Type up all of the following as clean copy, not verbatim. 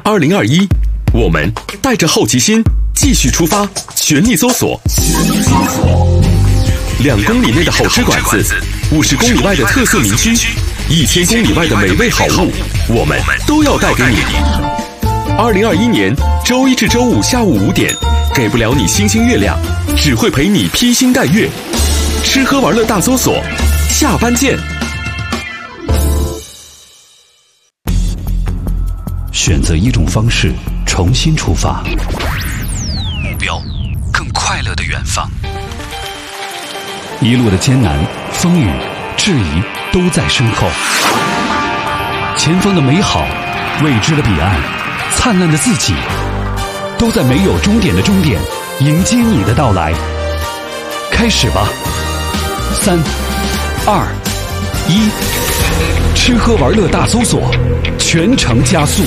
2021，我们带着好奇心继续出发，全力搜索。2公里内的好吃馆子，50公里外的特色名区，1000公里外的美味好物，我们都要带给你。2021年周一至周五下午5点，给不了你星星月亮，只会陪你披星戴月。吃喝玩乐大搜索，下班见。 选择一种方式，重新出发，目标更快乐的远方。一路的艰难、风雨、质疑都在身后，前方的美好、未知的彼岸、灿烂的自己，都在没有终点的终点迎接你的到来。开始吧，3、2、1，吃喝玩乐大搜索，全程加速。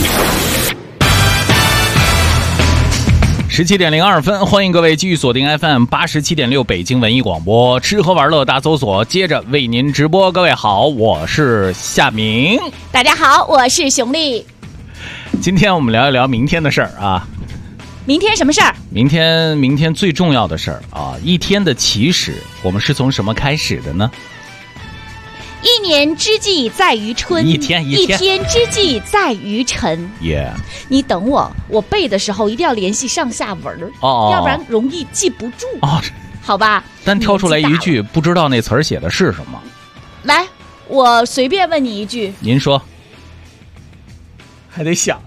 17:02，欢迎各位继续锁定 FM87.6 北京文艺广播，吃喝玩乐大搜索，接着为您直播。各位好，我是夏明。 大家好，我是熊丽。 今天我们聊一聊明天的事儿啊。 明天什么事儿？ 明天最重要的事儿啊，一天的起始，我们是从什么开始的呢？ 一年之计在于春，一天之计在于晨。你等我背的时候一定要联系上下文儿，要不然容易记不住。好吧？ 单挑出来一句，不知道那词儿写的是什么。 来，我随便问你一句。 您说。还得想。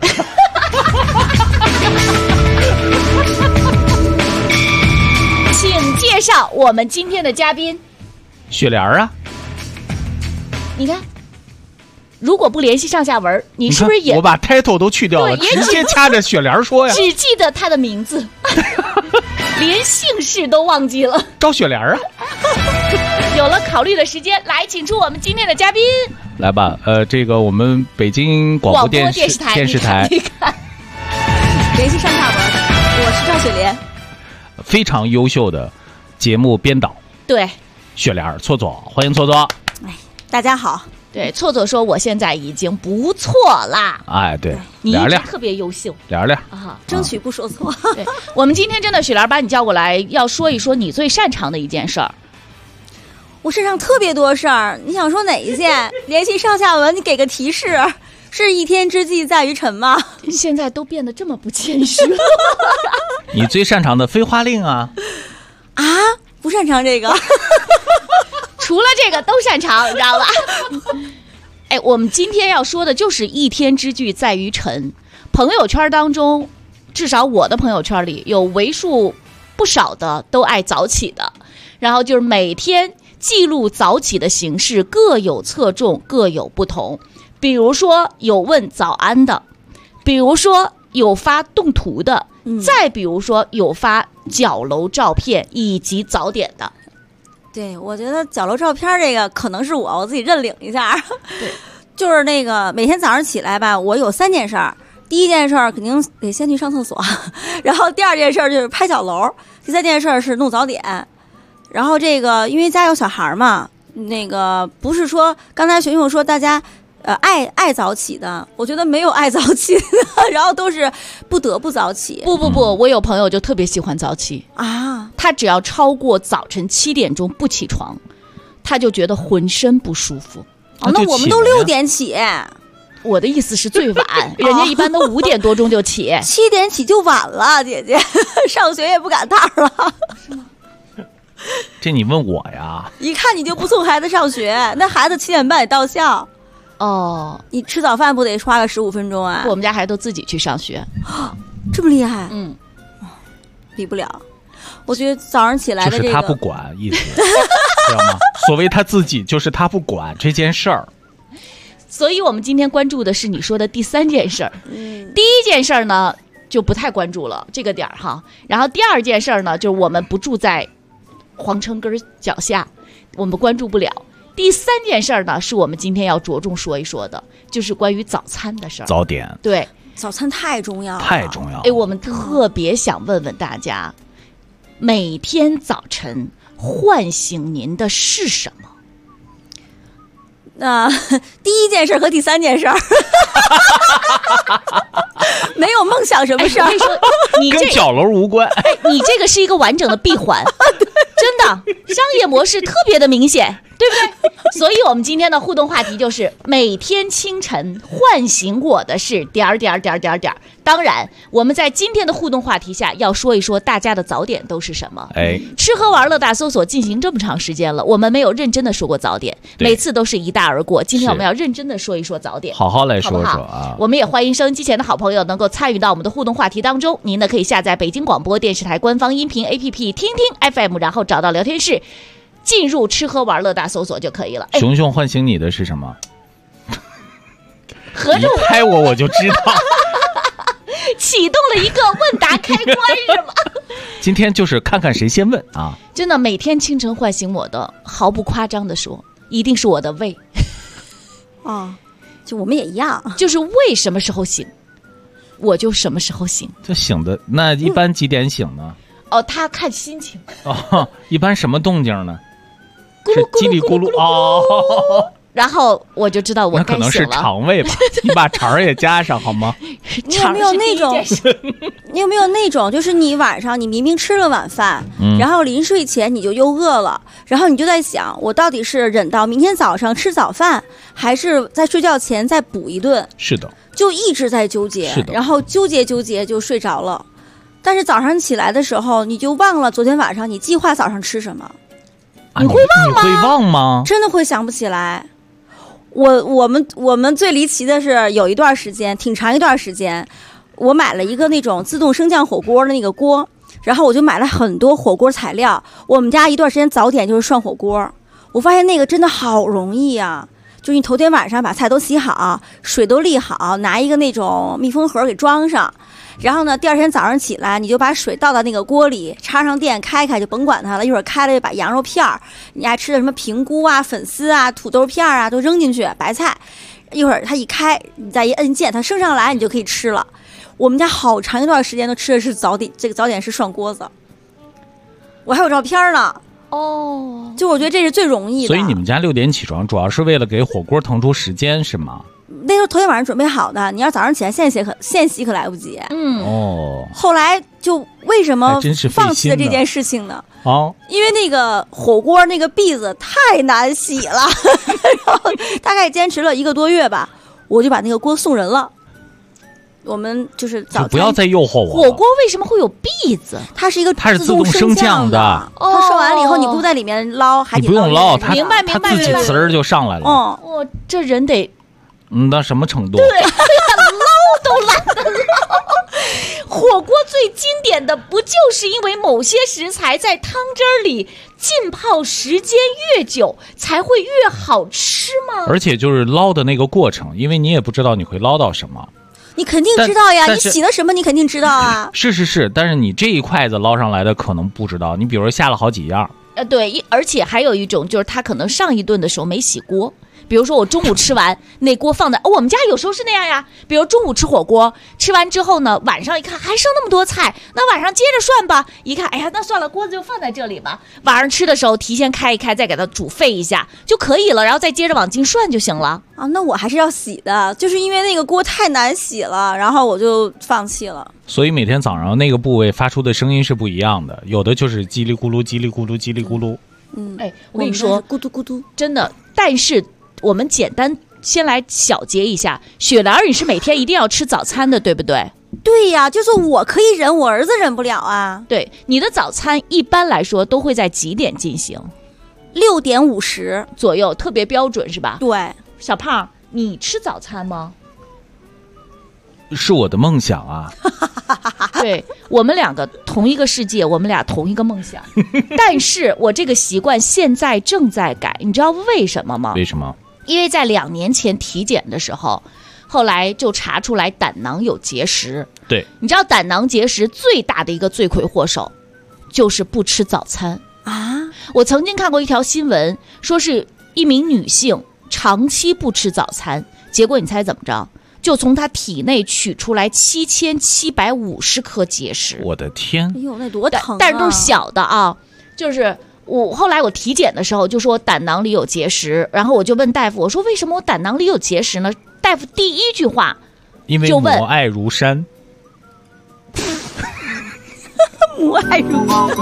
请介绍我们今天的嘉宾。 雪莲啊。 你看，如果不联系上下文，你是不是也？ 我把 title 都去掉了，直接掐着雪莲说呀。 只记得他的名字，连姓氏都忘记了。 招雪莲啊！ 有了考虑的时间，来，请出我们今天的嘉宾。 来吧，这个我们北京广播电视台， 你看，联系上下文，我是赵雪莲， 非常优秀的节目编导。 对， 雪莲，错错，欢迎错错。 大家好。 对，错错说我现在已经不错啦。 哎，对， 你一直特别优秀， 莲啊， 争取不说错。 对，我们今天真的雪莲把你叫过来，要说一说你最擅长的一件事儿。 我身上特别多事儿，你想说哪一件？联系上下文，你给个提示。是一天之计在于晨吗？ 现在都变得这么不谦虚了。 你最擅长的飞花令啊？ 啊，不擅长这个。 除了这个都擅长，你知道吧？哎，我们今天要说的就是一天之计在于晨。朋友圈当中，至少我的朋友圈里有为数不少的都爱早起的，然后就是每天记录早起的形式各有侧重，各有不同。比如说有问早安的，比如说有发动图的，再比如说有发角楼照片以及早点的。 对，我觉得角楼照片这个可能是我自己认领一下。 对， 就是那个每天早上起来吧，我有3件事儿。第一件事儿肯定得先去上厕所，然后第2件事儿就是拍角楼，第3件事儿是弄早点。然后这个因为家有小孩嘛，那个不是说刚才熊熊说大家爱早起的，我觉得没有爱早起的，然后都是不得不早起。 不，我有朋友就特别喜欢早起啊，他只要超过早晨7点钟不起床，他就觉得浑身不舒服。 那我们都6点起。 我的意思是最晚，人家一般都5点多钟就起。 7点起就晚了，姐姐上学也不赶趟了。是吗？ 这你问我呀？ 一看你就不送孩子上学，那孩子7点半得到校。 哦， 你吃早饭不得花个15分钟啊？ 我们家孩子都自己去上学。 这么厉害？比不了。我觉得早上起来的这个就是他不管意思，知道吗？所谓他自己就是他不管这件事儿。 所以我们今天关注的是你说的第3件事儿。第1件事儿呢就不太关注了这个点儿哈。然后第2件事儿呢，就是我们不住在皇城根脚下，我们关注不了。第3件事儿呢，是我们今天要着重说一说的，就是关于早餐的事儿。 早点。 对， 早餐太重要了， 太重要了。 哎，我们特别想问问大家，每天早晨唤醒您的是什么？ 第1件事和第3件事没想什么事儿？ 我跟你说，你这跟角楼无关。 你这个是一个完整的闭环，真的，商业模式特别的明显，对不对？所以我们今天的互动话题就是每天清晨唤醒我的是点儿点儿点儿点儿点儿。当然，我们在今天的互动话题下要说一说大家的早点都是什么。 哎， 吃喝玩乐大搜索进行这么长时间了，我们没有认真的说过早点， 对每次都是一带而过。今天是我们要认真的说一说早点， 好好来说说好不好啊。 我们也欢迎收音机前的好朋友能够参与到我们的互动话题当中。您呢可以下载北京广播电视台官方音频 APP 听听 FM， 然后找到聊天室，进入吃喝玩乐大搜索就可以了。哎， 熊熊唤醒你的是什么？ 合着你拍我就知道。 启动了一个问答开关是吗？ 今天就是看看谁先问啊。 真的，每天清晨唤醒我的，毫不夸张的说，一定是我的胃。 哦，就我们也一样。 就是胃什么时候醒，我就什么时候醒。 这醒的那一般几点醒呢？ 哦，他看心情。 哦，一般什么动静呢？是咕噜咕噜叽里咕噜哦。 然后我就知道我那可能是该醒了。 肠胃吧，你把肠儿也加上好吗？ 你有没有那种？你有没有那种？就是你晚上你明明吃了晚饭，然后临睡前你就又饿了，然后你就在想，我到底是忍到明天早上吃早饭，还是在睡觉前再补一顿？ 是的， 就一直在纠结是，的然后纠结就睡着了。但是早上起来的时候，你就忘了昨天晚上你计划早上吃什么， 啊你会忘吗？ 真的会想不起来。我们最离奇的是有一段时间，挺长一段时间，我买了一个那种自动升降火锅的那个锅，然后我就买了很多火锅材料。我们家一段时间早点就是涮火锅，我发现那个真的好容易呀、就是你头天晚上把菜都洗好，水都沥好，拿一个那种密封盒给装上，然后呢，第二天早上起来，你就把水倒到那个锅里，插上电，开就甭管它了。一会儿开了就把羊肉片儿，你爱吃的什么平菇啊、粉丝啊、土豆片啊都扔进去，白菜，一会儿它一开，你再一摁键，它升上来，你就可以吃了。我们家好长一段时间都吃的是早点，这个早点是涮锅子，我还有照片呢。 哦， 就我觉得这是最容易的。 所以你们家6点起床，主要是为了给火锅腾出时间是吗？ 那时候头天晚上准备好的，你要早上起来现洗可来不及。 哦， 后来就为什么还真是费放弃了心的这件事情呢？ 哦， 因为那个火锅那个篦子太难洗了，然后大概坚持了1个多月吧，我就把那个锅送人了。我们就是早餐就不要再诱惑我了。 火锅为什么会有篦子？ 它是一个它是自动自动升降降的哦它涮完了以后你不在里面捞，海你底不用捞，它它明白它自己明白呲儿就上来了。 哦， 哇，这人得到什么程度？ 火锅最经典的不就是因为某些食材在汤汁儿里浸泡时间越久才会越好吃吗？ 而且就是捞的那个过程，因为你也不知道你会捞到什么。 你肯定知道呀，你但是洗了什么你肯定知道啊。 是，但是你这一筷子捞上来的可能不知道，你比如说下了好几样。 对，而且还有一种就是他可能上一顿的时候没洗锅。比如说我中午吃完那锅放在、我们家有时候是那样呀。比如中午吃火锅，吃完之后呢，晚上一看还剩那么多菜，那晚上接着涮吧。一看，哎呀，那算了，锅子就放在这里吧。晚上吃的时候提前开一开，再给它煮沸一下就可以了，然后再接着往进涮就行了。 啊，那我还是要洗的，就是因为那个锅太难洗了，然后我就放弃了。 所以每天早上那个部位发出的声音是不一样的，有的就是叽里咕噜、叽里咕噜、叽里咕噜。 哎，我跟你说， 咕嘟咕嘟， 真的。但是我们简单先来小结一下，雪莲儿，你是每天一定要吃早餐的，对不对？ 对呀，就是我可以忍，我儿子忍不了啊。 对，你的早餐一般来说都会在几点进行 ？6点50 左右，特别标准是吧？ 对， 小胖，你吃早餐吗？ 是我的梦想啊！ 对，我们两个同一个世界，我们俩同一个梦想。但是我这个习惯现在正在改，你知道为什么吗？ 为什么？ 因为在2年前体检的时候，后来就查出来胆囊有结石。 对， 你知道胆囊结石最大的一个罪魁祸首就是不吃早餐啊。 我曾经看过一条新闻，说是一名女性长期不吃早餐，结果你猜怎么着？就从她体内取出来7750颗结石。 我的天！ 哎呦，那多疼啊！ 但是都是小的啊，就是我后来我体检的时候就说我胆囊里有结石，然后我就问大夫，我说为什么我胆囊里有结石呢？大夫第一句话因为就问母爱如山。 母爱如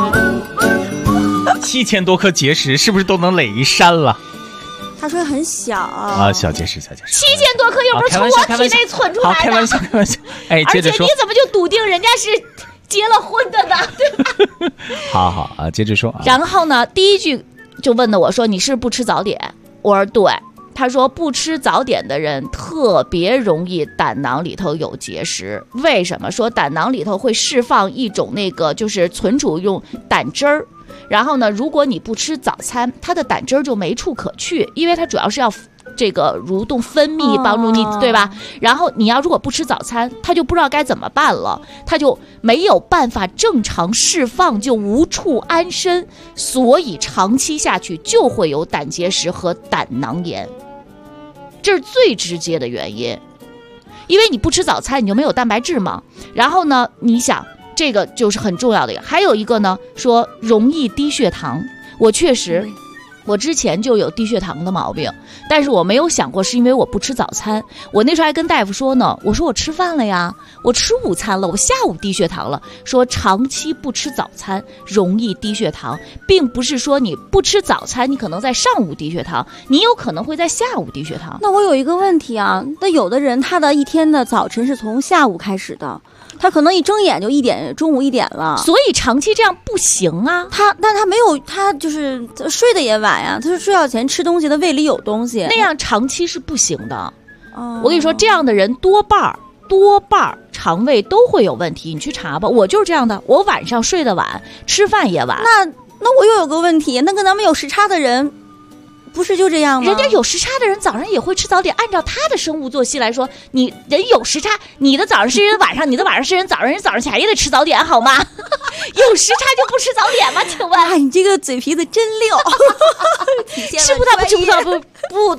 7000多颗结石，是不是都能垒一山了？ 他说很小啊，小结石，小结石。 7000多颗又不是从我体内存出来的。 好，开玩笑，开玩笑。哎，接着说。 而且你怎么就笃定人家是结了婚的呢？对吧？ 好好啊，接着说啊。 然后呢，第一句就问的我说：“你是不吃早点？”我说：“对。”他说：“不吃早点的人特别容易胆囊里头有结石，为什么？说胆囊里头会释放一种那个就是存储用胆汁儿。”然后呢，如果你不吃早餐，它的胆汁儿就没处可去，因为它主要是要这个蠕动分泌，帮助你，对吧？然后你要如果不吃早餐，它就不知道该怎么办了，它就没有办法正常释放，就无处安身，所以长期下去就会有胆结石和胆囊炎，这是最直接的原因。因为你不吃早餐，你就没有蛋白质嘛。然后呢，你想。这个就是很重要的一个，还有一个呢，说容易低血糖。我确实，我之前就有低血糖的毛病，但是我没有想过是因为我不吃早餐。我那时候还跟大夫说呢，我说我吃饭了呀，我吃午餐了，我下午低血糖了。说长期不吃早餐容易低血糖，并不是说你不吃早餐，你可能在上午低血糖，你有可能会在下午低血糖。 那我有一个问题啊，那有的人他的一天的早晨是从下午开始的。他可能一睁眼就1点，中午1点了， 所以长期这样不行啊。 但他没有，他就是睡得也晚呀。他是睡觉前吃东西，他胃里有东西， 那样长期是不行的。我跟你说，这样的人多半儿肠胃都会有问题。你去查吧，我就是这样的。我晚上睡得晚，吃饭也晚。 那我又有个问题，那跟咱们有时差的人。不是就这样吗？ 人家有时差的人早上也会吃早点，按照他的生物作息来说，你人有时差，你的早上是人晚上，你的晚上是人早上，人早上起来也得吃早点好吗？有时差就不吃早点吗？请问？ 哎，你这个嘴皮子真溜， 吃不到不吃不到不。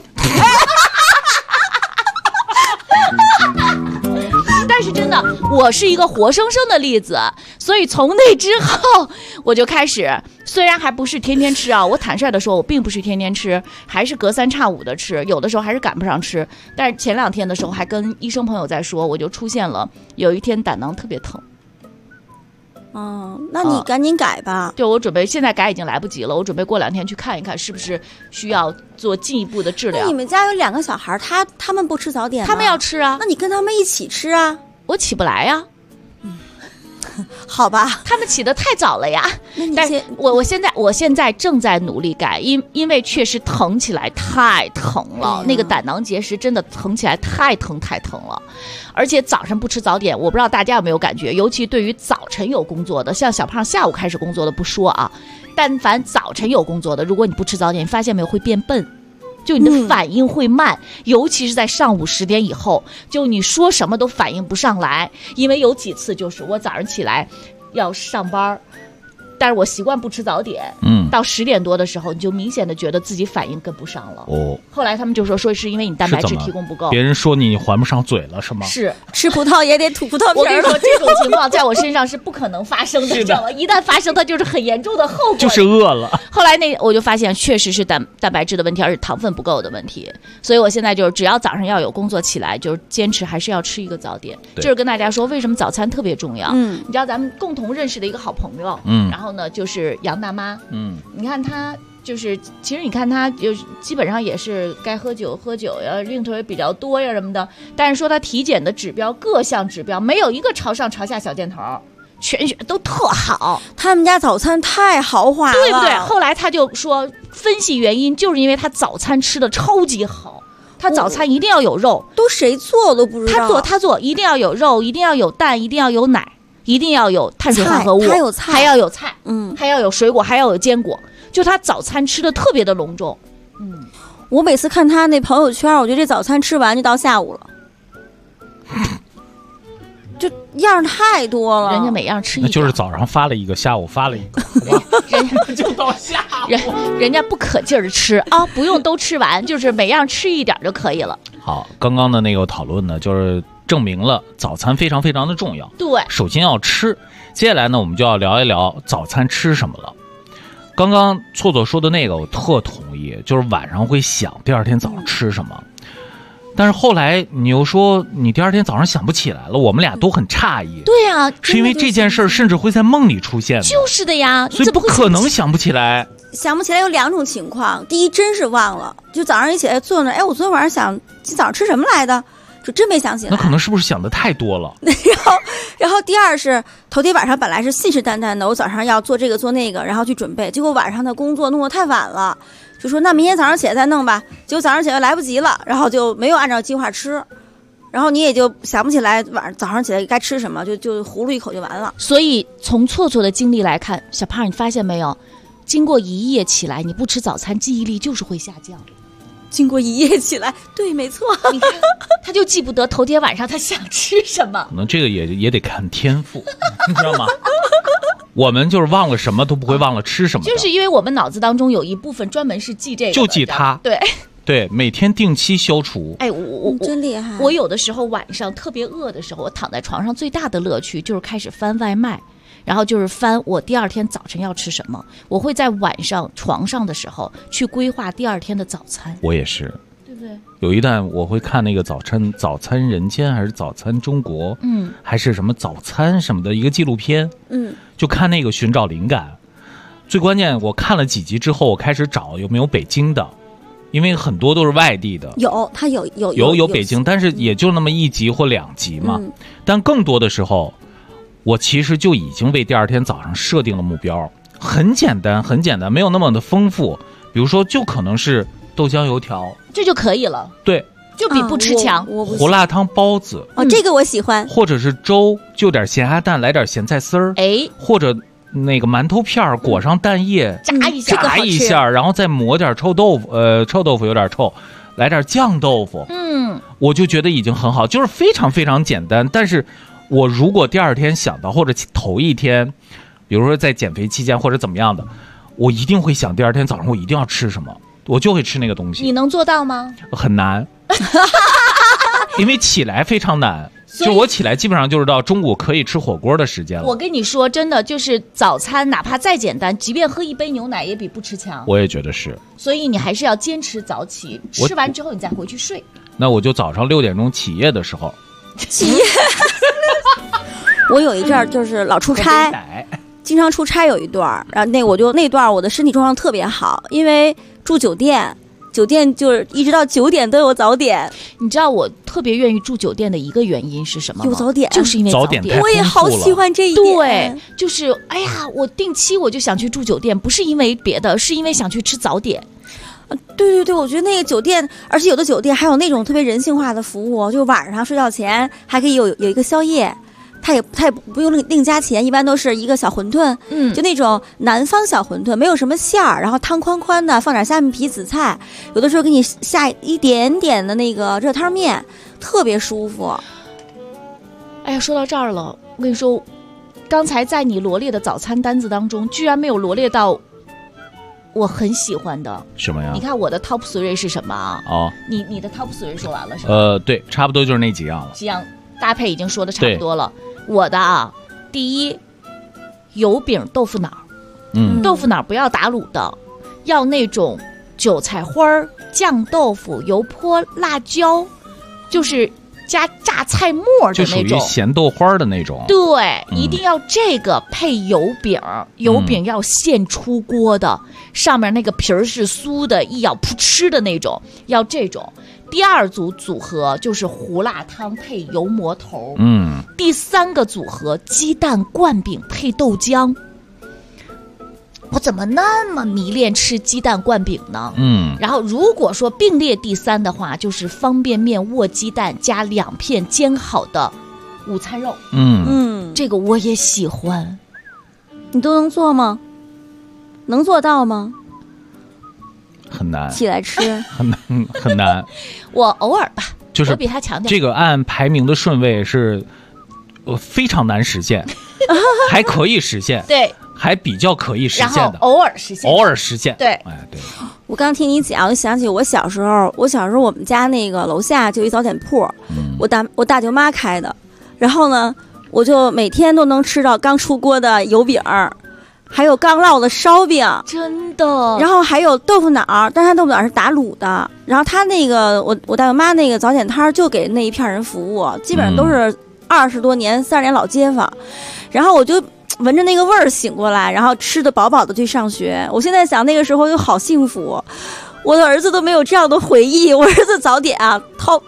但是真的，我是一个活生生的例子，所以从那之后我就开始，虽然还不是天天吃啊，我坦率的说，我并不是天天吃，还是隔3差5的吃，有的时候还是赶不上吃。但是前2天的时候还跟医生朋友在说，我就出现了有一天胆囊特别疼。 那你赶紧改吧。 对，我准备现在改已经来不及了，我准备过2天去看一看，是不是需要做进一步的治疗。 那你们家有2个小孩，他们不吃早点吗？ 他们要吃啊。 那你跟他们一起吃啊。 我起不来呀。 好吧， 他们起得太早了呀。但是我现在正在努力改，因为确实疼起来太疼了，那个胆囊结石真的疼起来太疼了。而且早上不吃早点，我不知道大家有没有感觉，尤其对于早晨有工作的，像小胖下午开始工作的不说啊，但凡早晨有工作的，如果你不吃早点，你发现没有会变笨。就你的反应会慢，尤其是在上午10点以后，就你说什么都反应不上来。因为有几次就是我早上起来要上班，但是我习惯不吃早点，到10点多的时候，你就明显的觉得自己反应跟不上了。后来他们就说是因为你蛋白质提供不够。 别人说你还不上嘴了是吗？ 是吃葡萄也得吐葡萄皮。 我跟你说，这种情况在我身上是不可能发生的，知道吗？一旦发生，它就是很严重的后果， 就是饿了。 后来我就发现确实是蛋白质的问题，而且糖分不够的问题。所以我现在就是只要早上要有工作起来，就是坚持还是要吃一个早点。就是跟大家说为什么早餐特别重要。你知道咱们共同认识的一个好朋友，然后呢就是杨大妈，你看她就是其实你看她就基本上也是该喝酒呀，令头也比较多呀什么的，但是说她体检的指标各项指标没有一个朝上朝下小箭头，全选都特好。 他们家早餐太豪华了， 对不对？后来他就说分析原因就是因为他早餐吃的超级好，他早餐一定要有肉。 都谁做我都不知道。 他做一定要有肉，一定要有蛋，一定要有奶，一定要有碳水化合物， 还有菜， 还要有菜，还要有水果，还要有坚果。就他早餐吃的特别的隆重。 我每次看他那朋友圈，我觉得这早餐吃完就到下午了。就样太多了， 人家每样吃一点， 就是早上发了一个，下午发了一个， 人家就到下午， 人家不可劲儿的吃啊，不用都吃完，就是每样吃一点就可以了。 好，刚刚的那个讨论呢，就是证明了早餐非常非常的重要。 对， 首先要吃，接下来呢，我们就要聊一聊早餐吃什么了。刚刚错错说的那个，我特同意，就是晚上会想第二天早上吃什么。 但是后来你又说你第二天早上想不起来了，我们俩都很诧异。 对呀， 是因为这件事儿甚至会在梦里出现的。 就是的呀， 所以不可能想不起来。 想不起来有2种情况，第一真是忘了，就早上一起来坐那，哎，我昨天晚上想今早上吃什么来的，就真没想起来。 那可能是不是想的太多了？ 然后第二是头天晚上本来是信誓旦旦的，我早上要做这个做那个，然后去准备，结果晚上的工作弄得太晚了，就说那明天早上起来再弄吧，结果早上起来来不及了，然后就没有按照计划吃。然后你也就想不起来早上起来该吃什么，就葫芦一口就完了。 所以从错错的经历来看，小胖，你发现没有？经过一夜起来，你不吃早餐，记忆力就是会下降。 经过一夜起来，对，没错。 你看，他就记不得头天晚上他想吃什么。 可能这个也得看天赋，你知道吗？我们就是忘了什么都不会忘了吃什么的， 就是因为我们脑子当中有一部分专门是记这个的， 就记它。对，每天定期消除。 哎，我真厉害。 我有的时候晚上特别饿的时候，我躺在床上最大的乐趣就是开始翻外卖。然后就是翻我第二天早晨要吃什么，我会在晚上床上的时候去规划第二天的早餐。 我也是， 对不对？ 有一段我会看那个早餐人间还是早餐中国，还是什么早餐什么的一个纪录片，就看那个寻找灵感。最关键我看了几集之后，我开始找有没有北京的，因为很多都是外地的。 它有北京，但是也就那么1集或2集嘛。但更多的时候，我其实就已经为第二天早上设定了目标，很简单，没有那么的丰富。比如说，就可能是豆浆油条， 这就可以了。 对， 就比不吃强。 胡辣汤包子， 这个我喜欢。 或者是粥，就点咸鸭蛋，来点咸菜丝儿，或者那个馒头片裹上蛋液， 炸一下，然后再抹点臭豆腐，臭豆腐有点臭，来点酱豆腐，我就觉得已经很好，就是非常非常简单，但是。我如果第二天想到，或者头一天，比如说在减肥期间或者怎么样的，我一定会想第二天早上我一定要吃什么，我就会吃那个东西。 你能做到吗？ 很难，因为起来非常难。就我起来基本上就是到中午可以吃火锅的时间了。 我跟你说，真的就是早餐，哪怕再简单，即便喝一杯牛奶也比不吃强。 我也觉得是。 所以你还是要坚持早起，吃完之后你再回去睡。 那我就早上6点钟起夜的时候。 起夜。我有一阵儿就是老出差，经常出差有一段，然后那段我的身体状况特别好，因为住酒店就是一直到9点都有早点。 你知道我特别愿意住酒店的一个原因是什么吗？ 有早点， 就是因为早点。 我也好喜欢这一点。 对，就是哎呀，我定期我就想去住酒店，不是因为别的，是因为想去吃早点。 对，我觉得那个酒店，而且有的酒店还有那种特别人性化的服务，就晚上睡觉前还可以有一个宵夜。它也不用另加钱，一般都是一个小馄饨，就那种南方小馄饨，没有什么馅儿，然后汤宽宽的，放点虾米皮、紫菜，有的时候给你下一点点的那个热汤面，特别舒服。 哎呀，说到这儿了，我跟你说，刚才在你罗列的早餐单子当中，居然没有罗列到我很喜欢的什么呀？ 你看我的 top 3是什么啊？ 哦， 你的 top 3说完了是吧？ 对，差不多就是那几样了。 几样搭配已经说的差不多了。我的啊，第一，油饼豆腐脑，豆腐脑不要打卤的，要那种韭菜花儿、酱豆腐、油泼辣椒，就是加榨菜末的那种，就属于咸豆花的那种。 对，一定要这个配油饼，油饼要现出锅的，上面那个皮儿是酥的，一咬噗嗤的那种，要这种。第二组组合就是胡辣汤配油馍头，第3个组合鸡蛋灌饼配豆浆。我怎么那么迷恋吃鸡蛋灌饼呢？然后如果说并列第3的话，就是方便面卧鸡蛋加2片煎好的午餐肉。这个我也喜欢。 你都能做吗？能做到吗？ 很难， 起来吃很难。 我偶尔吧， 就是我比他强点。 这个按排名的顺位是，非常难实现，还可以实现， 对， 还比较可以实现的， 然后偶尔实现， 对， 对。我刚听你讲，我想起我小时候我们家那个楼下就一早点铺，我大舅妈开的，然后呢，我就每天都能吃到刚出锅的油饼。 还有刚烙的烧饼， 真的。 然后还有豆腐脑，但是它豆腐脑是打卤的。然后他那个我大舅妈那个早点摊就给那一片人服务，基本上都是20多年、30年老街坊。然后我就闻着那个味儿醒过来，然后吃得饱饱的去上学。我现在想那个时候又好幸福。我的儿子都没有这样的回忆。我儿子早点啊 ，top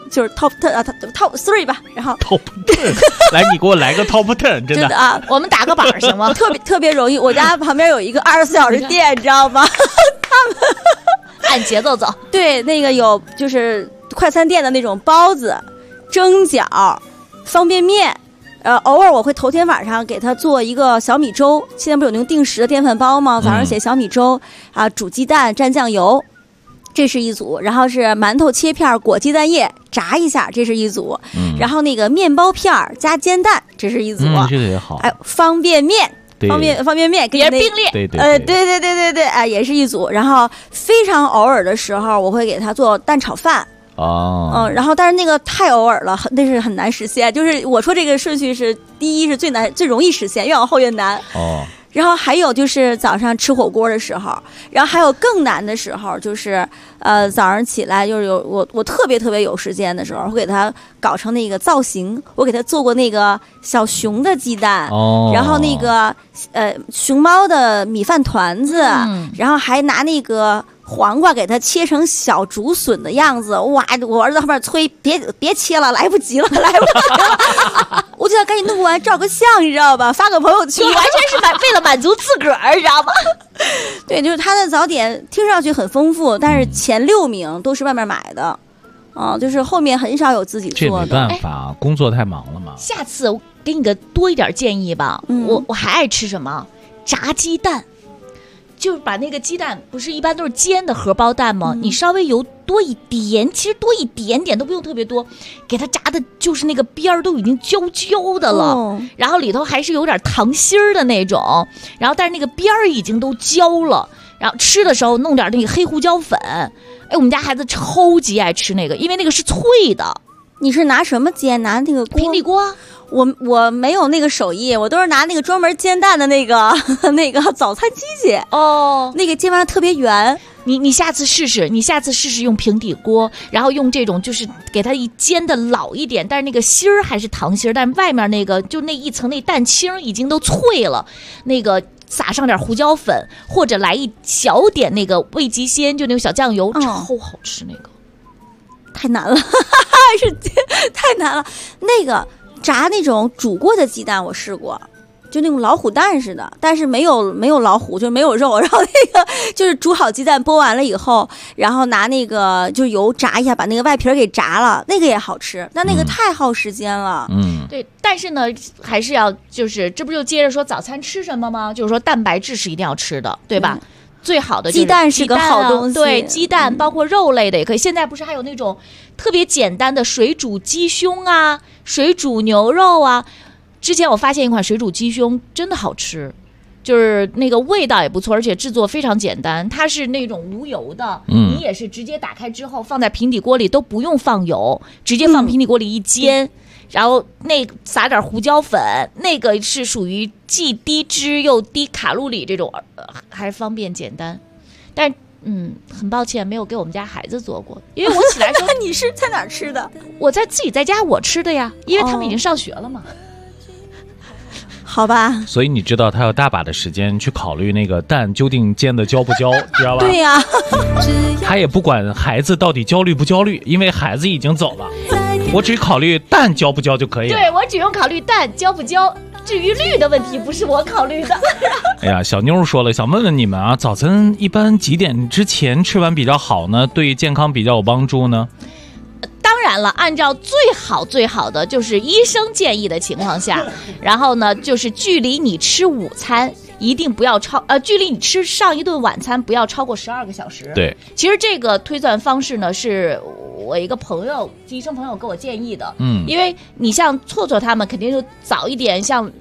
3吧，然后 top 10，来你给我来个 top 10，真的啊， 我们打个板行吗？ 特别容易。我家旁边有一个24小时店，你知道吗？他们按节奏走。 对，那个有就是快餐店的那种包子、蒸饺、方便面。偶尔我会头天晚上给他做一个小米粥。现在不是有那种定时的电饭煲吗？早上写小米粥啊，煮鸡蛋蘸酱油。这是一组，然后是馒头切片裹鸡蛋液炸一下，这是一组，然后那个面包片加煎蛋，这是一组， 这个也好。 还有方便面，方便面也是并列， 对，哎，也是一组。然后非常偶尔的时候，我会给他做蛋炒饭。然后但是那个太偶尔了，那是很难实现。就是我说这个顺序是第一是最容易实现，越往后越难。然后还有就是早上吃火锅的时候，然后还有更难的时候，就是早上起来就是我特别有时间的时候，我给他搞成那个造型。我给他做过那个小熊的鸡蛋，然后那个熊猫的米饭团子，然后还拿那个黄瓜给它切成小竹笋的样子。哇！我儿子后面催，别切了，来不及了。我就要赶紧弄完照个相，你知道吧？发个朋友圈。 你完全是为了满足自个儿，你知道吗？ 对，就是他的早点听上去很丰富，但是前6名都是外面买的，就是后面很少有自己做的。 这没办法，工作太忙了嘛。 下次我给你个多一点建议吧。我还爱吃什么？炸鸡蛋。就是把那个鸡蛋，不是一般都是煎的荷包蛋吗？你稍微油多一点，其实多一点点都不用特别多，给它炸的就是那个边儿都已经焦焦的了，然后里头还是有点糖心儿的那种，然后但是那个边儿已经都焦了，然后吃的时候弄点那个黑胡椒粉。哎，我们家孩子超级爱吃那个，因为那个是脆的。 你是拿什么煎？拿那个锅？ 平底锅。 我没有那个手艺，我都是拿那个专门煎蛋的那个早餐机器。那个煎完了特别圆。 你下次试试用平底锅，然后用这种就是给它一煎的老一点，但是那个芯儿还是糖心儿，但外面那个就那一层那蛋清已经都脆了，那个撒上点胡椒粉，或者来一小点那个味极鲜，就那个小酱油，超好吃。那个太难了，太难了。那个炸那种煮过的鸡蛋我试过，就那种老虎蛋似的，但是没有老虎，就没有肉。然后那个就是煮好鸡蛋剥完了以后，然后拿那个就油炸一下，把那个外皮给炸了，那个也好吃。但那个太耗时间了。 对。但是呢，还是要就是这不就接着说早餐吃什么吗？就是说蛋白质是一定要吃的，对吧？最好的就是鸡蛋是个好东西。 对，鸡蛋包括肉类的也可以。现在不是还有那种特别简单的水煮鸡胸啊，水煮牛肉啊。之前我发现一款水煮鸡胸真的好吃，就是那个味道也不错，而且制作非常简单。它是那种无油的，你也是直接打开之后放在平底锅里都不用放油，直接放平底锅里一煎，然后那撒点胡椒粉，那个是属于既低脂又低卡路里这种，还方便简单。但很抱歉没有给我们家孩子做过，因为我起来说你是在哪儿吃的？ 我自己在家我吃的呀，因为他们已经上学了嘛。 好吧， 所以你知道他有大把的时间去考虑那个蛋究竟煎的焦不焦，知道吧？ 对呀， 他也不管孩子到底焦虑不焦虑，因为孩子已经走了，我只考虑蛋焦不焦就可以了。 对，我只用考虑蛋焦不焦，至于绿的问题不是我考虑的。 哎呀，小妞说了，想问问你们啊，早餐一般几点之前吃完比较好呢？对健康比较有帮助呢？ 当然了，按照最好的就是医生建议的情况下，然后呢，就是距离你吃午餐一定不要距离你吃上一顿晚餐不要超过12个小时。 对， 其实这个推算方式呢，是我一个朋友，医生朋友给我建议的。因为你像错他们肯定就早一点，像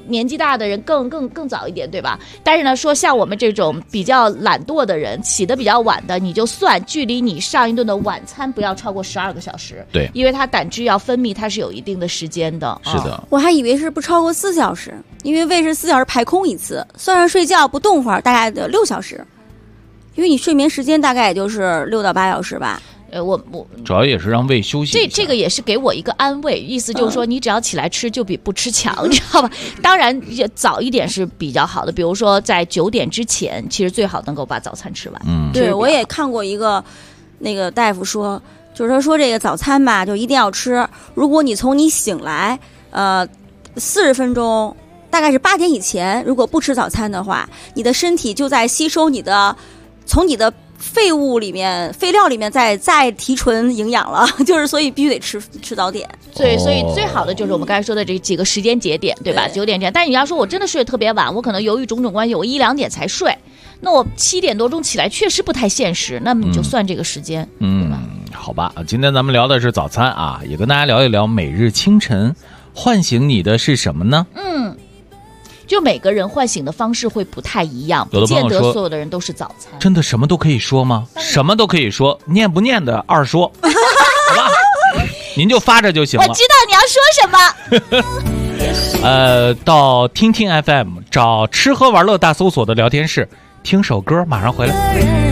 年纪大的人更早一点，对吧？但是呢，说像我们这种比较懒惰的人，起得比较晚的，你就算距离你上一顿的晚餐不要超过12个小时。 对， 因为它胆汁要分泌，它是有一定的时间的。 是的， 我还以为是不超过4小时，因为胃是4小时排空一次，算上睡觉不动会儿，大概得6小时。因为你睡眠时间大概也就是6到8小时吧。 我主要也是让胃休息一下。 这个也是给我一个安慰，意思就是说，你只要起来吃就比不吃强，你知道吧？当然早一点是比较好的，比如说在9点之前，其实最好能够把早餐吃完。 对，我也看过一个那个大夫说，就是他说这个早餐吧，就一定要吃。如果你从你醒来40分钟，大概是8点以前，如果不吃早餐的话，你的身体就在吸收从你的废料里面再提纯营养了，就是所以必须得吃早点。 对，所以最好的就是我们刚才说的这几个时间节点，对吧？9点这样。但你要说我真的睡得特别晚，我可能由于种种关系，我1、2点才睡，那我7点多钟起来确实不太现实。那么你就算这个时间，对吧？ 好吧，今天咱们聊的是早餐啊，也跟大家聊一聊每日清晨唤醒你的是什么呢？ 就每个人唤醒的方式会不太一样，不见得所有的人都是早餐。 真的什么都可以说吗？什么都可以说，念不念的二说，好吧？您就发着就行了。 我知道你要说什么。到听听 FM 找吃喝玩乐大搜索的聊天室，听首歌，马上回来。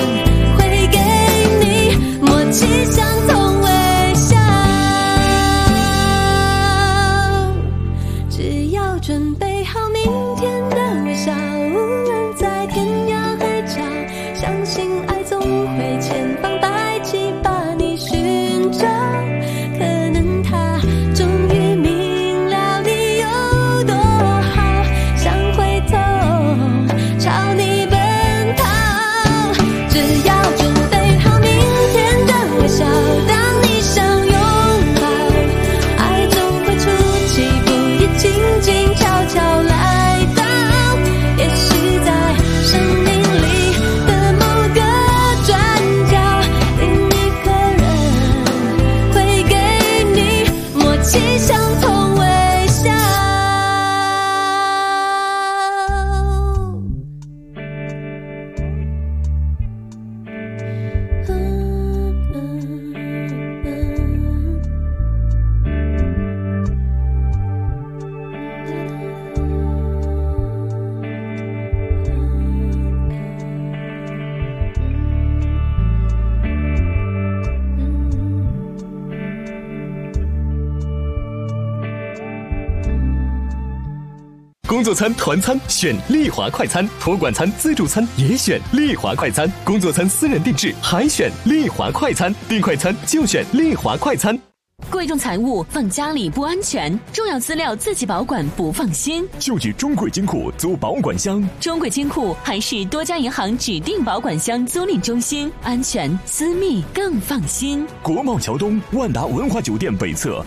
工作餐、团餐选丽华快餐，托管餐、自助餐也选丽华快餐，工作餐私人定制还选丽华快餐，订快餐就选丽华快餐。 贵重财物放家里不安全，重要资料自己保管不放心， 就去中贵金库租保管箱。 中贵金库还是多家银行指定保管箱租赁中心，安全私密更放心。 国贸桥东万达文华酒店北侧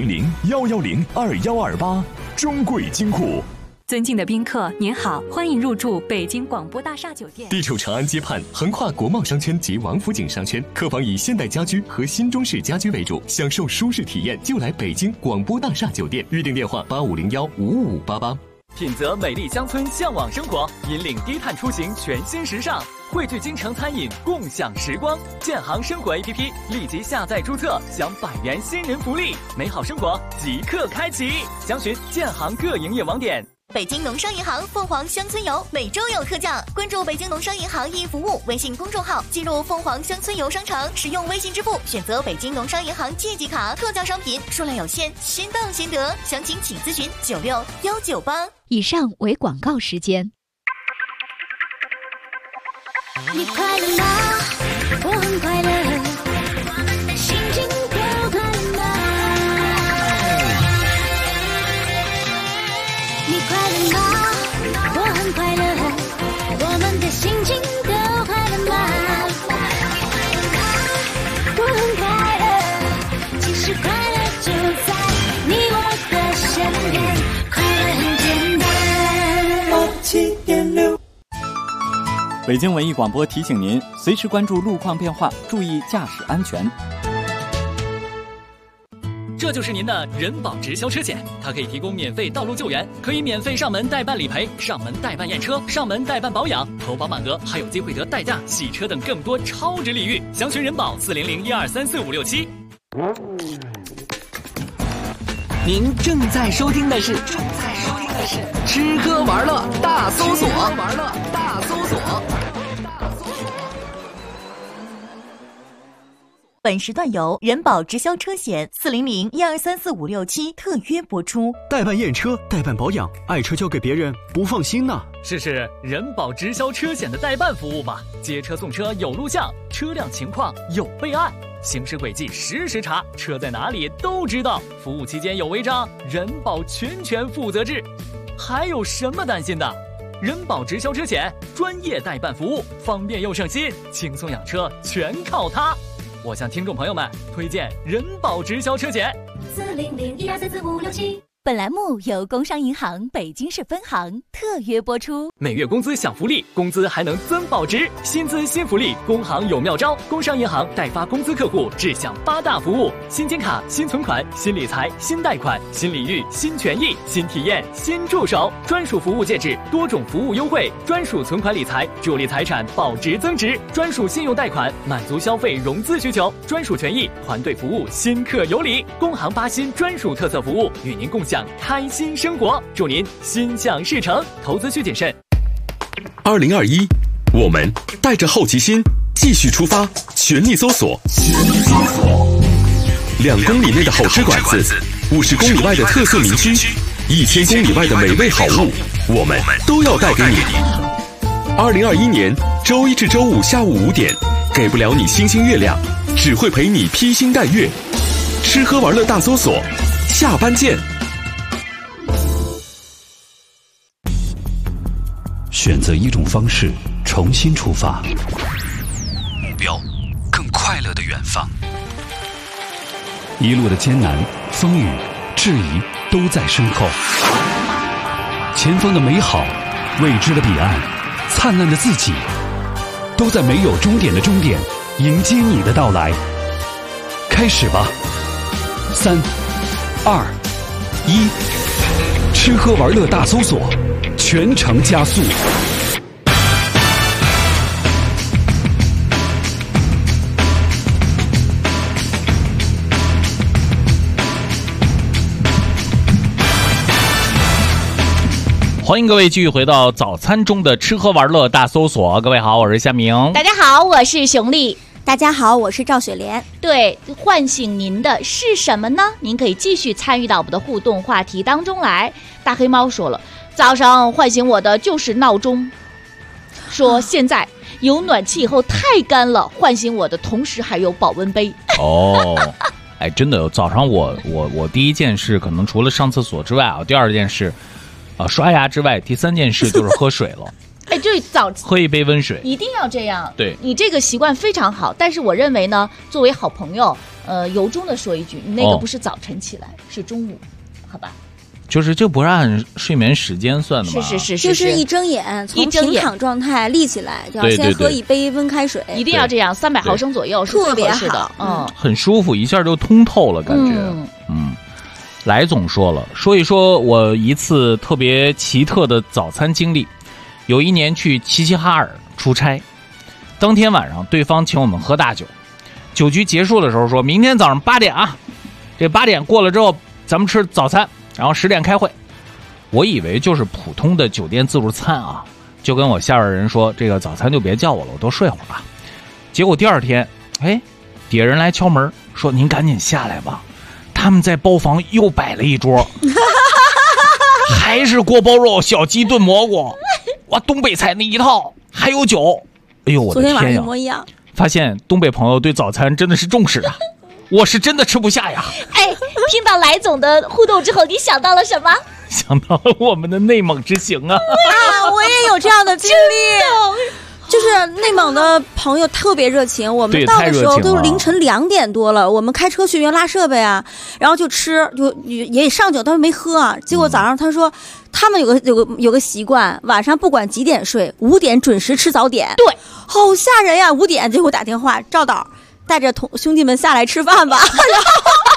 400-110-2128，中贵金库。 尊敬的宾客，您好，欢迎入住北京广播大厦酒店。 地处长安街畔，横跨国贸商圈及王府井商圈，客房以现代家居和新中式家居为主，享受舒适体验就来北京广播大厦酒店。预订电话8501-55588。 品择美丽乡村，向往生活，引领低碳出行，全新时尚。汇聚京城餐饮，共享时光。建行生活 APP 立即下载注册，享100元新人福利，美好生活即刻开启。详询建行各营业网点。 北京农商银行凤凰乡村游每周有特价，关注北京农商银行易服务微信公众号，进入凤凰乡村游商城，使用微信支付选择北京农商银行借记卡，特价商品数量有限，先到先得，详情请咨询96198。 以上为广告时间。 你快乐吗？我很快乐，我们的心情都快乐吗？你快乐吗？我很快乐，我们的心情都快乐吗？我很快乐，其实快乐就在你我的身边，快乐很简单。87.6。 北京文艺广播提醒您，随时关注路况变化，注意驾驶安全。 这就是您的人保直销车险，它可以提供免费道路救援，可以免费上门代办理赔、上门代办验车、上门代办保养，投保满额还有机会得代驾、洗车等更多超值礼遇。详询人保40012345667。 您正在收听的是吃喝玩乐大搜索。 本时段由人保直销车险40012345667特约播出。 代办验车、代办保养，爱车交给别人不放心呐。 试试人保直销车险的代办服务吧，接车送车有录像，车辆情况有备案，行驶轨迹实时查，车在哪里都知道。服务期间有违章，人保全权负责制。还有什么担心的？人保直销车险专业代办服务，方便又省心，轻松养车全靠它。我向听众朋友们推荐人保直销车险 40012345667。本栏目由工商银行北京市分行特约播出。 每月工资享福利，工资还能增保值，薪资新福利，工行有妙招。工商银行代发工资客户只享8大服务：新金卡、新存款、新理财、新贷款、新礼遇、新权益、新体验、新助手，专属服务戒指，多种服务优惠，专属存款理财，助力财产保值增值，专属信用贷款，满足消费融资需求，专属权益，团队服务，新客有礼。工行8新专属特色服务，与您共享开心生活，祝您心想事成，投资需谨慎。 2021，我们带着好奇心继续出发，全力搜索2公里内的好吃馆子，50公里外的特色民居，1000公里外的美味好物，我们都要带给你。2021年周一至周五下午5点，给不了你星星月亮，只会陪你披星戴月。吃喝玩乐大搜索，下班见。 选择一种方式，重新出发，目标更快乐的远方。一路的艰难、风雨、质疑都在身后，前方的美好、未知的彼岸、灿烂的自己，都在没有终点的终点迎接你的到来。开始吧，3、2、1，吃喝玩乐大搜索，全程加速。 欢迎各位继续回到早餐中的吃喝玩乐大搜索。各位好，我是夏明。 大家好，我是熊丽。 大家好，我是赵雪莲。 对，唤醒您的是什么呢？您可以继续参与到我们的互动话题当中来。大黑猫说了，早上唤醒我的就是闹钟，说现在有暖气以后太干了，唤醒我的同时还有保温杯。 哦，哎，真的，早上我第一件事可能除了上厕所之外啊，第二件事刷牙之外，第3件事就是喝水了。 哎，对， 喝一杯温水， 一定要这样。 对， 你这个习惯非常好，但是我认为呢，作为好朋友，由衷的说一句，那个不是早晨起来，是中午，好吧？ 就是这不是按睡眠时间算的吗？ 是， 就是一睁眼从平躺状态立起来，就要先喝一杯温开水， 一定要这样，300毫升左右是特别好的， 很舒服，一下就通透了，感觉，来总说了，说一说我一次特别奇特的早餐经历。有一年去齐齐哈尔出差，当天晚上对方请我们喝大酒，酒局结束的时候说明天早上8点啊，这8点过了之后咱们吃早餐，然后10点开会。我以为就是普通的酒店自助餐啊，就跟我下边人说这个早餐就别叫我了，我多睡会儿啊。结果第2天，底下人来敲门说您赶紧下来吧，他们在包房又摆了一桌还是锅包肉、小鸡炖蘑菇，哇，东北菜那一套，还有酒。哎呦，我的天呀！ 昨天晚上一模一样。 发现东北朋友对早餐真的是重视啊，我是真的吃不下呀。 哎，听到来总的互动之后，你想到了什么？ 想到了我们的内蒙之行啊！ 我也有这样的经历。就是内蒙的朋友特别热情，我们到的时候都凌晨2点多了，我们开车去原拉设备啊，然后就吃，就也上酒，但是没喝啊。结果早上他说，他们有个习惯，晚上不管几点睡，5点准时吃早点。 对， 好吓人呀！5点结果打电话，赵导带着兄弟们下来吃饭吧。然后哇，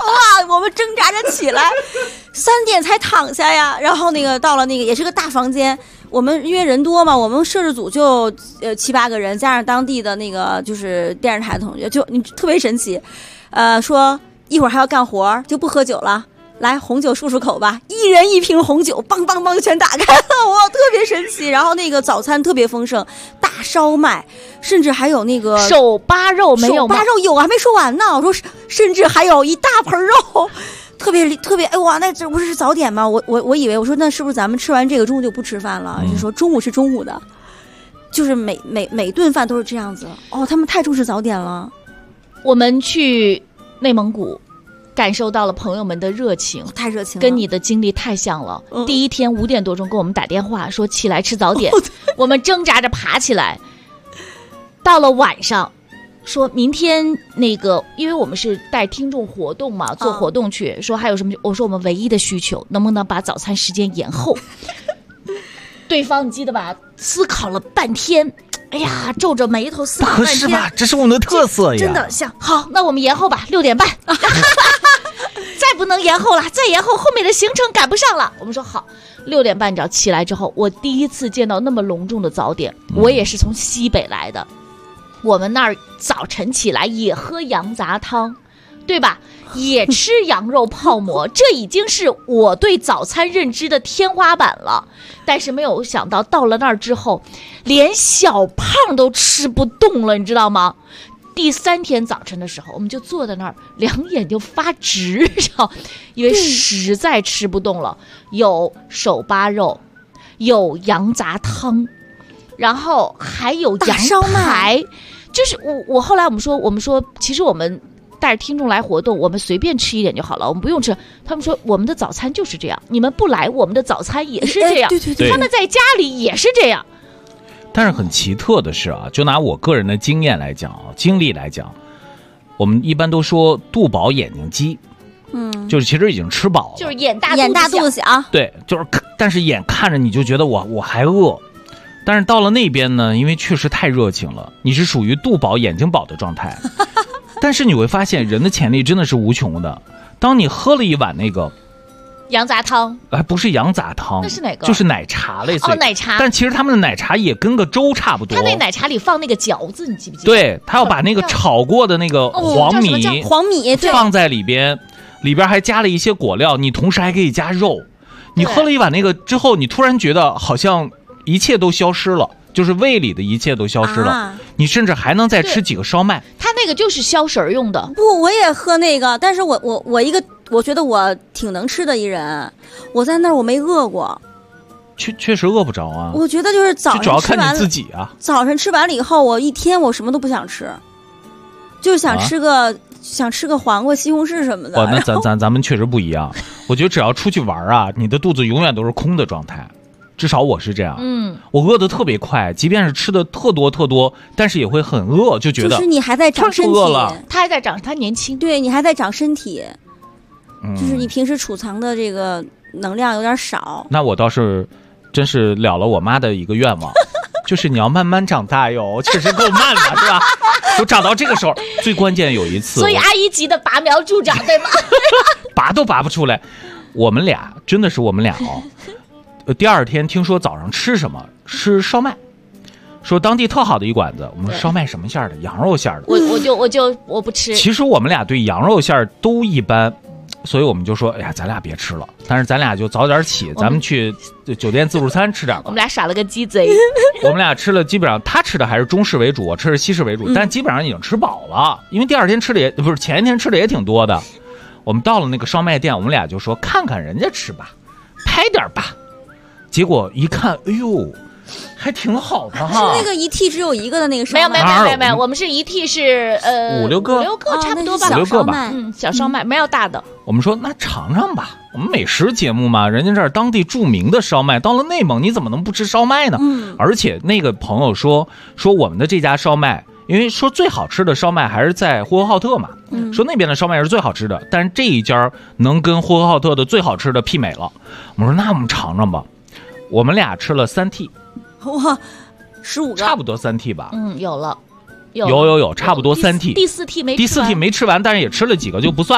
个，我们挣扎着起来，3点才躺下呀。然后到了也是个大房间，我们因为人多嘛，我们摄制组就7、8个人，加上当地的就是电视台的同学，就特别神奇。说一会儿还要干活，就不喝酒了。来，红酒漱漱口吧，一人1瓶红酒，梆梆梆全打开了，哇，特别神奇。然后早餐特别丰盛，大烧麦，甚至还有手扒肉没有吗？ 手扒肉有啊，还没说完呢。我说甚至还有一大盆肉，特别，哎哇，那这不是早点吗？我以为，我说那是不是咱们吃完这个中午就不吃饭了？就说中午是中午的，就是每顿饭都是这样子。哦，他们太重视早点了。 我们去内蒙古。感受到了朋友们的热情， 太热情了， 跟你的经历太像了。第一天5点多钟给我们打电话说起来吃早点，我们挣扎着爬起来。到了晚上，说明天因为我们是带听众活动嘛，做活动去，说还有什么？我说我们唯一的需求，能不能把早餐时间延后？对方你记得吧？思考了半天。哎呀，皱着眉头思考半天， 是吧？这是我们的特色呀！ 真的像好，那我们延后吧，6点半。再不能延后了，再延后后面的行程赶不上了。我们说好，6点半只要起来之后，我第一次见到那么隆重的早点。我也是从西北来的，我们那儿早晨起来也喝羊杂汤，对吧？也吃羊肉泡馍，这已经是我对早餐认知的天花板了。但是没有想到到了那儿之后，连小胖都吃不动了，你知道吗？第3天早晨的时候，我们就坐在那儿，2眼就发直，因为实在吃不动了。有手扒肉，有羊杂汤，然后还有羊排。就是我后来我们说，其实我们带着听众来活动，我们随便吃一点就好了，我们不用吃。他们说我们的早餐就是这样，你们不来，我们的早餐也是这样。 对， 他们在家里也是这样。 但是很奇特的是啊，就拿我个人的经验来讲，经历来讲，我们一般都说肚饱眼睛饥，就是其实已经吃饱了， 就是眼大肚子小。 对，就是但是眼看着你就觉得我还饿。但是到了那边呢，因为确实太热情了，你是属于肚饱眼睛饱的状态。但是你会发现人的潜力真的是无穷的。当你喝了一碗羊杂汤， 不是羊杂汤， 那是哪个？ 就是奶茶类似。 奶茶。 但其实他们的奶茶也跟个粥差不多。 他那奶茶里放那个饺子，你记不记得？ 对，他要把那个炒过的那个黄米放在里边还加了一些果料，你同时还可以加肉。你喝了一碗那个之后，你突然觉得好像一切都消失了。就是胃里的一切都消失了，你甚至还能再吃几个烧麦。 它那个就是消食用的。 不，我也喝那个，但是我觉得我挺能吃的一人，我在那儿我没饿过。 确实饿不着啊。 我觉得就是早上主要看你自己啊。 早上吃完了以后，我一天我什么都不想吃，就是想吃个黄瓜、西红柿什么的。 那咱们确实不一样。我觉得只要出去玩啊，你的肚子永远都是空的状态。至少我是这样，我饿得特别快，即便是吃的特多，但是也会很饿，就觉得就是你还在长身体， 他还在长，他年轻， 对你还在长身体，就是你平时储藏的这个能量有点少。 那我倒是真是了我妈的一个愿望，就是你要慢慢长大哟，确实够慢的，是吧？我长到这个时候，最关键有一次， 所以阿姨急得拔苗助长，对吗？ 拔都拔不出来，我们俩真的是我们俩第2天听说早上吃什么？吃烧麦，说当地特好的一馆子。我们说烧麦什么馅儿的？羊肉馅儿的。 我不吃。 其实我们俩对羊肉馅儿都一般，所以我们就说，哎呀，咱俩别吃了。但是咱俩就早点起，咱们去酒店自助餐吃点吧。 我们俩耍了个鸡贼。 我们俩吃了，基本上他吃的还是中式为主，我吃的西式为主，但基本上已经吃饱了，因为第2天吃的也不是前一天吃的也挺多的。我们到了那个烧麦店，我们俩就说看看人家吃吧，拍点吧。结果一看，哎呦，还挺好的哈。 是那个一屉只有一个的那个烧麦？ 没有，我们是一屉是 5、6个差不多吧， 小烧麦， 小烧麦没有大的。 我们说那尝尝吧，我们美食节目嘛，人家这儿当地著名的烧麦，到了内蒙你怎么能不吃烧麦呢？而且那个朋友说我们的这家烧麦，因为说最好吃的烧麦还是在呼和浩特嘛，说那边的烧麦是最好吃的，但是这一家能跟呼和浩特的最好吃的媲美了。我说那我们尝尝吧。我们俩吃了3屉， 哇，15个， 差不多3屉吧。 有了， 有，差不多3屉。 第4屉没吃完， 没吃完，但是也吃了几个就不算了。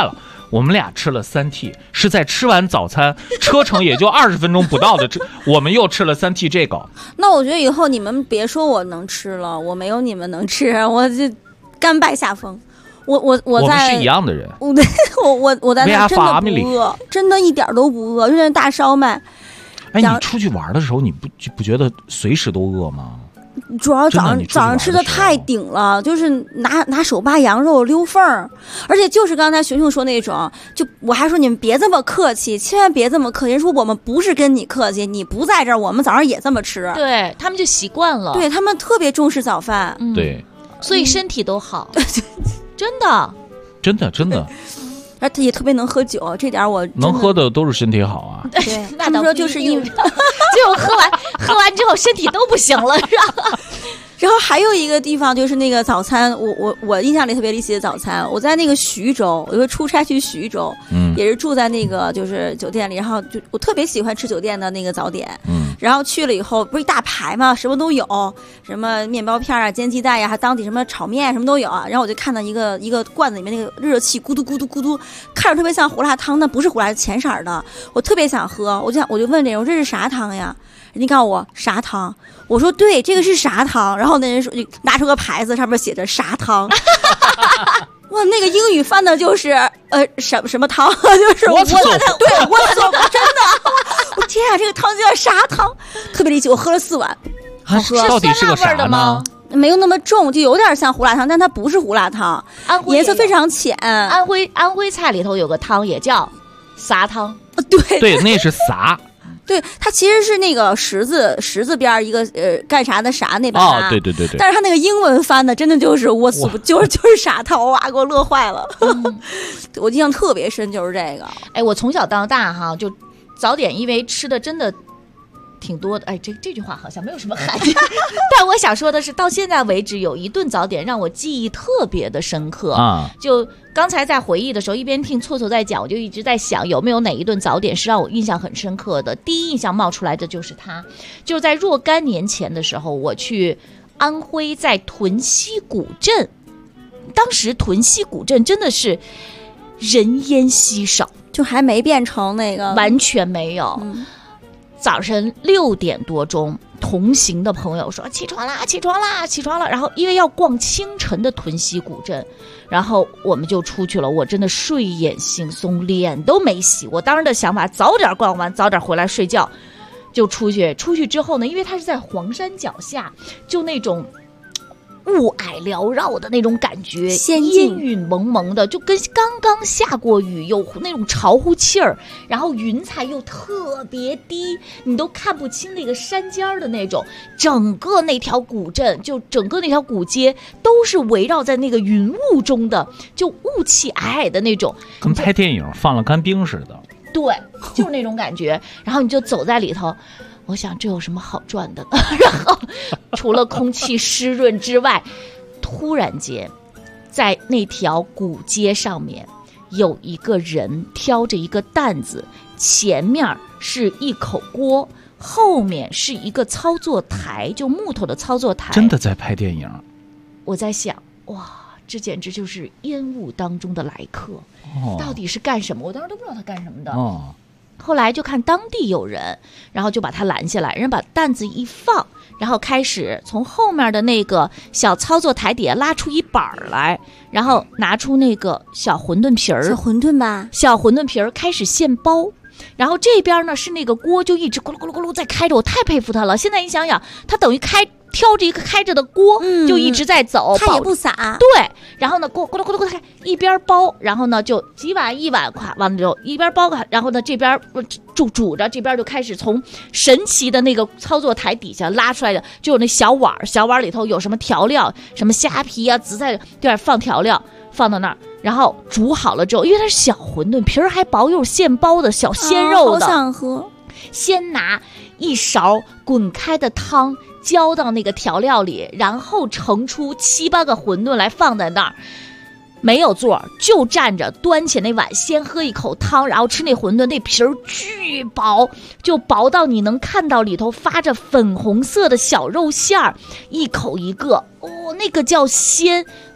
我们俩吃了3T，是在吃完早餐车程也就20分钟不到的，我们又吃了3T 这个。 那我觉得以后你们别说我能吃了，我没有你们能吃，我这甘拜下风。我们是一样的人。 我在那真的不饿，真的一点都不饿，就那大烧麦。 哎，你出去玩的时候，你不觉得随时都饿吗？ 主要早上吃的太顶了，就是拿手扒羊肉溜缝儿，而且就是刚才熊熊说那种，就我还说你们别这么客气，千万别这么客气。人说我们不是跟你客气，你不在这儿，我们早上也这么吃。 对他们就习惯了， 对他们特别重视早饭， 对， 所以身体都好，真的。 而他也特别能喝酒，这点我能喝的都是身体好啊。 对，他们说就是因为结果喝完之后身体都不行了，是吧？ 然后还有一个地方就是那个早餐，我印象里特别离奇的早餐，我在那个徐州，我就出差去徐州，也是住在那个就是酒店里，然后就我特别喜欢吃酒店的那个早点，然后去了以后不是一大排嘛，什么都有，什么面包片啊、煎鸡蛋呀，还当地什么炒面什么都有啊。然后我就看到一个罐子里面那个热气咕嘟咕嘟咕嘟，看着特别像胡辣汤，但不是胡辣，浅色的，我特别想喝，我就问这人，我这是啥汤呀？人家告诉我啥汤，我说对，这个是啥汤？然后那人说拿出个牌子，上面写着啥汤。哇，那个英语翻的就是什么汤，就是我对我真的，我天啊，这个汤叫啥汤？特别离奇，我喝了4碗，好喝。 到底是个啥呢？ 没有那么重，就有点像胡辣汤，但它不是胡辣汤，颜色非常浅。 安徽菜里头有个汤也叫撒汤， 对，那是撒。 对，它其实是那个十字边一个干啥的啥那边啊， 对。 但是它那个英文翻的真的就是就是傻头啊，给我乐坏了。我印象特别深，就是这个。 哎，我从小到大哈，就早点，因为吃的真的挺多的。哎，这句话好像没有什么含义，但我想说的是，到现在为止，有一顿早点让我记忆特别的深刻啊。就刚才在回忆的时候，一边听错在讲，我就一直在想，有没有哪一顿早点是让我印象很深刻的。第一印象冒出来的就是它，就是在若干年前的时候，我去安徽，在屯溪古镇，当时屯溪古镇真的是人烟稀少， 就还没变成那个， 完全没有。早晨6点多钟，同行的朋友说起床啦，然后因为要逛清晨的屯溪古镇，然后我们就出去了。我真的睡眼惺忪，脸都没洗。我当时的想法，早点逛完，早点回来睡觉，就出去之后呢，因为它是在黄山脚下，就那种雾霭缭绕的那种感觉，阴云蒙蒙的，就跟刚刚下过雨，有那种潮乎气儿，然后云彩又特别低，你都看不清那个山尖的那种。整个那条古镇，就整个那条古街都是围绕在那个云雾中的，就雾气霭霭的那种， 跟拍电影放了干冰似的。 对，就是那种感觉。然后你就走在里头，我想这有什么好赚的呢？然后除了空气湿润之外，突然间在那条古街上面有一个人挑着一个担子，前面是一口锅，后面是一个操作台，就木头的操作台。 真的在拍电影。 我在想，哇，这简直就是烟雾当中的来客，到底是干什么？我当时都不知道他干什么的。后来就看当地有人，然后就把他拦下来，人把担子一放，然后开始从后面的那个小操作台底下拉出一板来，然后拿出那个小馄饨皮儿， 小馄饨吧， 小馄饨皮儿开始现包。然后这边呢是那个锅就一直咕噜咕噜咕噜在开着，我太佩服他了。现在你想想，他等于挑着一个开着的锅，就一直在走， 他也不洒。 对，然后呢，咕噜咕噜咕噜开，一边包，然后呢就几碗一碗，完了之后一边包，然后呢这边煮着，这边就开始从神奇的那个操作台底下拉出来的，就有那小碗里头有什么调料，什么虾皮啊、紫菜，对，放调料放到那儿。然后煮好了之后，因为它是小馄饨皮儿还薄，又是现包的小鲜肉的， 好想喝。 先拿一勺滚开的汤浇到那个调料里，然后盛出7、8个馄饨来放在那儿，没有座就站着，端起那碗先喝一口汤，然后吃那馄饨，那皮儿巨薄，就薄到你能看到里头发着粉红色的小肉馅儿，一口一个，那个叫鲜。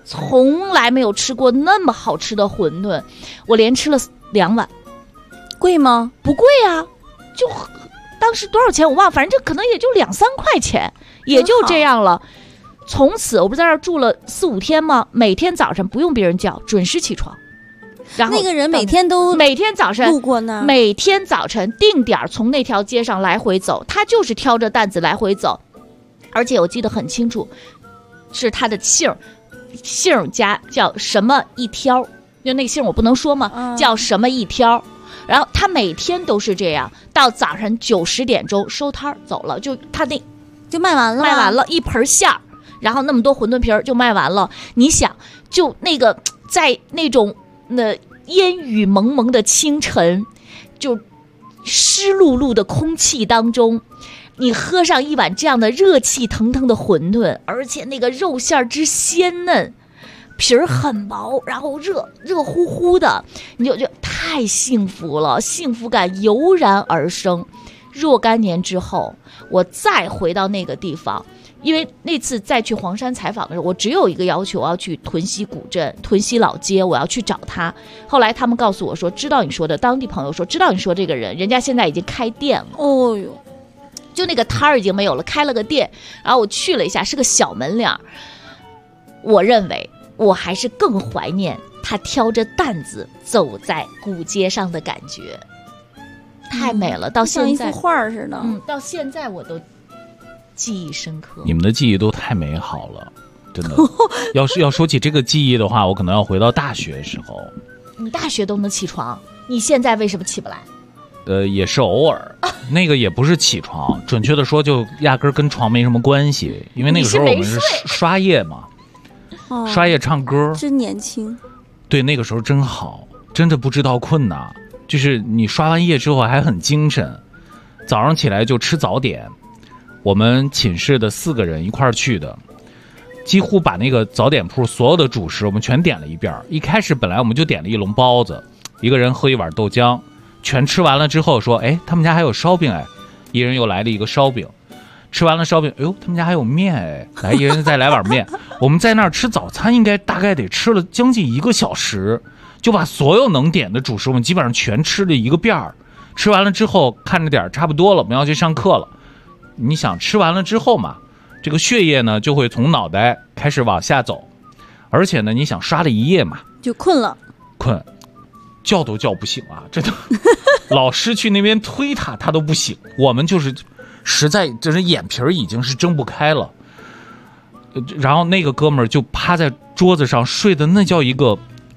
从来没有吃过那么好吃的馄饨，我连吃了2碗。 贵吗？ 不贵啊，就当时多少钱我忘了，反正这可能也就2-3块钱，也就这样了。从此我不是在这儿住了4-5天吗？每天早上不用别人叫，准时起床。然后那个人每天早晨路过那儿， 每天早晨定点从那条街上来回走，他就是挑着担子来回走。而且我记得很清楚，是他的姓加叫什么一挑，就那个姓我不能说嘛，叫什么一挑。然后他每天都是这样，到早上9、10点钟收摊走了，就他那就卖完了一盆馅儿，然后那么多馄饨皮儿就卖完了。你想，就那个在那种烟雨蒙蒙的清晨，就湿漉漉的空气当中，你喝上一碗这样的热气腾腾的馄饨，而且那个肉馅之鲜嫩，皮儿很薄，然后热乎乎的，你就太幸福了，幸福感油然而生。若干年之后，我再回到那个地方，因为那次再去黄山采访的时候，我只有一个要求，我要去屯溪古镇、屯溪老街，我要去找他。后来他们告诉我说，知道你说的，当地朋友说知道你说这个人，人家现在已经开店了。 哦哟， 就那个摊儿已经没有了，开了个店。然后我去了一下，是个小门脸。我认为我还是更怀念他挑着担子走在古街上的感觉，太美了。到现在像一幅画似的， 到现在我都记忆深刻。 你们的记忆都太美好了，真的。要说起这个记忆的话，我可能要回到大学时候。 你大学都能起床，你现在为什么起不来？ 也是偶尔，那个也不是起床，准确的说就压根儿跟床没什么关系，因为那个时候我们是刷夜嘛，刷夜唱歌， 真年轻。 对，那个时候真好，真的不知道困呐，就是你刷完夜之后还很精神，早上起来就吃早点。我们寝室的4个人一块儿去的，几乎把那个早点铺所有的主食我们全点了一遍。一开始本来我们就点了一笼包子，一个人喝一碗豆浆，全吃完了之后说，哎，他们家还有烧饼，哎，一人又来了一个烧饼。吃完了烧饼，哎呦，他们家还有面，哎，来，一人再来碗面。我们在那儿吃早餐，应该大概得吃了将近1个小时，就把所有能点的主食我们基本上全吃了一个遍儿。吃完了之后，看着点差不多了，我们要去上课了。你想吃完了之后嘛，这个血液呢就会从脑袋开始往下走，而且呢，你想刷了一夜嘛， 就困了， 叫都叫不醒啊，真的。老师去那边推他都不醒，我们就是实在就是眼皮儿已经是睁不开了。然后那个哥们儿就趴在桌子上睡的那叫一个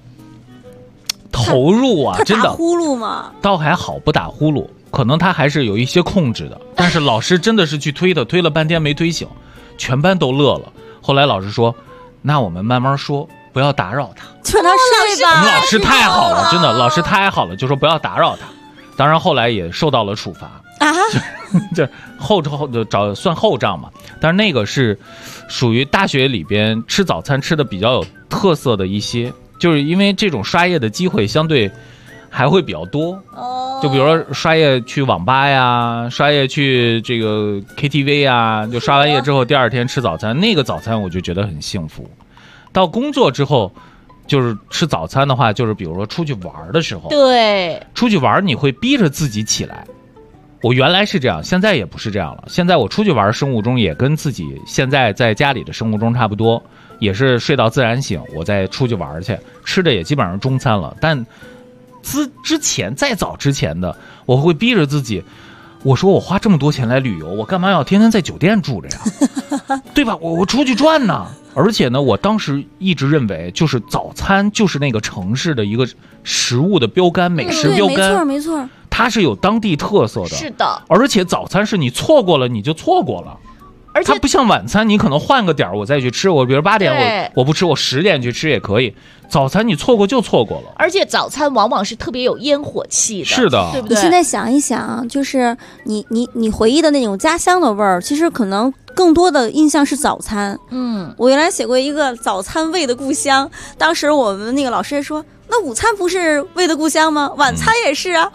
投入啊，真的。 他打呼噜吗？ 倒还好，不打呼噜，可能他还是有一些控制的。但是老师真的是去推他，推了半天没推醒，全班都乐了。后来老师说，那我们慢慢说，不要打扰他， 就让他睡吧。 我们老师太好了，真的，老师太好了，就说不要打扰他。当然后来也受到了处罚啊， 这后算后账嘛。但是那个是属于大学里边吃早餐吃的比较有特色的一些，就是因为这种刷夜的机会相对还会比较多。就比如说刷夜去网吧呀，刷夜去这个 KTV 啊，就刷完夜之后第2天吃早餐，那个早餐我就觉得很幸福。到工作之后，就是吃早餐的话，就是比如说出去玩的时候， 对， 出去玩你会逼着自己起来。我原来是这样，现在也不是这样了。现在我出去玩生物钟也跟自己现在在家里的生物钟差不多，也是睡到自然醒，我再出去玩去，吃的也基本上中餐了。但之前再早之前的，我会逼着自己，我说我花这么多钱来旅游，我干嘛要天天在酒店住着呀？对吧？我出去转呢。而且呢，我当时一直认为，就是早餐就是那个城市的一个食物的标杆，美食标杆， 没错， 它是有当地特色的。 是的， 而且早餐是你错过了你就错过了。 而且它不像晚餐，你可能换个点我再去吃，我比如8点我不吃，我10点去吃也可以。早餐你错过就错过了， 而且早餐往往是特别有烟火气的， 是的， 对不对？ 你现在想一想，就是你回忆的那种家乡的味儿，其实可能更多的印象是早餐。我原来写过一个早餐味的故乡，当时我们那个老师也说，那午餐不是味的故乡吗？晚餐也是啊。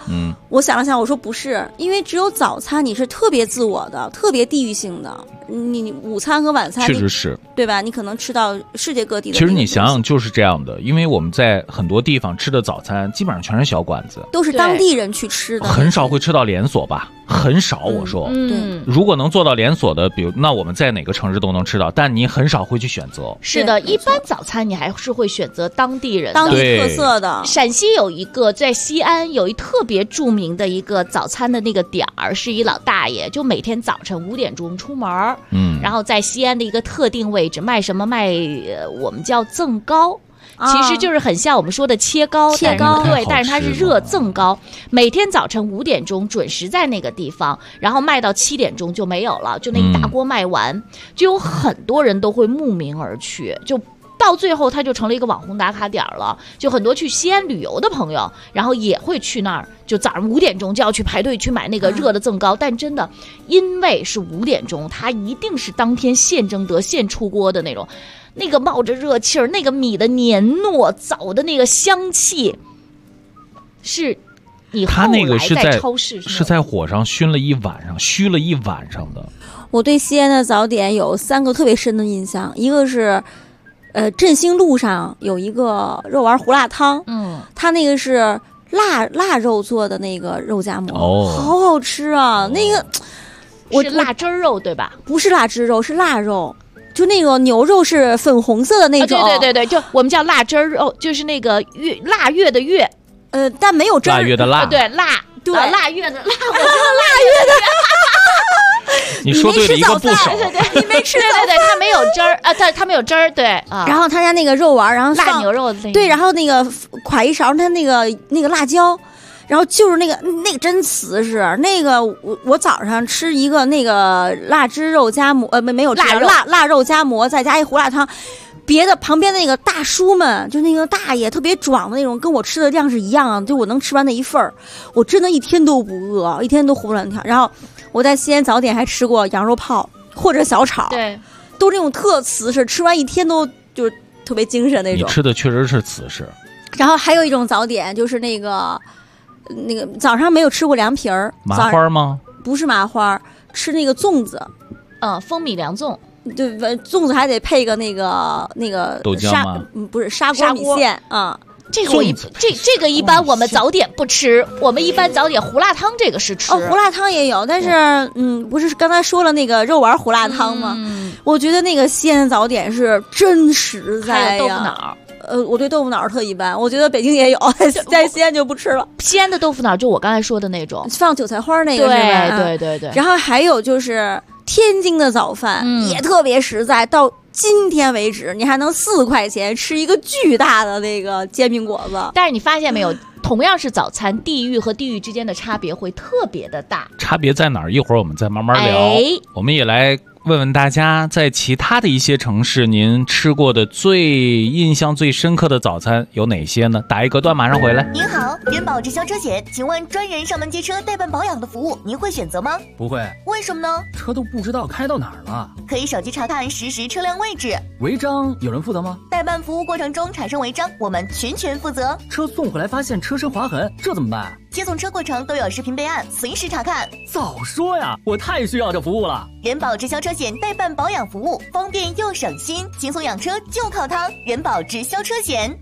我想了想，我说不是，因为只有早餐你是特别自我的，特别地域性的。你午餐和晚餐确实是， 对吧？你可能吃到世界各地的。 其实你想想就是这样的，因为我们在很多地方吃的早餐基本上全是小馆子， 都是当地人去吃的， 很少会吃到连锁吧。很少，我说， 对， 如果能做到连锁的，比如那我们在哪个城市都能吃到，但你很少会去选择。 是的，一般早餐你还是会选择当地人的、 当地特色的。 陕西有一个在西安有一特别著名的一个早餐的那个点儿，是一老大爷，就每天早晨5点钟出门，然后在西安的一个特定位置卖什么卖，我们叫赠糕。其实就是很像我们说的切糕，对，但是它是热赠糕。每天早晨5点钟准时在那个地方，然后卖到7点钟就没有了，就那一大锅卖完，就有很多人都会慕名而去，就到最后它就成了一个网红打卡点了。就很多去西安旅游的朋友，然后也会去那儿，就早上5点钟就要去排队去买那个热的赠糕。但真的，因为是5点钟，它一定是当天现蒸得现出锅的那种。那个冒着热气儿，那个米的黏糯，枣的那个香气，是你后来在超市是在火上熏了一晚上的。 我对西安的早点有3个特别深的印象，一个是，振兴路上有一个肉丸胡辣汤，它那个是腊肉做的那个肉夹馍，好好吃啊！那个是腊汁肉对吧？ 不是腊汁肉，是腊肉。就那个牛肉是粉红色的那种， 对，就我们叫腊汁肉，就是那个腊月的月， 但没有汁儿， 腊月的腊， 对腊，对腊月的腊，我说腊月的。 你说对了一个部首， 对，你没吃， 对，它没有汁儿啊，它没有汁儿，对啊。 然后他家那个肉丸，然后腊牛肉， 对，然后那个㧟一勺，它那个辣椒。然后就是那个真瓷实，那个我早上吃一个那个腊汁肉夹馍，没有腊肉夹馍，再加一胡辣汤，别的旁边那个大叔们，就那个大爷特别壮的那种，跟我吃的量是一样，就我能吃完那一份儿，我真的一天都不饿，一天都活蹦乱跳。然后我在西安早点还吃过羊肉泡或者小炒， 对， 都那种特瓷实，吃完一天都就是特别精神那种。 你吃的确实是瓷实。 然后还有一种早点就是那个早上没有吃过凉皮儿， 麻花吗？ 不是麻花，吃那个粽子， 蜂米凉粽， 对，粽子还得配个那个豆浆吗？ 不是砂锅米线啊。 这个这个一般我们早点不吃，我们一般早点胡辣汤这个是吃。 胡辣汤也有，但是不是刚才说了那个肉丸胡辣汤吗？我觉得那个西安早点是真实在呀。 还有豆腐脑。 我对豆腐脑特一般，我觉得北京也有，在西安就不吃了。 西安的豆腐脑就我刚才说的那种， 放韭菜花那个是吧？ 对。 然后还有就是天津的早饭也特别实在，到今天为止你还能4块钱吃一个巨大的那个煎饼果子。 但是你发现没有，同样是早餐，地域和地域之间的差别会特别的大。 差别在哪儿？一会儿我们再慢慢聊。我们也来问问大家，在其他的一些城市，您吃过的印象最深刻的早餐有哪些呢？打一个段，马上回来。 您好，人保直销车险，请问专人上门接车代办保养的服务，您会选择吗？ 不会。 为什么呢？ 车都不知道开到哪儿了。 可以手机查看实时车辆位置。 违章有人负责吗？ 代办服务过程中产生违章，我们全权负责。 车送回来发现车身划痕，这怎么办？ 接送车过程都有视频备案，随时查看。 早说呀，我太需要这服务了。 人保直销车险代办保养服务，方便又省心，轻松养车就靠它。人保直销车险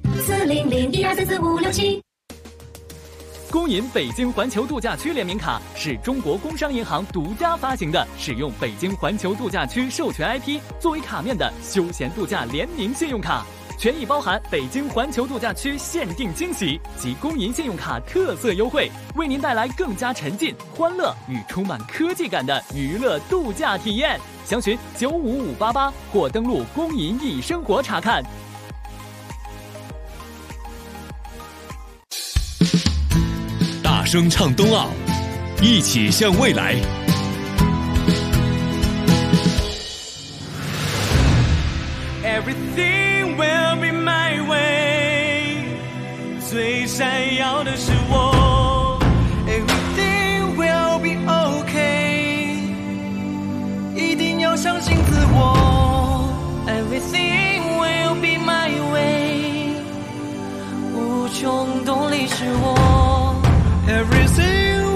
40012344567。 工银北京环球度假区联名卡是中国工商银行独家发行的，使用北京环球度假区授权 IP 作为卡面的休闲度假联名信用卡，权益包含北京环球度假区限定惊喜及工银信用卡特色优惠，为您带来更加沉浸、欢乐与充满科技感的娱乐度假体验。详询95588或登录工银易生活查看。 大声唱冬奥，一起向未来。 Everything will be my way， 最闪耀的是我。Everything will be okay， 一定要相信自我。Everything will be my way， 无穷动力是我。Everything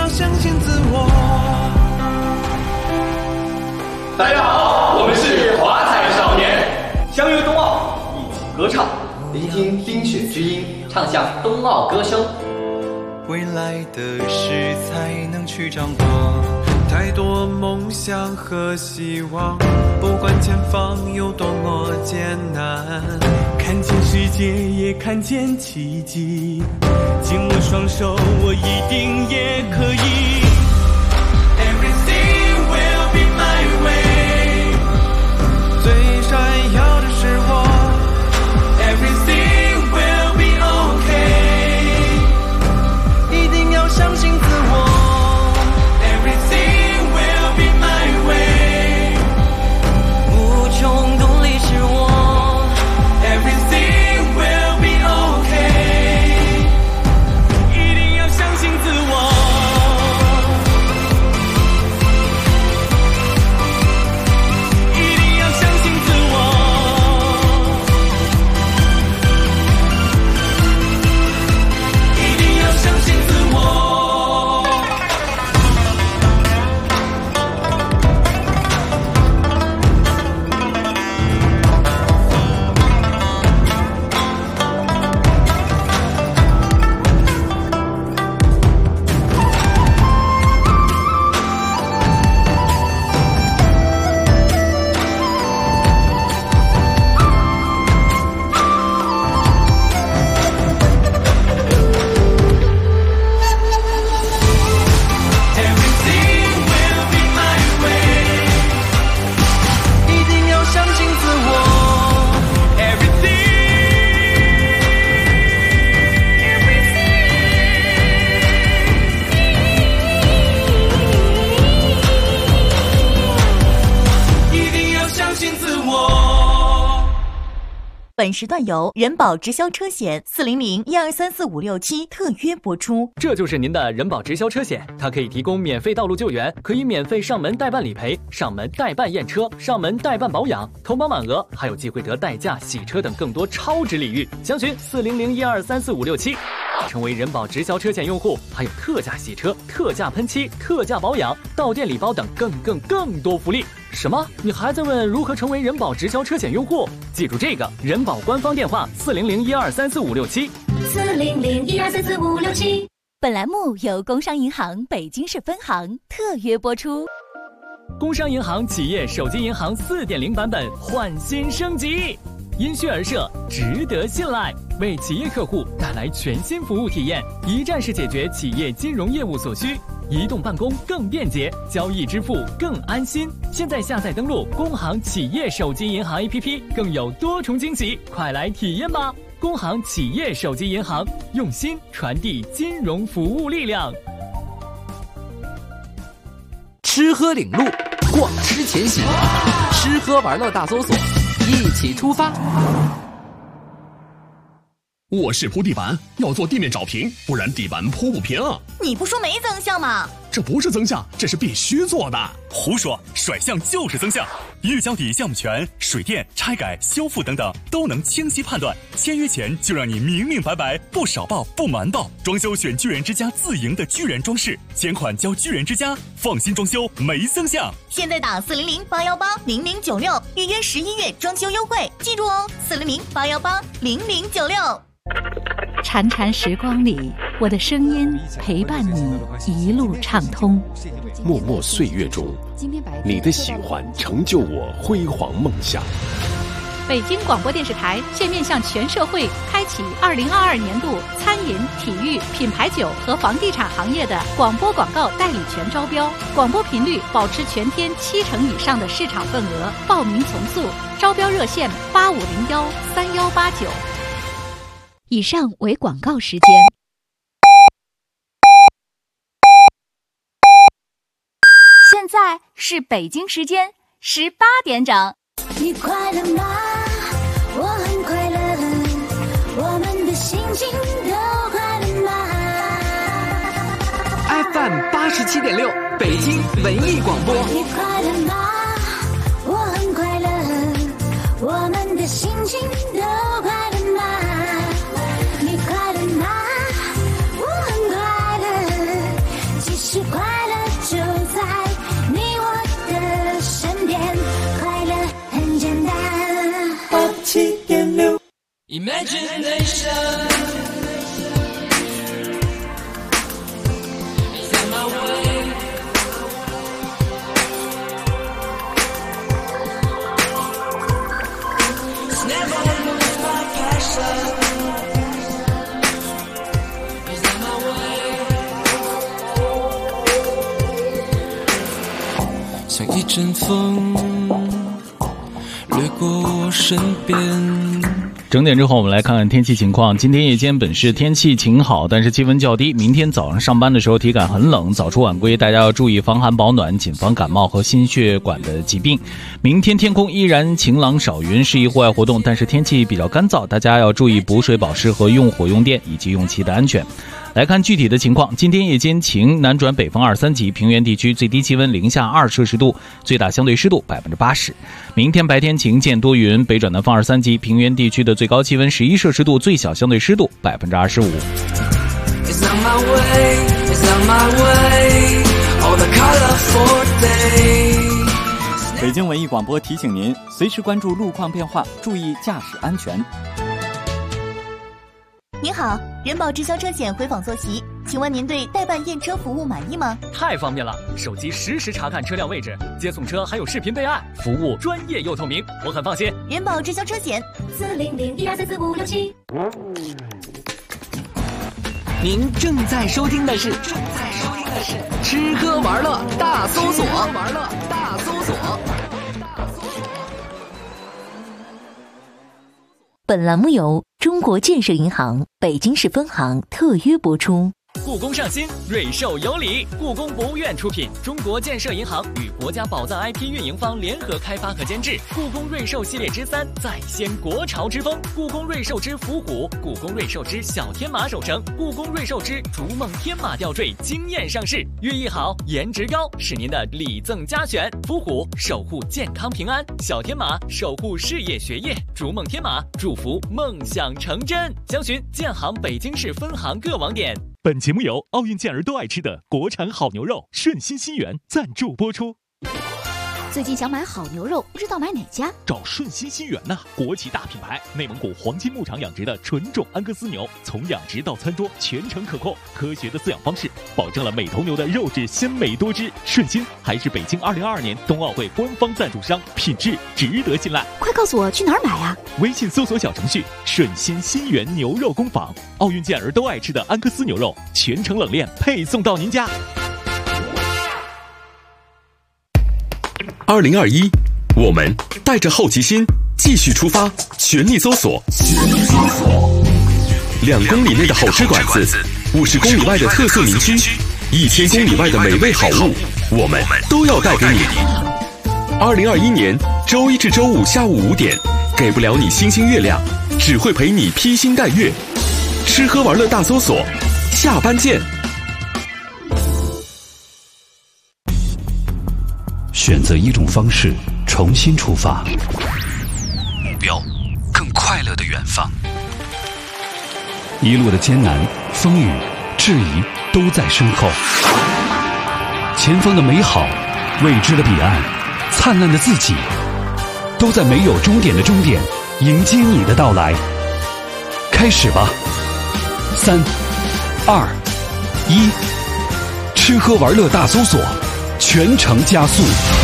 相信自我。 大家好，我们是华彩少年，相约冬奥，一起歌唱，聆听冰雪之音，唱响冬奥歌声。 未来的事才能去掌握，太多梦想和希望，不管前方有多么艰难，看见世界也看见奇迹，紧握双手，我一定也可以。Everything will be my way， 最闪耀的是我。Everything will be okay， 一定要相信自我。Everything will be my way， 无穷动力是我。Everything will be okay， 一定要相信自我。一定要相信自我。一定要相信自我。 本时段由人保直销车险400-1234567特约播出。 这就是您的人保直销车险，它可以提供免费道路救援，可以免费上门代办理赔、上门代办验车、上门代办保养，投保满额还有机会得代驾洗车等更多超值礼遇。详询400-1234567，成为人保直销车险用户，还有特价洗车、特价喷漆、特价保养、到店礼包等更多福利。什么？你还在问如何成为人保直销车险用户？记住这个人保官方电话400-1234567。 400-1234567。本栏目由工商银行北京市分行特约播出。 工商银行企业手机银行4.0版本焕新升级，因需而设，值得信赖，为企业客户带来全新服务体验，一站式解决企业金融业务所需。移动办公更便捷，交易支付更安心。现在下载登录工行企业手机银行 APP， 更有多重惊喜，快来体验吧！工行企业手机银行，用心传递金融服务力量。 吃喝领路，逛吃前行，吃喝玩乐大搜索，一起出发。 我是铺地板，要做地面找平，不然地板铺不平。 你不说没增项吗？ 这不是增项，这是必须做的。 胡说，甩项就是增项。预交底项目权、水电、拆改、修复等等都能清晰判断。签约前就让你明明白白，不少报不瞒报。装修选巨人之家自营的巨人装饰，前款交巨人之家，放心装修没增项。 现在打400-818-0096预约11月装修优惠，记住哦，400-818-0096。 潺潺时光里，我的声音陪伴你一路畅通。 默默岁月中，你的喜欢成就我辉煌梦想。 北京广播电视台现面向全社会开启2022年度餐饮、体育、品牌酒和房地产行业的广播广告代理权招标，广播频率保持全天70%以上的市场份额，报名从速，招标热线8501-3189。以上为广告时间。 现在是北京时间18点整。 你快乐吗？我很快乐，我们的心情都快乐吗 ？FM 87.6，北京文艺广播。 你快乐吗？我很快乐，我们的心情都快乐吗？你快乐吗？我很快乐，继续像一阵风掠过我身边。 整点之后，我们来看看天气情况。今天夜间本市天气晴好，但是气温较低。明天早上上班的时候体感很冷，早出晚归，大家要注意防寒保暖，谨防感冒和心血管的疾病。明天天空依然晴朗少云，适宜户外活动，但是天气比较干燥，大家要注意补水保湿和用火用电以及用气的安全。来看具体的情况，今天夜间晴，南转北风2、3级，平原地区最低气温零下2摄氏度，最大相对湿度80%。明天白天晴见多云，北转南风2、3级，平原地区的最高气温11摄氏度，最小相对湿度25%。 北京文艺广播提醒您，随时关注路况变化，注意驾驶安全。 您好，人保直销车险回访坐席，请问您对代办验车服务满意吗？ 太方便了，手机实时查看车辆位置，接送车还有视频备案，服务专业又透明，我很放心。 人保直销车险40012344567。 您正在收听的是吃喝玩乐大搜索。 本栏目由中国建设银行北京市分行特约播出。 故宫上新，瑞兽有礼。故宫博物院出品，中国建设银行与国家宝藏 IP 运营方联合开发和监制。故宫瑞兽系列之3再掀国潮之风，故宫瑞兽之伏虎，故宫瑞兽之小天马守城，故宫瑞兽之逐梦天马吊坠惊艳上市。寓意好，颜值高，是您的礼赠佳选。伏虎守护健康平安，小天马守护事业学业，逐梦天马祝福梦想成真。详询建行北京市分行各网点。 本节目由奥运健儿都爱吃的国产好牛肉顺心新源赞助播出。 最近想买好牛肉，不知道买哪家？ 找顺心新源呐，国际大品牌，内蒙古黄金牧场养殖的纯种安格斯牛，从养殖到餐桌全程可控，科学的饲养方式保证了每头牛的肉质鲜美多汁。顺心还是北京2022年冬奥会官方赞助商，品质值得信赖。 快告诉我去哪儿买啊？ 微信搜索小程序顺心新源牛肉工坊，奥运健儿都爱吃的安格斯牛肉，全程冷链配送到您家。 2021，我们带着好奇心继续出发，全力搜索。2公里内的好吃馆子，50公里外的特色名区，1000公里外的美味好物，我们都要带给你。2021年周一至周五下午5点，给不了你星星月亮，只会陪你披星戴月。吃喝玩乐大搜索，下班见。 选择一种方式，重新出发，目标更快乐的远方。一路的艰难、风雨、质疑都在身后，前方的美好、未知的彼岸、灿烂的自己，都在没有终点的终点迎接你的到来。开始吧，3、2、1，吃喝玩乐大搜索，全程加速。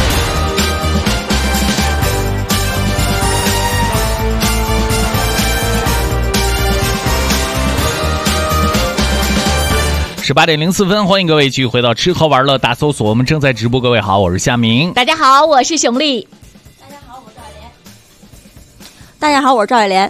18点04分，欢迎各位继续回到吃喝玩乐大搜索，我们正在直播。各位好，我是夏明。 大家好，我是熊丽。 大家好，我是赵爱莲。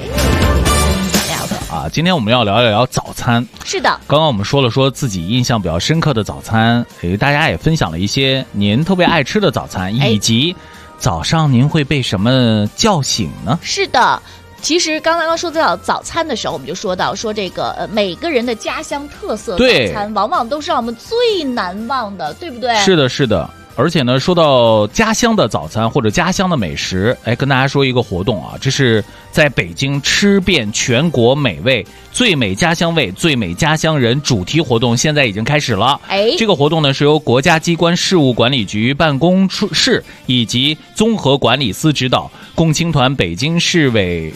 今天我们要聊一聊早餐。 是的， 刚刚我们说了自己印象比较深刻的早餐，大家也分享了一些您特别爱吃的早餐，以及早上您会被什么叫醒呢？ 是的。其实刚刚说到早餐的时候，我们就说到这个每个人的家乡特色早餐，往往都是让我们最难忘的，对不对？ 是的，是的。 而且呢，说到家乡的早餐或者家乡的美食，哎，跟大家说一个活动啊，这是在北京吃遍全国美味，最美家乡味，最美家乡人主题活动现在已经开始了。 哎， 这个活动呢是由国家机关事务管理局办公室以及综合管理司指导，共青团北京市委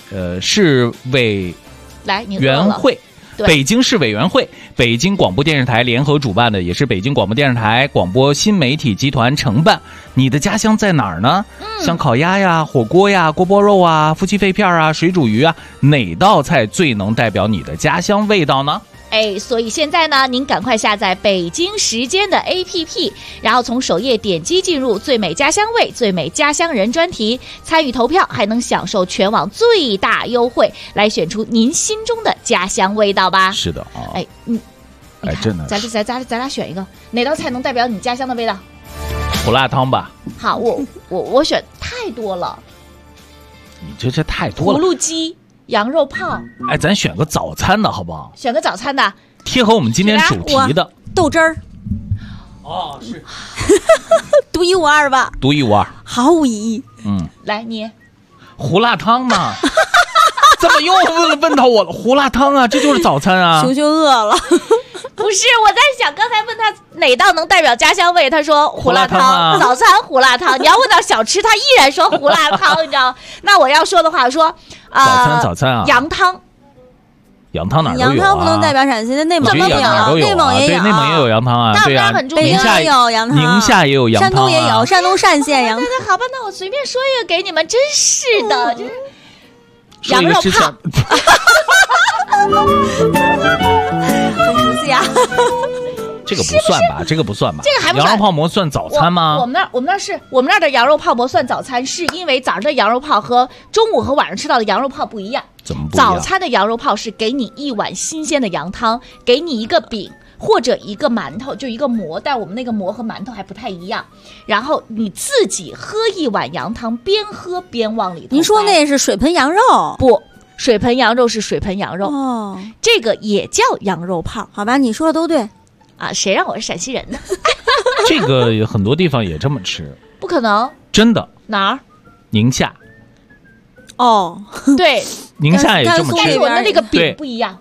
员会。北京市委员会、北京广播电视台联合主办的，也是北京广播电视台广播新媒体集团承办。你的家乡在哪儿呢？像烤鸭呀、火锅呀、锅包肉啊、夫妻肺片啊、水煮鱼啊，哪道菜最能代表你的家乡味道呢？ 哎，所以现在呢，您赶快下载北京时间的 APP， 然后从首页点击进入最美家乡味、最美家乡人专题，参与投票，还能享受全网最大优惠，来选出您心中的家乡味道吧。 是的啊， 哎， 哎，真的， 咱俩选一个，哪道菜能代表你家乡的味道？ 胡辣汤吧。 好，我选太多了。 你这太多了。 葫芦鸡。羊肉泡， 哎，咱选个早餐的好不好？ 选个早餐的， 贴合我们今天主题的豆汁儿。 哦，是独一无二吧？ 独一无二， 毫无疑义。 来你胡辣汤嘛？怎么又问到我了？胡辣汤啊，这就是早餐啊！ 熊熊饿了。 不是，我在想，刚才问他哪道能代表家乡味，他说胡辣汤， 啊、 早餐胡辣汤。你要问到小吃，他依然说胡辣汤，你知道？那我要说的话，我说早餐啊， 羊汤。 羊汤哪儿都有啊？ 羊汤不能代表陕西的，内蒙也有， 内蒙也有， 对，内蒙也有羊汤啊，对呀。 北京也有羊汤， 宁夏也有羊汤， 山东也有，山东单县羊汤。 对，好吧，那我随便说一个给你们，真是的，就是羊肉泡。 很熟悉啊。 这个不算吧？这个不算吧？ 这个还不算。 羊肉泡馍算早餐吗？ 我们那儿的羊肉泡馍算早餐，是因为早上的羊肉泡和中午和晚上吃到的羊肉泡不一样。 怎么不一样？ 早餐的羊肉泡是给你一碗新鲜的羊汤，给你一个饼或者一个馒头，就一个馍，但我们那个馍和馒头还不太一样。然后你自己喝一碗羊汤，边喝边往里头。 您说那是水盆羊肉？ 不。水盆羊肉是水盆羊肉， 哦， 这个也叫羊肉泡， 好吧？你说的都对啊，谁让我是陕西人呢？ 这个很多地方也这么吃， 不可能， 真的？ 哪儿？ 宁夏。 哦， 对， 宁夏也这么吃， 但是我的那个饼不一样。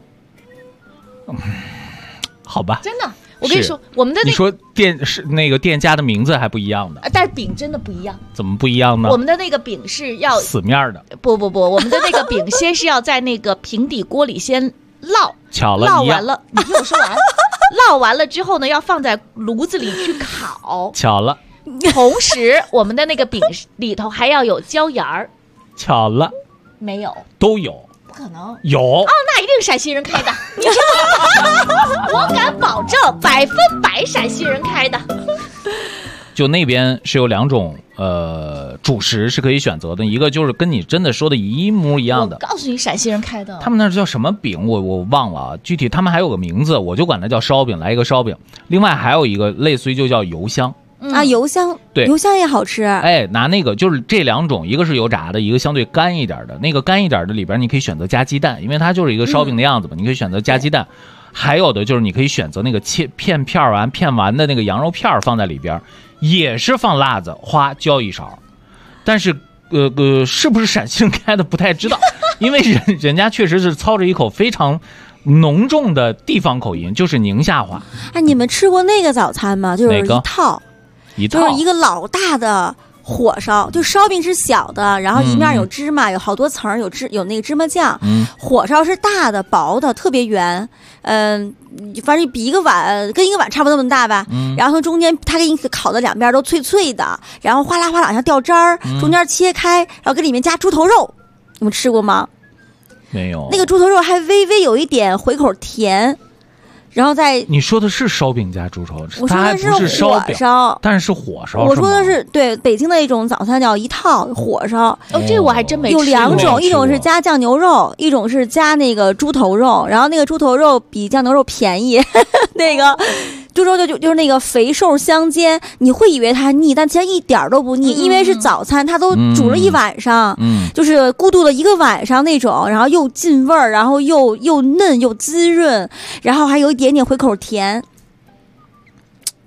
好吧， 真的。我跟你说，我们的你说那个店家的名字还不一样的， 但是饼真的不一样。 怎么不一样呢？ 我们的那个饼是要死面的。 不，我们的那个饼先是要在那个平底锅里先烙， 巧了， 烙完了，你听我说完，烙完了之后呢，要放在炉子里去烤。 巧了。 同时，我们的那个饼里头还要有椒盐儿。 巧了。 没有。 都有。 不可能有哦，那一定是陕西人开的，你知道吗？我敢保证100%陕西人开的。 就那边是有2种主食是可以选择的，一个就是跟你真的说的一模一样的。 我告诉你，陕西人开的。 他们那叫什么饼？我忘了啊，具体他们还有个名字，我就管它叫烧饼，来一个烧饼。另外还有一个类似于就叫油香。 啊，油香， 对， 油香也好吃。 哎，拿那个就是这2种，一个是油炸的，一个相对干一点的。那个干一点的里边你可以选择加鸡蛋，因为它就是一个烧饼的样子嘛，你可以选择加鸡蛋。还有的就是你可以选择那个片完的那个羊肉片放在里边，也是放辣子，花浇一勺。但是是不是陕西人开的不太知道，因为人家确实是操着一口非常浓重的地方口音，就是宁夏话。 哎，你们吃过那个早餐吗？就是一套。就是一个老大的火烧，就烧饼是小的，然后一面有芝麻，有好多层，有那个芝麻酱。火烧是大的、薄的，特别圆。反正比跟一个碗差不多那么大吧。然后中间它给你烤的2边都脆脆的，然后哗啦哗啦像掉渣儿，中间切开，然后给里面加猪头肉。你们吃过吗？ 没有。 那个猪头肉还微微有一点回口甜。然后你说的是烧饼加猪头， 我说的是烧饼，但是火烧。 我说的是对北京的一种早餐叫一套火烧。 哦，这我还真没吃过。 有2种，一种是加酱牛肉，一种是加那个猪头肉。然后那个猪头肉比酱牛肉便宜，那个猪肉就是那个肥瘦相间，你会以为它腻，但其实一点都不腻，因为是早餐，它都煮了一晚上，就是咕嘟了一个晚上那种，然后又进味儿，然后又嫩又滋润，然后还有一点点回口甜，就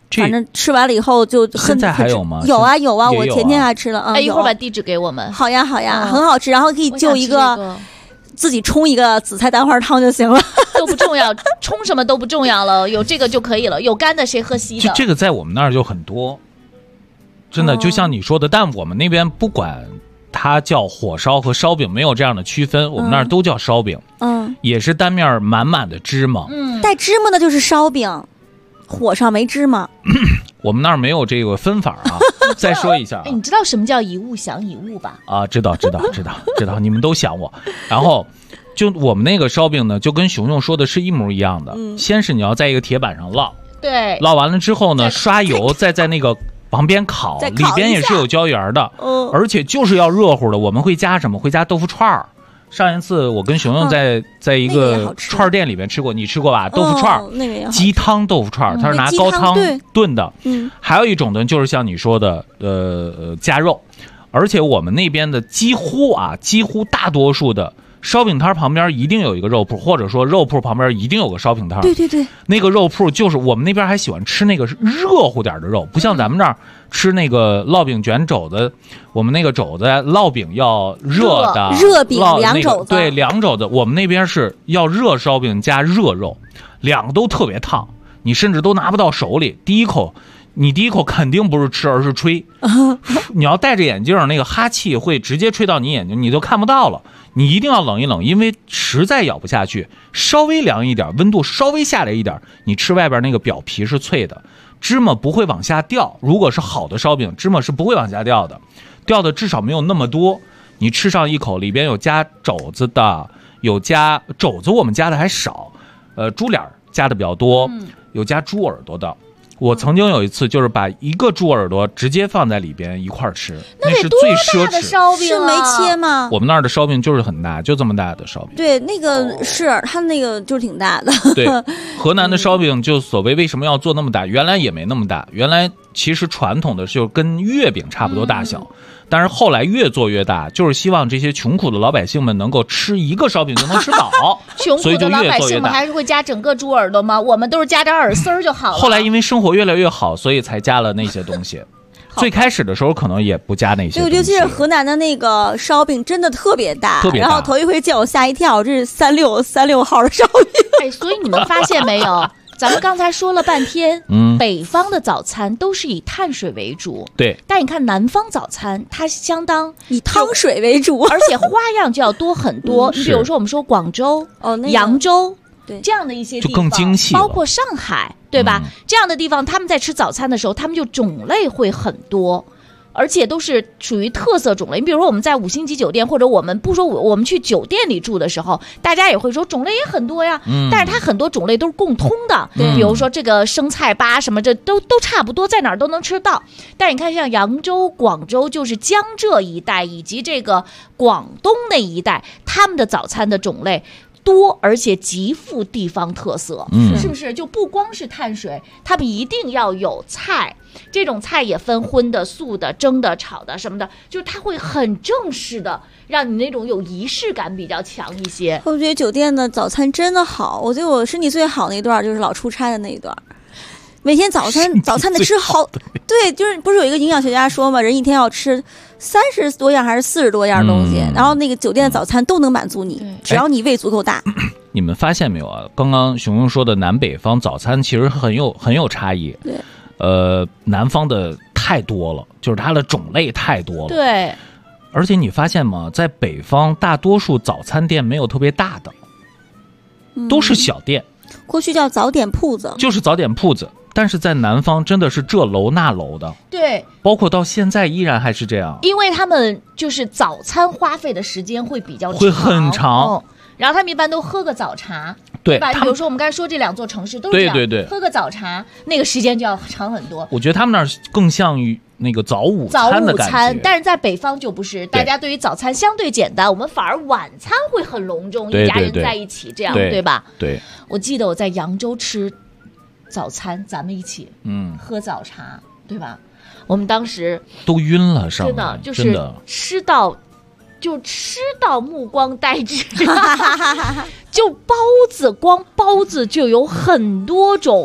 反正吃完了以后就现在还有吗？ 有啊有啊，我也有啊前天还吃了。 哎，一会儿把地址给我们。 好呀好呀，很好吃，然后可以就一个自己冲一个紫菜蛋花汤就行了， 都不重要，冲什么都不重要了，有这个就可以了。有干的谁喝稀的？ 就这个在我们那儿就很多，真的就像你说的，但我们那边不管它叫火烧和烧饼，没有这样的区分，我们那儿都叫烧饼，也是单面满满的芝麻， 带芝麻的就是烧饼，火上没芝麻。 我们那儿没有这个分法啊。再说一下， 哎，你知道什么叫以物享以物吧？ 啊，知道，你们都想我。然后，就我们那个烧饼呢，就跟熊熊说的是一模一样的。先是你要在一个铁板上烙， 对， 烙完了之后呢，刷油，再在那个旁边烤，里边也是有椒盐的，而且就是要热乎的。我们会加什么？会加豆腐串儿。上一次我跟熊熊在一个串店里面吃过，你吃过吧？豆腐串儿，鸡汤豆腐串儿，它是拿高汤炖的。还有一种呢，就是像你说的，加肉，而且我们那边的几乎大多数的烧饼摊旁边一定有一个肉铺，或者说肉铺旁边一定有个烧饼摊。 对对对， 那个肉铺就是我们那边还喜欢吃那个热乎点的肉，不像咱们这儿吃那个烙饼卷肘子，我们那个肘子烙饼要热的， 热饼凉肘子， 对，凉肘子。我们那边是要热烧饼加热肉，两个都特别烫，你甚至都拿不到手里。第一口肯定不是吃，而是吹。你要戴着眼镜，那个哈气会直接吹到你眼睛，你都看不到了。你一定要冷一冷，因为实在咬不下去。稍微凉一点，温度稍微下来一点，你吃外边那个表皮是脆的，芝麻不会往下掉。如果是好的烧饼，芝麻是不会往下掉的，掉的至少没有那么多。你吃上一口，里边有加肘子的，有加肘子，我们加的还少，猪脸加的比较多，有加猪耳朵的。我曾经有一次就是把一个猪耳朵直接放在里边一块儿吃，那是最奢侈。 烧饼是没切吗？ 我们那儿的烧饼就是很大，就这么大的烧饼。 对，那个是它那个就是挺大的。 对，河南的烧饼就所谓为什么要做那么大，原来也没那么大，原来其实传统的就跟月饼差不多大小。但是后来越做越大，就是希望这些穷苦的老百姓们能够吃一个烧饼就能吃饱。 穷苦的老百姓们还是会加整个猪耳朵吗？我们都是加点耳丝儿就好了。 后来因为生活越来越好，所以才加了那些东西。最开始的时候可能也不加那些东西。 尤其是河南的那个烧饼真的特别大， 特别大。 然后头一回见我吓一跳，这是36号的烧饼。 哎，所以你们发现没有？咱们刚才说了半天，北方的早餐都是以碳水为主， 对。 但你看南方早餐，它相当以汤水为主， 而且花样就要多很多。你比如说，我们说广州、扬州， 对这样的一些地方， 就更精细了， 包括上海，对吧？这样的地方，他们在吃早餐的时候，他们就种类会很多。而且都是属于特色种类。你比如说我们在5星级酒店，或者我们不说我们去酒店里住的时候，大家也会说种类也很多呀。但是它很多种类都是共通的，比如说这个生菜粑什么，这都差不多，在哪儿都能吃到。但是你看像扬州、广州，就是江浙一带以及这个广东那一带，他们的早餐的种类多，而且极富地方特色，是不是？就不光是碳水，他们一定要有菜。这种菜也分荤的、素的、蒸的、炒的什么的，就是它会很正式的，让你那种有仪式感比较强一些。 我觉得酒店的早餐真的好，我觉得我身体最好那一段就是老出差的那一段。每天早餐得吃好，对，就是不是有一个营养学家说嘛，人一天要吃30多样还是40多样东西，然后那个酒店的早餐都能满足你，只要你胃足够大。 你们发现没有啊？刚刚熊熊说的南北方早餐其实很有差异。 对。 南方的太多了，就是它的种类太多了。 对， 而且你发现吗？在北方，大多数早餐店没有特别大的，都是小店。 过去叫早点铺子， 就是早点铺子。但是在南方真的是这楼那楼的， 对， 包括到现在依然还是这样。 因为他们就是早餐花费的时间会比较长， 会很长。 然后他们一般都喝个早茶， 对吧？比如说我们刚才说这2座城市都是这样， 对， 喝个早茶，那个时间就要长很多。 我觉得他们那儿更像于那个早午餐的感觉， 但是在北方就不是，大家对于早餐相对简单，我们反而晚餐会很隆重，一家人在一起这样，对吧？ 对。 我记得我在扬州吃早餐，咱们一起喝早茶，对吧？我们当时都晕了，上真的就是吃到目光呆滞，就包子，光包子就有很多种，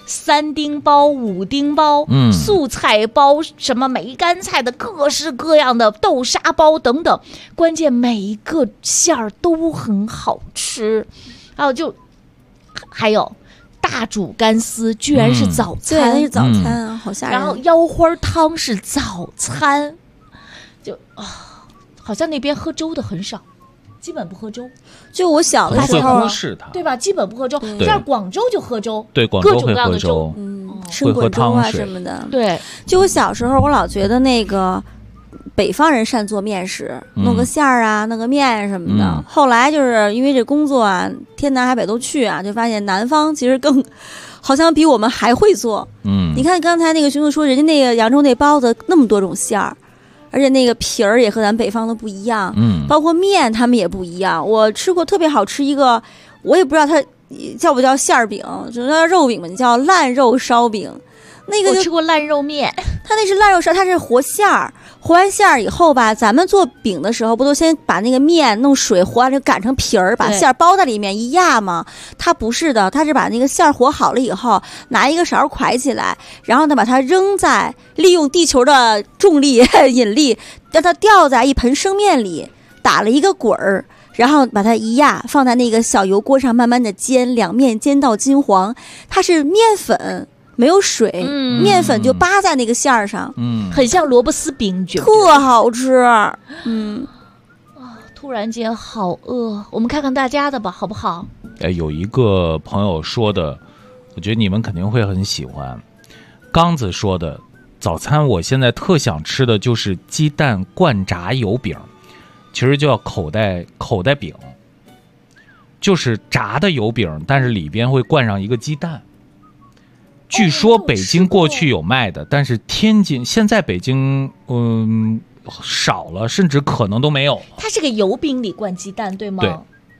3丁包、5丁包、素菜包，什么梅干菜的各式各样的豆沙包等等，关键每一个馅儿都很好吃。还有大煮干丝，居然是早餐， 对，那是早餐啊，好吓人。 然后腰花汤是早餐，好像那边喝粥的很少。基本不喝粥， 就我小的时候， 对吧？基本不喝粥，在广州就喝粥， 对，广州各种各样的粥， 生滚粥啊什么的。 对， 就我小时候，我老觉得那个北方人善做面食，弄个馅儿啊，弄个面什么的。后来就是因为这工作啊，天南海北都去啊，就发现南方其实好像比我们还会做。你看刚才那个熊熊说，人家那个扬州那包子那么多种馅儿。而且那个皮儿也和咱北方的不一样，包括面他们也不一样。我吃过特别好吃一个，我也不知道它叫不叫馅儿饼，只叫肉饼吧，叫烂肉烧饼。那个我吃过烂肉面， 它那是烂肉烧，它是和馅儿，和完馅儿以后吧，咱们做饼的时候不都先把那个面弄水和完就擀成皮儿，把馅儿包在里面一压吗？它不是的，它是把那个馅儿和好了以后，拿一个勺㧟起来，然后呢把它扔在，利用地球的重力引力，让它掉在一盆生面里，打了一个滚儿。然后把它一压，放在那个小油锅上慢慢的煎，两面煎到金黄。它是面粉，没有水，面粉就扒在那个馅儿上， 很像萝卜丝饼卷， 特好吃。 突然间好饿，我们看看大家的吧，好不好？ 有一个朋友说的，我觉得你们肯定会很喜欢。刚子说的，早餐我现在特想吃的就是鸡蛋灌炸油饼。其实就叫口袋饼，就是炸的油饼，但是里边会灌上一个鸡蛋。据说北京过去有卖的，但是天津现在北京少了，甚至可能都没有了。 它是个油饼里灌鸡蛋，对吗？ 对，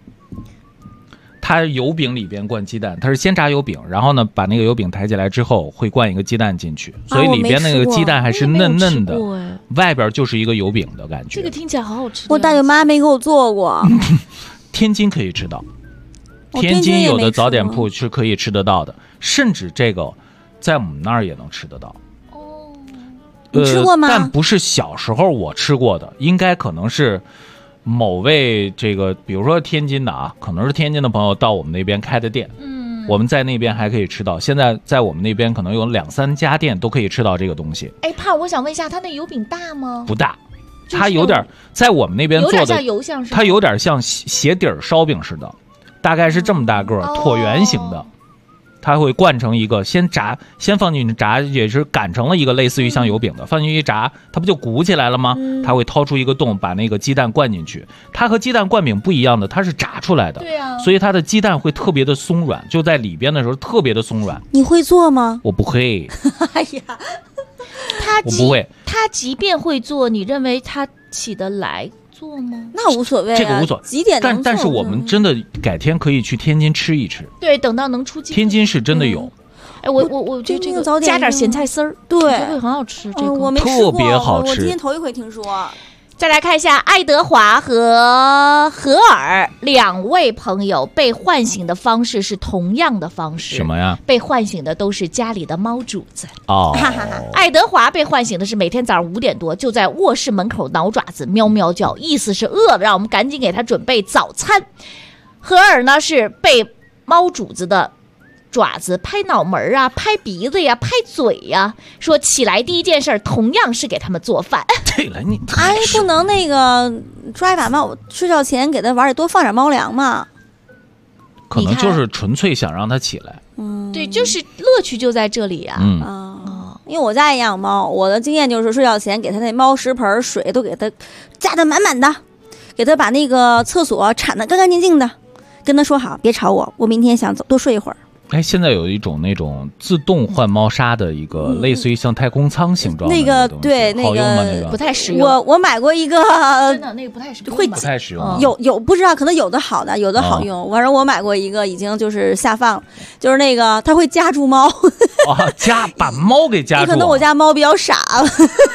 它油饼里边灌鸡蛋，它是先炸油饼，然后呢把那个油饼抬起来之后会灌一个鸡蛋进去，所以里边那个鸡蛋还是嫩嫩的，外边就是一个油饼的感觉。 这个听起来好好吃。 我大舅妈没给我做过。 天津可以吃到，天津有的早点铺是可以吃得到的，甚至这个在我们那儿也能吃得到。 你吃过吗？ 但不是小时候我吃过的，应该可能是某位这个，比如说天津的啊，可能是天津的朋友到我们那边开的店，我们在那边还可以吃到。现在在我们那边可能有2-3家店都可以吃到这个东西。 胖，我想问一下，它那油饼大吗？ 不大，它有点在我们那边做的， 有点像油像是吗？ 它有点像鞋底儿烧饼似的，大概是这么大个椭圆形的。它会灌成一个，先放进去炸，也是擀成了一个类似于像油饼的，放进去一炸，它不就鼓起来了吗？它会掏出一个洞，把那个鸡蛋灌进去。它和鸡蛋灌饼不一样的，它是炸出来的， 对啊， 所以它的鸡蛋会特别的松软，就在里边的时候特别的松软。 你会做吗？ 我不会。 哎呀， 我不会。 他即便会做，你认为他起得来做吗？ 那无所谓、啊， 这个无所谓， 几点能做？ 但是我们真的改天可以去天津吃一吃。 对，等到能出境。 天津是真的有。 我觉得这个加点咸菜丝儿， 对， 会很好吃。这个我没吃过， 特别好吃。 我今天头一回听说。 再来看一下爱德华和荷尔两位朋友被唤醒的方式是同样的方式。 什么呀？ 被唤醒的都是家里的猫主子。 哦， 爱德华被唤醒的是每天早上5点多就在卧室门口挠爪子喵喵叫，意思是饿了，让我们赶紧给他准备早餐。荷尔呢是被猫主子的爪子拍脑门啊，拍鼻子呀，拍嘴呀，说起来第一件事同样是给他们做饭。 对了，你不能那个抓一把猫，睡觉前给他碗里多放点猫粮嘛？ 可能就是纯粹想让他起来。 对，就是乐趣就在这里啊。 因为我家也养猫，我的经验就是睡觉前给他那猫食盆水都给他加得满满的，给他把那个厕所铲得干干净净的，跟他说好别吵我，我明天想多睡一会儿。 现在有一种那种自动换猫砂的一个，类似于像太空舱形状的那个，对，那好用吗？那个不太实用。 我买过一个， 真的那个不太实用， 不太实用。 有不知道，可能有的好的，有的好用。反正我买过一个，已经就是下放，就是那个它会夹住猫。 把猫给夹住。 可能我家猫比较傻了。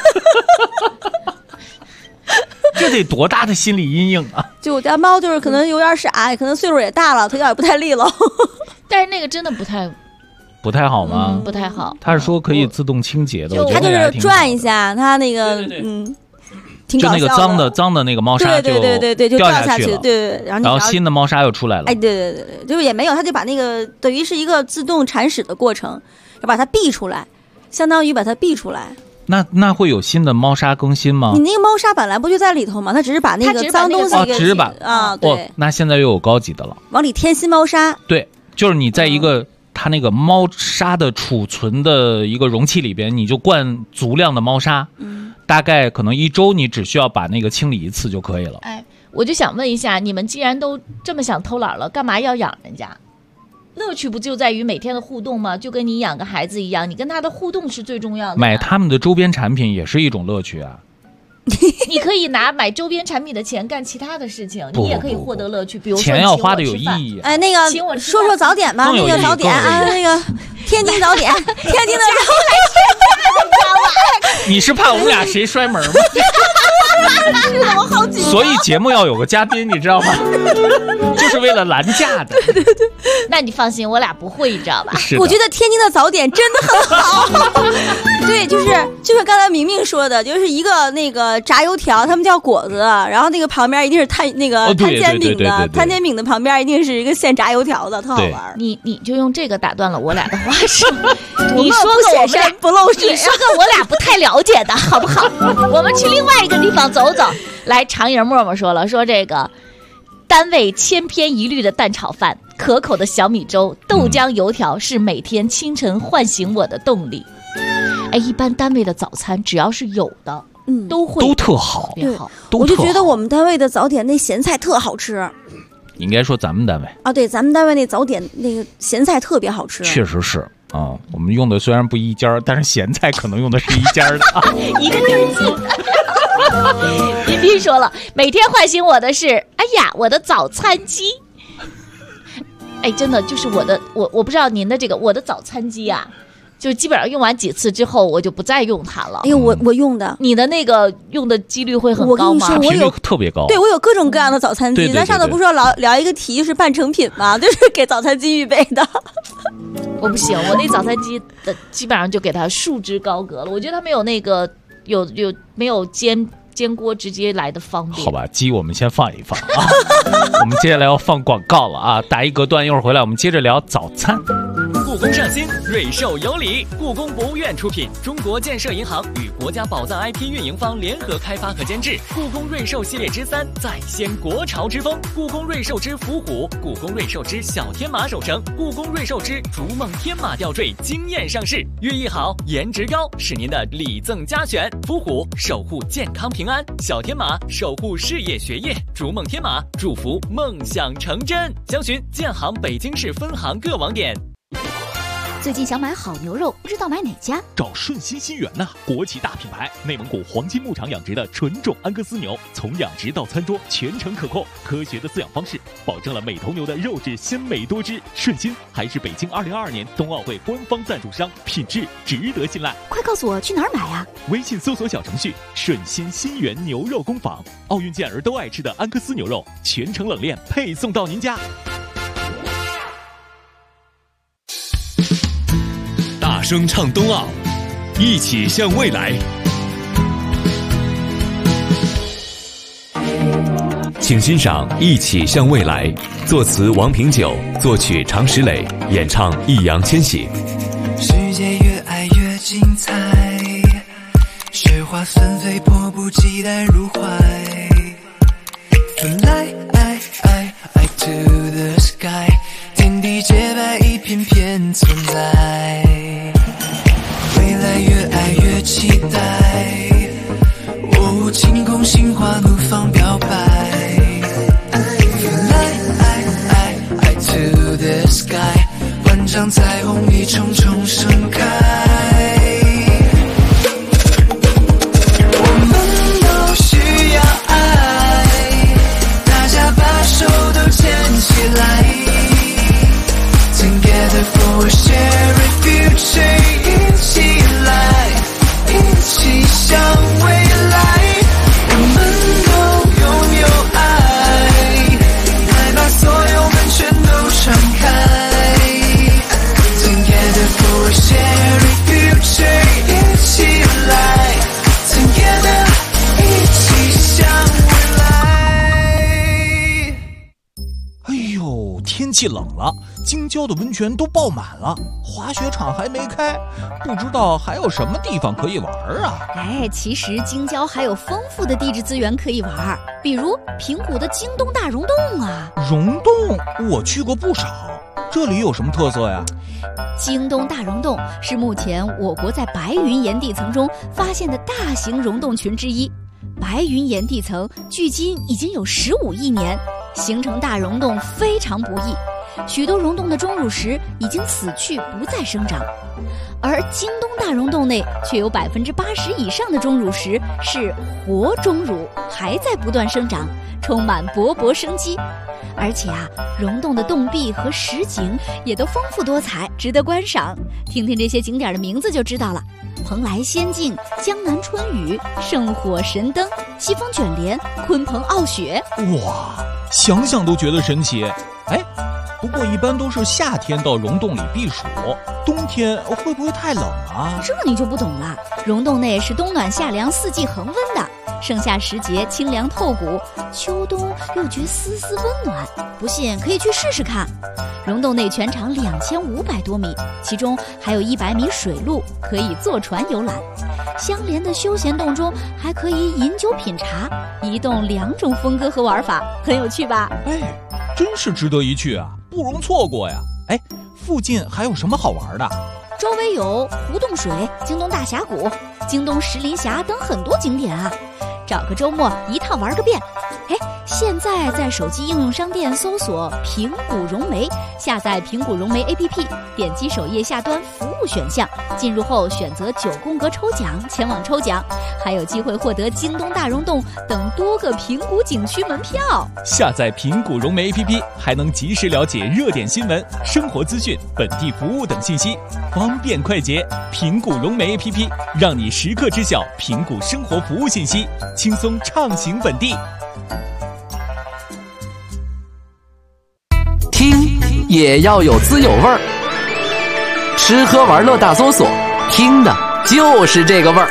这得多大的心理阴影啊！ 就我家猫就是可能有点傻，可能岁数也大了，腿脚也不太利落。 但是那个真的不太不太好吗？ 不太好。 他是说可以自动清洁的，我觉它得就是转一下，它那个挺搞笑的， 就那个脏的那个猫砂就掉下去了， 对，然后新的猫砂又出来了。 哎，对，就是也没有，它就把那个等于是一个自动铲屎的过程，要把它避出来，相当于把它避出来。 那会有新的猫砂更新吗？ 你那个猫砂本来不就在里头吗？它只是把那个脏东西只是把对。 那现在又有高级的了， 往里添新猫砂。 对，就是你在一个它那个猫砂的储存的一个容器里边，你就灌足量的猫砂，大概可能1周你只需要把那个清理1次就可以了。 哎，我就想问一下，你们既然都这么想偷懒了，干嘛要养人家？乐趣不就在于每天的互动吗？就跟你养个孩子一样，你跟他的互动是最重要的。 买他们的周边产品也是一种乐趣啊。 你可以拿买周边产品的钱干其他的事情，你也可以获得乐趣。比如说钱要花的有意义。 哎，那个说说早点吧，那个早点啊，那个天津早点，天津的早点，你是怕我们俩谁摔门吗？ 是的，我好紧张。 所以节目要有个嘉宾，你知道吗？就是为了拦架的。 对。 那你放心，我俩不会，你知道吧？ 我觉得天津的早点真的很好。对，就是刚才明明说的，就是一个那个炸油条，他们叫果子，然后那个旁边一定是摊煎饼的，摊煎饼的旁边一定是一个现炸油条的，特好玩。 你就用这个打断了我俩的话是？ 你说个我们俩不漏水， 你说个我俩不太了解的好不好？我们去另外一个地方走走。来，长影默默说这个单位千篇一律的蛋炒饭，可口的小米粥，豆浆油条是每天清晨唤醒我的动力。哎，一般单位的早餐只要是有的，都特好， 对，我就觉得我们单位的早点那咸菜特好吃。 应该说咱们单位啊，对，咱们单位那早点那个咸菜特别好吃， 确实是啊。我们用的虽然不一家，但是咸菜可能用的是一家的， 一个地儿近。彬彬说了，每天唤醒我的是，哎呀，我的早餐机。哎，真的就是我不知道您的这个我的早餐机啊，就基本上用完几次之后，我就不再用它了。 哎呦，我用的， 你的那个用的几率会很高吗？ 我有特别高。 对，我有各种各样的早餐机。咱上次不是说聊一个题是半成品吗？就是给早餐机预备的。 我不行，我那早餐机的基本上就给它束之高阁了。我觉得它没有那个没有煎锅直接来的方便。 好吧，鸡我们先放一放啊。我们接下来要放广告了啊，打一隔断，一会儿回来我们接着聊早餐。 故宫上新，瑞兽有礼。故宫博物院出品，中国建设银行与国家宝藏 IP 运营方联合开发和监制。故宫瑞兽系列之3，再掀国潮之风。故宫瑞兽之伏虎，故宫瑞兽之小天马守城，故宫瑞兽之逐梦天马吊坠惊艳上市。寓意好，颜值高，是您的礼赠佳选。伏虎守护健康平安，小天马守护事业学业，逐梦天马祝福梦想成真。详询建行北京市分行各网点。 最近想买好牛肉，不知道买哪家？ 找顺心新源呐，国企大品牌，内蒙古黄金牧场养殖的纯种安格斯牛，从养殖到餐桌全程可控，科学的饲养方式，保证了每头牛的肉质鲜美多汁。顺心还是北京2022年冬奥会官方赞助商，品质值得信赖。 快告诉我去哪儿买啊？ 微信搜索小程序顺心新源牛肉工坊，奥运健儿都爱吃的安格斯牛肉，全程冷链配送到您家。 大声唱冬奥，一起向未来。请欣赏《一起向未来》，作词王平久，作曲常石磊，演唱易烊千玺。 世界越爱越精彩，雪花纷飞，迫不及待入怀。Fly to the sky， 天地洁白，一片片存在。未来越爱越期待，晴空心花怒放表白。Fly to the sky， 万丈彩虹一重重盛开。我们都需要爱，大家把手都牵起来。Together for a shared future， 一起来，一起向未来。我们都拥有爱，来把所有门全都敞开。Together 气冷了，京郊的温泉都爆满了，滑雪场还没开，不知道还有什么地方可以玩啊。 其实京郊还有丰富的地质资源可以玩，比如平谷的京东大溶洞啊。 溶洞我去过不少，这里有什么特色呀？ 京东大溶洞是目前我国在白云岩地层中发现的大型溶洞群之一。白云岩地层距今已经有15亿年，形成大溶洞非常不易，许多溶洞的钟乳石已经死去不再生长，而京东大溶洞内却有80%以上的钟乳石是活钟乳，还在不断生长，充满勃勃生机。而且溶洞的洞壁和石景也都丰富多彩，值得观赏。听听这些景点的名字就知道了：蓬莱仙境、江南春雨、圣火神灯、西风卷帘、鲲鹏傲雪。 哇，想想都觉得神奇。不过一般都是夏天到溶洞里避暑，冬天会不会太冷啊？ 这你就不懂了。溶洞内是冬暖夏凉，4季恒温的，盛夏时节清凉透骨，秋冬又觉丝丝温暖。不信可以去试试看。溶洞内全长2500多米，其中还有100米水路，可以坐船游览。相连的休闲洞中还可以饮酒品茶，一洞2种风格和玩法，很有趣吧？ 真是值得一去啊，不容错过呀。附近还有什么好玩的？ 周围有胡洞水、京东大峡谷、京东石林峡等很多景点啊，找个周末一趟玩个遍。现在在手机应用商店搜索平谷融媒，下载平谷融媒 APP， 点击首页下端服务选项，进入后选择9宫格抽奖，前往抽奖，还有机会获得京东大溶洞等多个平谷景区门票。 下载平谷融媒 APP， 还能及时了解热点新闻、生活资讯、本地服务等信息，方便快捷。平谷融媒 APP 让你时刻知晓平谷生活服务信息，轻松畅行本地。 听也要有滋有味儿，吃喝玩乐大搜索，听的就是这个味儿。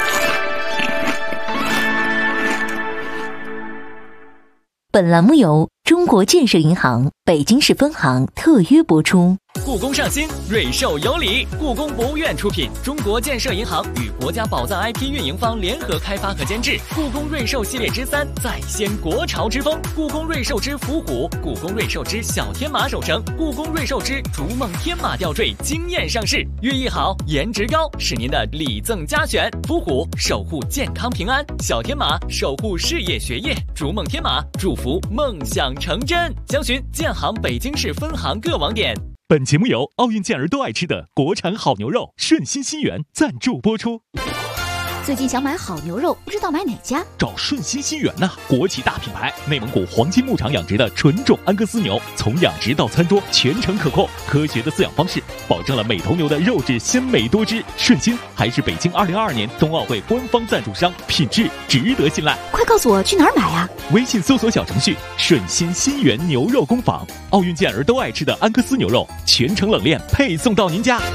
本栏目由中国建设银行北京市分行特约播出。 故宫上新，瑞兽有礼。故宫博物院出品，中国建设银行与国家宝藏 IP 运营方联合开发和监制。故宫瑞兽系列之3再掀国潮之风，故宫瑞兽之伏虎、故宫瑞兽之小天马手绳、故宫瑞兽之逐梦天马吊坠惊艳上市，寓意好，颜值高，是您的礼赠佳选。伏虎守护健康平安，小天马守护事业学业，逐梦天马祝福梦想成真。详询建行北京市分行各网点。 本节目由奥运健儿都爱吃的国产好牛肉顺心新源赞助播出。 最近想买好牛肉，不知道买哪家？ 找顺心新源呐，国际大品牌，内蒙古黄金牧场养殖的纯种安格斯牛，从养殖到餐桌全程可控，科学的饲养方式保证了每头牛的肉质鲜美多汁。顺心还是北京2022年冬奥会官方赞助商，品质值得信赖。 快告诉我去哪儿买啊？ 微信搜索小程序顺心新源牛肉工坊，奥运健儿都爱吃的安格斯牛肉，全程冷链配送到您家。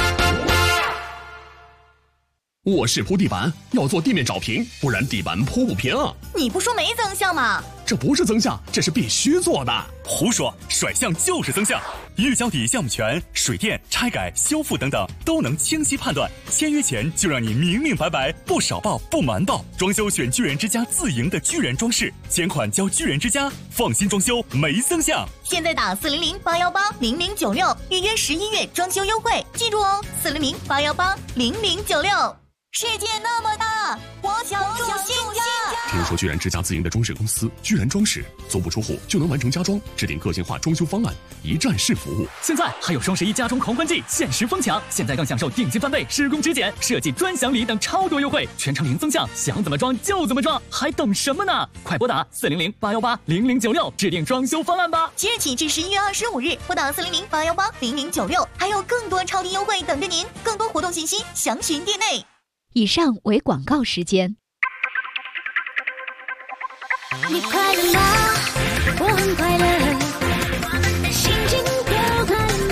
卧室铺地板要做地面找平，不然地板铺不平。 你不说没增项吗？ 这不是增项，这是必须做的。 胡说，甩项就是增项，预交底项目权、水电、拆改、修复等等都能清晰判断。签约前就让你明明白白，不少报不瞒报。装修选巨人之家自营的巨人装饰，钱款交巨人之家，放心装修没增项。 现在打400-818-0096，预约11月装修优惠，记住哦，400-818-0096。世界那么大，我想住新家。 听说巨人之家自营的装饰公司巨人装饰，足不出户就能完成家装，制定个性化装修方案，一站式服务。 现在还有双11家装狂欢季，限时疯抢！现在更享受定金翻倍、施工质检、设计专享礼等超多优惠，全程零增项，想怎么装就怎么装，还等什么呢？快拨打400-818-0096，制定装修方案吧！ 即日起至11月25日，拨打400-818-0096，还有更多超低优惠等着您。更多活动信息详询店内。 以上为广告时间。 你快乐吗？我很快乐，心情都快乐吗？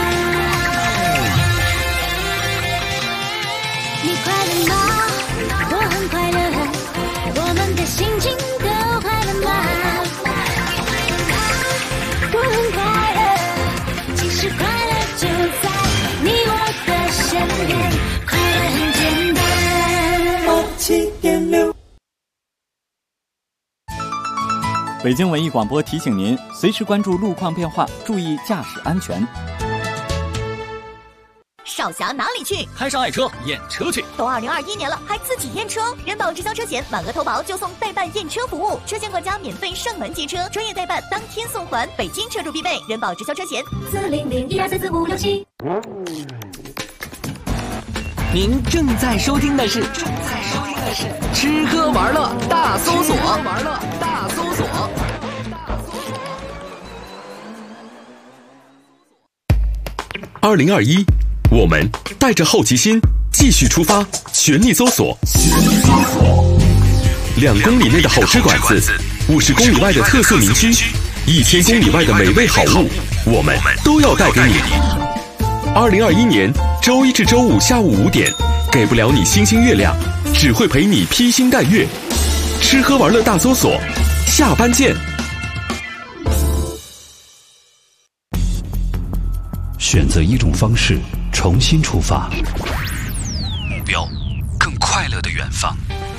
你快乐吗？我很快乐，我们的心情都快乐吗？我很快乐， 北京文艺广播提醒您，随时关注路况变化，注意驾驶安全。 少侠哪里去？ 开上爱车验车去。 都2021年了，还自己验车？人保直销车险满额投保就送代办验车服务，车险管家免费上门接车，专业代办当天送还，北京车主必备。人保直销车险40012344567。 您正在收听的是吃喝玩乐大搜索。 2021，我们带着好奇心继续出发，全力搜索。2公里内的好吃馆子，50公里外的特色名区，1000公里外的美味好物，我们都要带给你。2021年周一至周五下午5点，给不了你星星月亮，只会陪你披星戴月。吃喝玩乐大搜索，下班见。 选择一种方式，重新出发，目标更快乐的远方。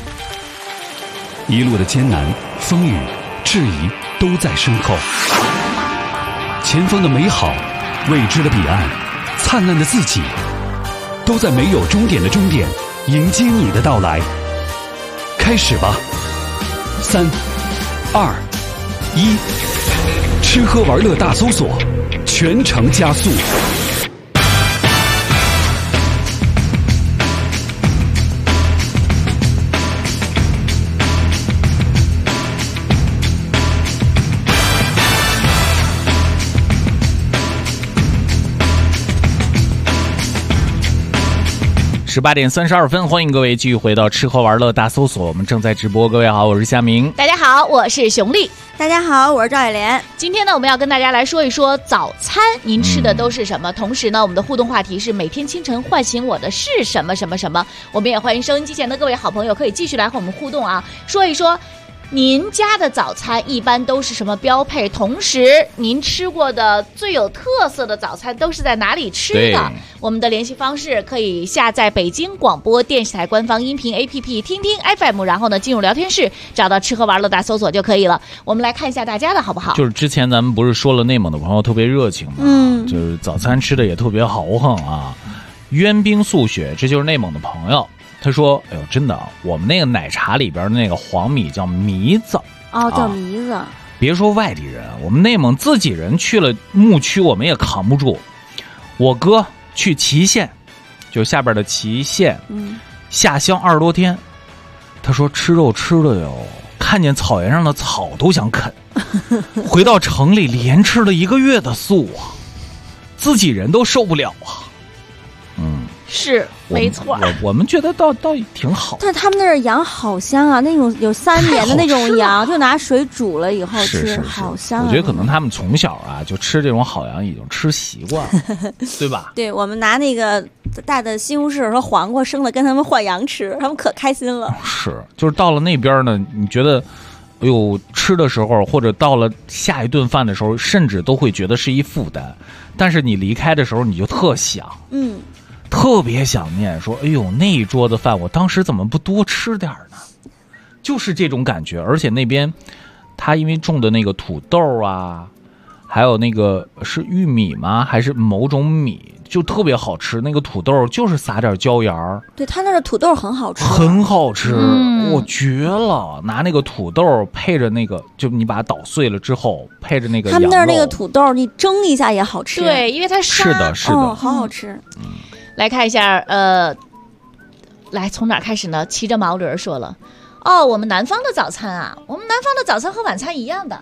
一路的艰难、风雨、质疑都在身后，前方的美好、未知的彼岸、灿烂的自己，都在没有终点的终点迎接你的到来。开始吧，3、2、1，吃喝玩乐大搜索，全程加速。 18点32分，欢迎各位继续回到吃喝玩乐大搜索，我们正在直播。各位好，我是夏明。 大家好，我是熊丽。 大家好，我是赵爱莲。 今天呢，我们要跟大家来说一说早餐，您吃的都是什么？同时呢，我们的互动话题是每天清晨唤醒我的是什么什么什么。我们也欢迎收音机前的各位好朋友可以继续来和我们互动啊，说一说您家的早餐一般都是什么标配？同时，您吃过的最有特色的早餐都是在哪里吃的？我们的联系方式可以下载北京广播电视台官方音频 APP 听听 FM， 然后呢进入聊天室，找到吃喝玩乐大搜索就可以了。我们来看一下大家的好不好？ 就是之前咱们不是说了内蒙的朋友特别热情嘛，就是早餐吃的也特别豪横啊，渊冰素雪，这就是内蒙的朋友。他说：“哎呦，真的，我们那个奶茶里边的那个黄米叫糜子哦，叫糜子。 别说外地人，我们内蒙自己人去了牧区，我们也扛不住。我哥去祁县，就下边的祁县，下乡20多天，他说吃肉吃的哟，看见草原上的草都想啃。回到城里连吃了1个月的素啊，自己人都受不了啊。 是没错， 我们觉得倒挺好。 但他们那儿羊好香啊，那种有3年的那种羊，就拿水煮了以后吃，好香啊。 我觉得可能他们从小啊就吃这种好羊，已经吃习惯了，对吧？ 对，我们拿那个大的西红柿和黄瓜生的跟他们换羊吃，他们可开心了。 是，就是到了那边呢，你觉得，哎呦，吃的时候或者到了下一顿饭的时候，甚至都会觉得是一负担，但是你离开的时候，你就特想，特别想念，说：“哎呦，那一桌子饭，我当时怎么不多吃点呢？”就是这种感觉。而且那边，他因为种的那个土豆啊，还有那个是玉米吗？还是某种米，就特别好吃。那个土豆就是撒点椒盐儿。 对，他那的土豆很好吃， 很好吃，我绝了！拿那个土豆配着那个，就你把它捣碎了之后，配着那个羊肉。 他们那儿那个土豆，你蒸一下也好吃。 对，因为它是的， 好好吃。 来看一下，来从哪儿开始呢？骑着毛驴说了，哦，我们南方的早餐啊，我们南方的早餐和晚餐一样的。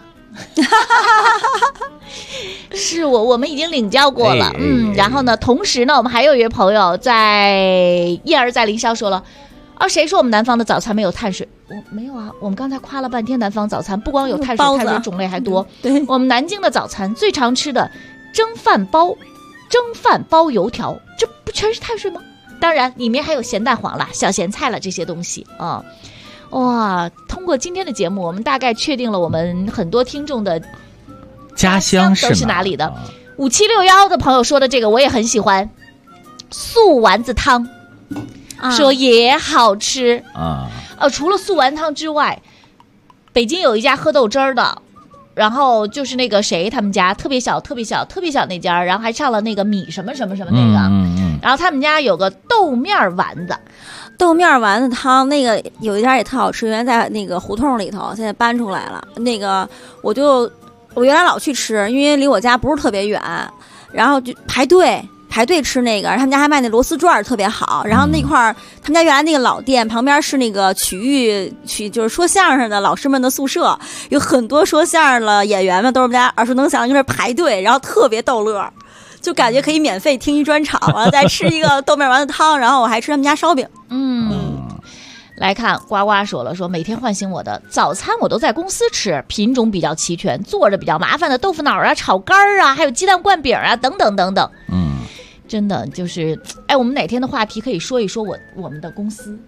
是我们已经领教过了，然后呢，同时呢，我们还有一位朋友燕儿在凌霄说了，谁说我们南方的早餐没有碳水？我没有啊，我们刚才夸了半天南方早餐，不光有碳水，碳水种类还多。 对， 我们南京的早餐最常吃的蒸饭包油条，这不全是碳水吗？当然里面还有咸蛋黄啦、小咸菜了这些东西啊。哇，通过今天的节目，我们大概确定了我们很多听众的家乡都是哪里的。5761的朋友说的这个我也很喜欢，素丸子汤，说也好吃啊。除了素丸汤之外，北京有一家喝豆汁儿的， 然后就是那个谁他们家特别小那家，然后还上了那个米什么什么什么那个，然后他们家有个豆面丸子。 豆面丸子汤那个有一家也特好吃，原来在那个胡同里头，现在搬出来了。那个我原来老去吃，因为离我家不是特别远，然后就排队吃那个。他们家还卖那螺丝转特别好，然后那块儿他们家原来那个老店旁边是那个就是说相声的老师们的宿舍，有很多说相声的演员们都是我们家耳熟能详，就是排队，然后特别逗乐。就感觉可以免费听一专场，完了再吃一个豆面丸子汤，然后我还吃他们家烧饼。 来看呱呱说每天唤醒我的早餐我都在公司吃，品种比较齐全，做着比较麻烦的豆腐脑啊、炒肝啊，还有鸡蛋灌饼啊，等等等等。真的就是，我们哪天的话题可以说一说我们的公司，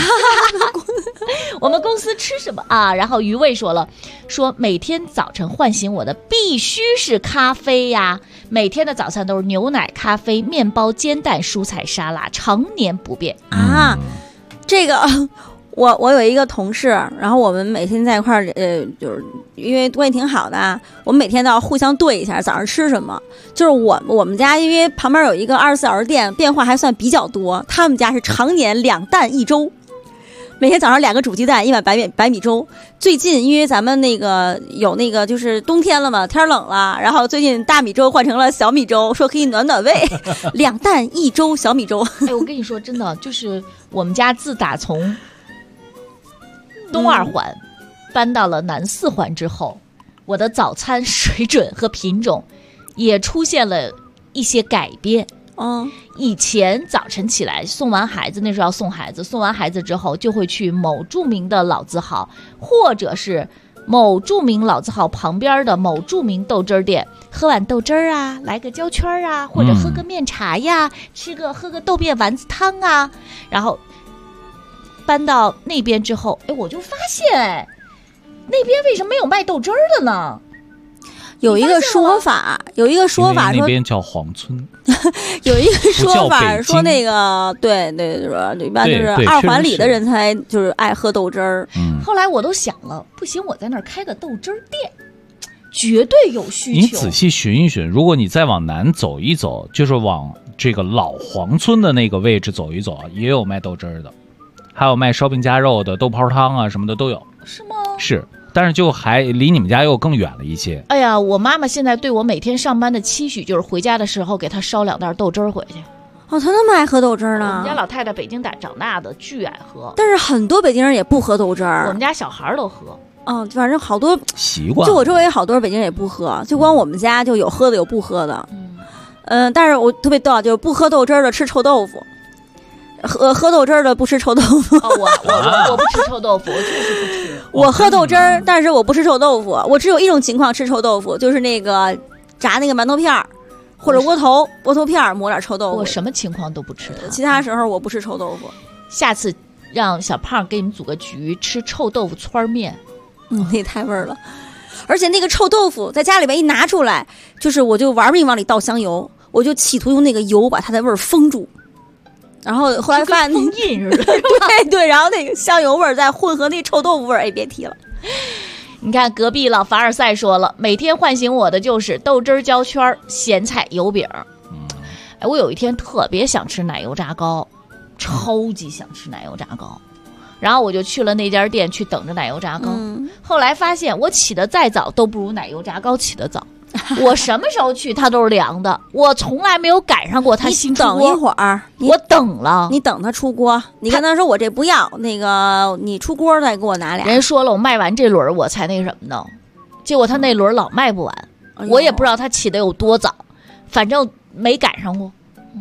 我们公司吃什么啊？然后余味说每天早晨唤醒我的必须是咖啡呀，每天的早餐都是牛奶、咖啡、面包、煎蛋、蔬菜沙拉，常年不变啊。这个我有一个同事，然后我们每天在一块儿，就是因为关系挺好的，我们每天都要互相对一下早上吃什么。就是我们家因为旁边有一个24小时店，变化还算比较多，他们家是常年2蛋1粥，每天早上2个煮鸡蛋，1碗白米粥。最近因为咱们那个有那个就是冬天了嘛，天冷了，然后最近大米粥换成了小米粥，说可以暖胃，2蛋1粥小米粥。 我跟你说真的，就是我们家自打从东2环搬到了南4环之后，我的早餐水准和品种也出现了一些改变。以前早晨起来送完孩子，那时候要送孩子，送完孩子之后就会去某著名的老字号，或者是某著名老字号旁边的某著名豆汁店，喝碗豆汁啊，来个焦圈啊，或者喝个面茶呀，喝个豆面丸子汤啊。然后搬到那边之后，我就发现那边为什么没有卖豆汁儿的呢？ 有一个说法说那边叫黄村， 有一个说法说那个对，一般就是2环里的人才就是爱喝豆汁儿。 后来我都想了，不行，我在那儿开个豆汁儿店，绝对有需求。 你仔细寻一寻，如果你再往南走一走，就是往这个老黄村的那个位置走一走，也有卖豆汁儿的，还有卖烧饼夹肉的、豆泡汤啊什么的都有。 是吗？ 是。但是就还离你们家又更远了一些。 哎呀，我妈妈现在对我每天上班的期许就是回家的时候给她烧2袋豆汁儿回去。 她那么爱喝豆汁儿呢？ 我们家老太太北京长大的，巨爱喝。 但是很多北京人也不喝豆汁儿。 我们家小孩都喝。 反正好多习惯。 就我周围好多北京人也不喝，就光我们家就有喝的有不喝的。但是我特别逗，就是不喝豆汁儿的吃臭豆腐。喝豆汁儿的不吃臭豆腐。 我不吃臭豆腐，我就是不吃。 我喝豆汁儿，但是我不吃臭豆腐。我只有一种情况吃臭豆腐，就是那个炸那个馒头片儿，或者窝头片儿抹点臭豆腐。 我什么情况都不吃它， 其他时候我不吃臭豆腐。 下次让小胖给你们组个局，吃臭豆腐汆面。 那太味儿了。而且那个臭豆腐在家里边一拿出来，我就玩命往里倒香油，我就企图用那个油把它的味儿封住。然后后来发现封印似的， 对，然后那个香油味儿再混合那臭豆腐味儿，别提了。 你看隔壁老凡尔赛说了，每天唤醒我的就是豆汁焦圈、咸菜油饼。我有一天特别想吃奶油炸糕，超级想吃奶油炸糕，然后我就去了那家店去等着奶油炸糕。后来发现我起得再早都不如奶油炸糕起得早。我什么时候去它都是凉的，我从来没有赶上过它新出锅。 等一会儿， 我等了， 你等它出锅，你跟他说我这不要，那个你出锅再给我拿俩。 人说了，我卖完这轮我才那什么呢，结果他那轮老卖不完，我也不知道他起的有多早，反正没赶上过。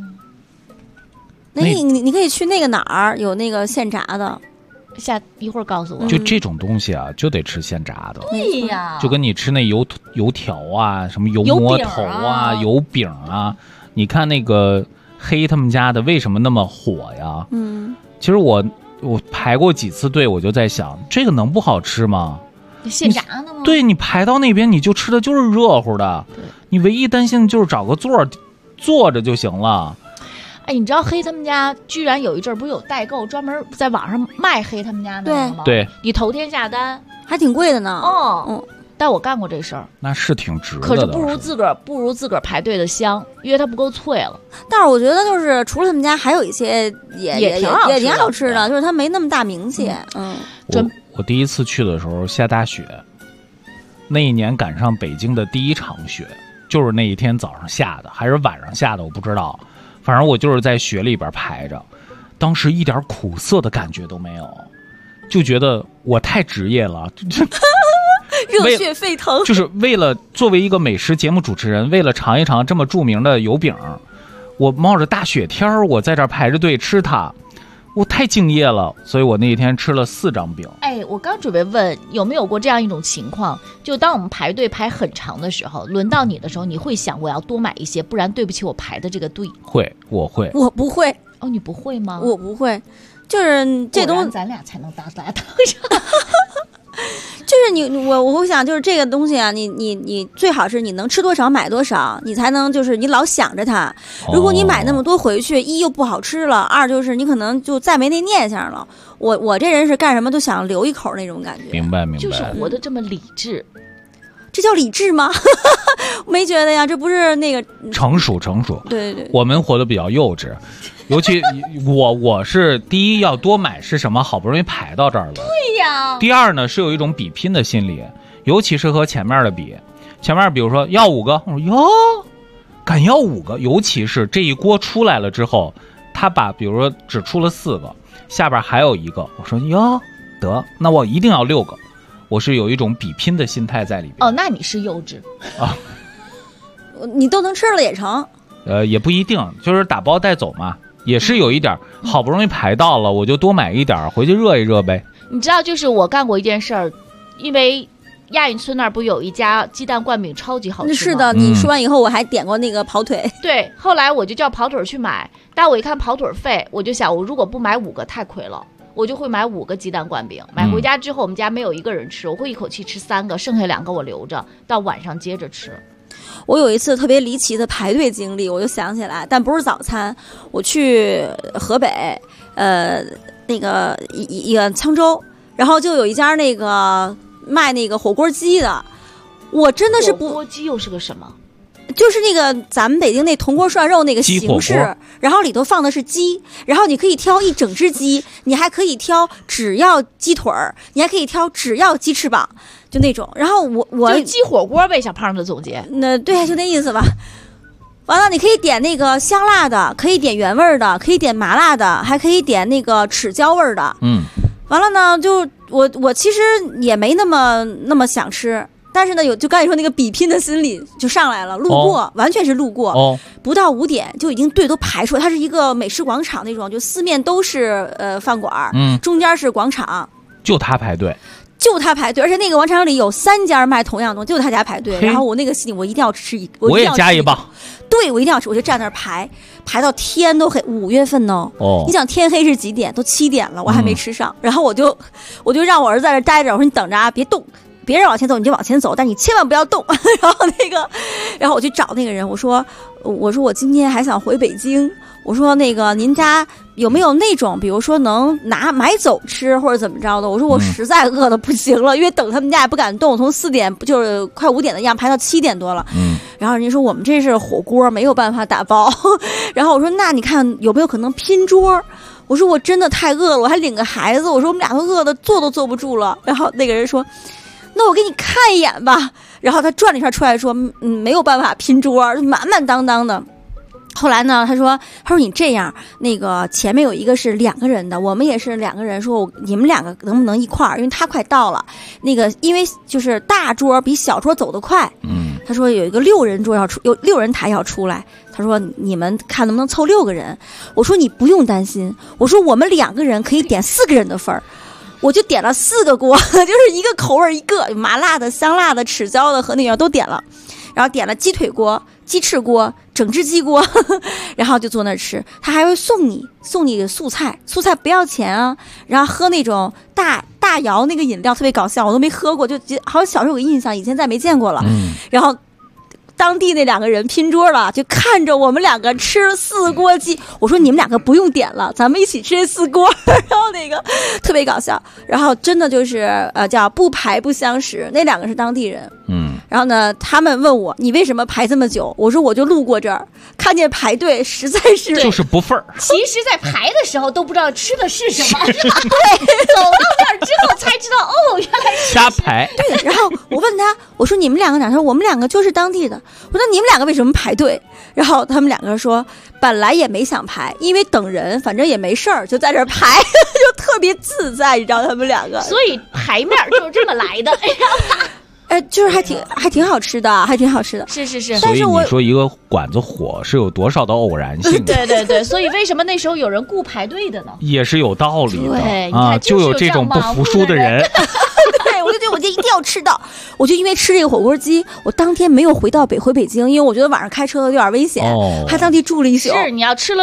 那你可以去那个哪儿有那个现炸的。 一会儿告诉我。 就这种东西啊，就得吃现炸的。 对呀， 就跟你吃那油条啊，什么油馍头啊、油饼啊，你看那个黑他们家的为什么那么火呀？其实我排过几次队，我就在想，这个能不好吃吗？ 现炸的吗？ 对，你排到那边你就吃的就是热乎的，你唯一担心的就是找个坐着就行了。 你知道黑他们家居然有一阵儿不是有代购专门在网上卖黑他们家的吗？ 对， 你头天下单还挺贵的呢。 但我干过这事儿， 那是挺值的。 可是不如自个儿排队的香，因为它不够脆了。 但是我觉得就是除了他们家，还有一些也挺好吃的，就是它没那么大名气。 我第一次去的时候下大雪，那一年赶上北京的第一场雪，就是那一天早上下的，还是晚上下的，我不知道。反正我就是在雪里边排着，当时一点苦涩的感觉都没有，就觉得我太职业了。 热血沸腾， 就是为了作为一个美食节目主持人，为了尝一尝这么著名的油饼，我冒着大雪天我在这儿排着队吃它，我太敬业了，所以我那一天吃了4张饼。 我刚准备问有没有过这样一种情况，就当我们排队排很长的时候，轮到你的时候，你会想我要多买一些，不然对不起我排的这个队。 我会。 我不会。 哦，你不会吗？ 我不会，就是这东西咱俩才能搭上。 就是我会想，就是这个东西啊，你最好是你能吃多少买多少，你才能就是你老想着它。如果你买那么多回去，一又不好吃了，二就是你可能就再没那念想了。我这人是干什么都想留一口那种感觉。 明白。 就是活得这么理智， 这叫理智吗？没觉得呀，这不是那个成熟。 对， 我们活得比较幼稚。尤其我是第一要多买是什么？好不容易排到这儿了。 对呀。 第二呢，是有一种比拼的心理，尤其是和前面的比。前面比如说要5个，我说哟，敢要5个。尤其是这一锅出来了之后，他把比如说只出了4个，下边还有1个，我说哟，得，那我一定要6个。我是有一种比拼的心态在里边。 哦，那你是幼稚啊？ 你都能吃了也成。 也不一定，就是打包带走嘛。也是有一点，好不容易排到了，我就多买一点回去热一热呗。 你知道，就是我干过一件事儿，因为亚运村那儿不有一家鸡蛋灌饼超级好吃吗？ 是的，你说完以后我还点过那个跑腿。 对，后来我就叫跑腿去买，但我一看跑腿费，我就想我如果不买5个太亏了，我就会买5个鸡蛋灌饼。买回家之后，我们家没有1个人吃，我会一口气吃3个，剩下2个我留着到晚上接着吃。 我有一次特别离奇的排队经历，我就想起来，但不是早餐。我去河北，那个一个沧州，然后就有一家那个卖那个火锅鸡的，我真的是不。 火锅鸡又是个什么？ 就是那个咱们北京那铜锅涮肉那个形式，然后里头放的是鸡，然后你可以挑一整只鸡，你还可以挑只要鸡腿儿，你还可以挑只要鸡翅膀，就那种。然后我就鸡火锅呗，小胖的总结。 那对，就那意思吧。完了，你可以点那个香辣的，可以点原味的，可以点麻辣的，还可以点那个豉椒味的。完了呢，就我其实也没那么想吃。但是呢，就刚才说那个比拼的心理就上来了，路过，完全是路过，不到5点就已经队都排出来。它是一个美食广场那种，就4面都是饭馆，中间是广场， 就他排队， 而且那个广场里有3家卖同样东西，就他家排队。然后我那个心里，我一定要吃我也加一棒， 对，我一定要吃，我就站那儿排到天都黑。5月份呢，你想天黑是几点？都7点了，我还没吃上。然后我就让我儿子在那待着，我说你等着啊，别动。别人往前走你就往前走，但你千万不要动。然后我去找那个人，我说我今天还想回北京，我说那个您家有没有那种比如说能买走吃或者怎么着的？我说我实在饿的不行了，因为等他们家也不敢动，从4点就是快5点的样排到7点多了。然后人家说我们这是火锅，没有办法打包。然后我说那你看有没有可能拼桌？我说我真的太饿了，我还领个孩子，我说我们俩都饿的坐都坐不住了。然后那个人说那我给你看一眼吧。然后他转了一圈出来说没有办法拼桌，满满当当的。后来呢他说你这样，那个前面有一个是2个人的，我们也是2个人，说你们2个能不能一块儿，因为他快到了，那个因为就是大桌比小桌走得快。他说有一个6人桌有6人台要出来，他说你们看能不能凑6个人。我说你不用担心，我说我们2个人可以点4个人的份儿。我就点了4个锅，就是一个口味一个，麻辣的、香辣的、豉椒的和那样都点了，然后点了鸡腿锅、鸡翅锅、整只鸡锅，然后就坐那儿吃。他还会送你素菜不要钱啊，然后喝那种大窑那个饮料特别搞笑，我都没喝过，就好像小时候有个印象，以前再没见过了。然后当地那2个人拼桌了，就看着我们2个吃4锅鸡。我说你们2个不用点了，咱们一起吃这4锅。然后那个特别搞笑，然后真的就是叫不排不相识，那2个是当地人。然后呢，他们问我你为什么排这么久？我说我就路过这儿，看见排队实在是就是不份儿。 其实，在排的时候都不知道吃的是什么，对，走到那儿之后才知道，哦，原来是瞎排。 对，然后我问他，我说你们2个哪？他说我们2个就是当地的。我说你们2个为什么排队？然后他们2个说，本来也没想排，因为等人，反正也没事儿，就在这儿排，就特别自在，你知道他们2个。 所以排面就是这么来的。 就是还挺好吃的，还挺好吃的。 是是是。 所以你说一个馆子火是有多少的偶然性？ 对对对，所以为什么那时候有人顾排队的呢？ 也是有道理的。 对啊，就有这种不服输的人。 对，我就一定要吃到。我就因为吃这个火锅鸡，我当天没有回北京，因为我觉得晚上开车有点危险，还当地住了1宿。 是，你要吃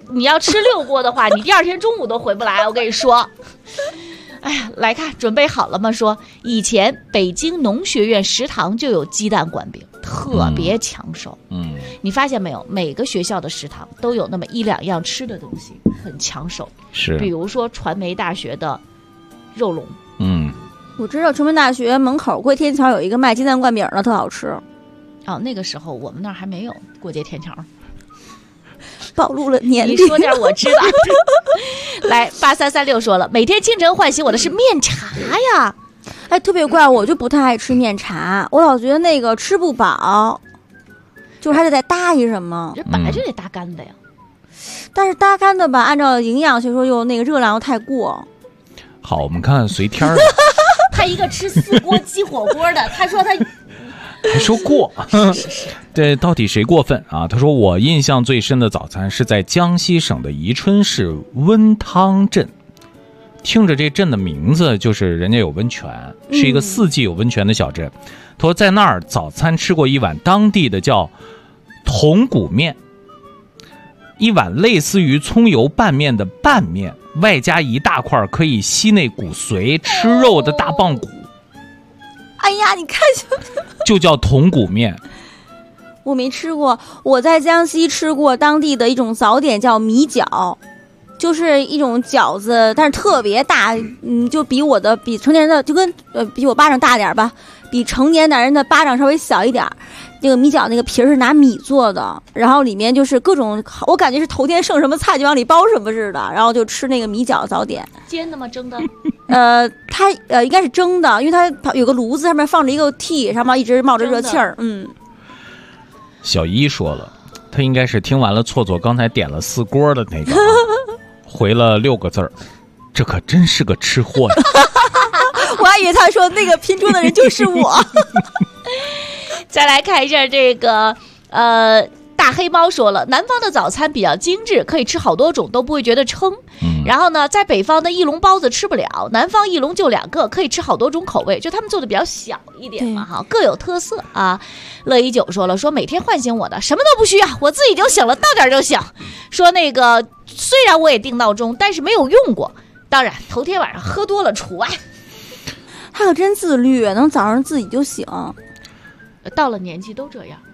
6锅的话，你第2天中午都回不来。我跟你说。哎呀，来看，准备好了吗？说以前北京农学院食堂就有鸡蛋灌饼，特别抢手。你发现没有？每个学校的食堂都有那么1-2样吃的东西，很抢手。 是， 比如说传媒大学的肉龙。 我知道传媒大学门口过街天桥有一个卖鸡蛋灌饼的，特好吃。 哦，那个时候我们那儿还没有过街天桥。 暴露了年龄， 你说点我知道。来，8336说了，每天清晨唤醒我的是面茶呀。 哎，特别怪，我就不太爱吃面茶，我老觉得那个吃不饱，就是还得再搭一什么。 这本来就得搭干的呀。 但是搭干的吧，按照营养学说又那个热量又太过。 好，我们看看随天儿。 他一个吃4锅鸡火锅的，他说他。 还说过，对，到底谁过分啊？他说我印象最深的早餐是在江西省的宜春市温汤镇，听着这镇的名字就是人家有温泉，是一个4季有温泉的小镇。他说在那儿早餐吃过一碗当地的叫筒骨面，一碗类似于葱油拌面的拌面，外加一大块可以吸内骨髓吃肉的大棒骨。 哎呀，你看就叫筒骨面。 我没吃过，我在江西吃过当地的一种早点叫米饺，就是一种饺子，但是特别大，就比成年人的就跟比我巴掌大点吧，比成年男人的巴掌稍微小一点。那个米饺那个皮是拿米做的，然后里面就是各种，我感觉是头天剩什么菜就往里包什么似的，然后就吃那个米饺早点。 煎的吗？蒸的？ 它应该是蒸的，因为它有个炉子，上面放着一个屉，上面一直冒着热气儿。 小一说了，他应该是听完了错刚才点了4锅的那个，回了6个字儿，这可真是个吃货呀！ 我还以为他说那个拼桌的人就是我。 再来看一下这个大黑猫说了，南方的早餐比较精致，可以吃好多种都不会觉得撑。然后呢，在北方的翼龙包子吃不了，南方翼龙就2个，可以吃好多种口味，就他们做的比较小一点嘛，哈，各有特色啊。乐一九说了，说每天唤醒我的什么都不需要，我自己就醒了，到点就醒。说那个虽然我也定闹钟，但是没有用过，当然头天晚上喝多了除外。 他可真自律，能早上自己就醒。 到了年纪都这样。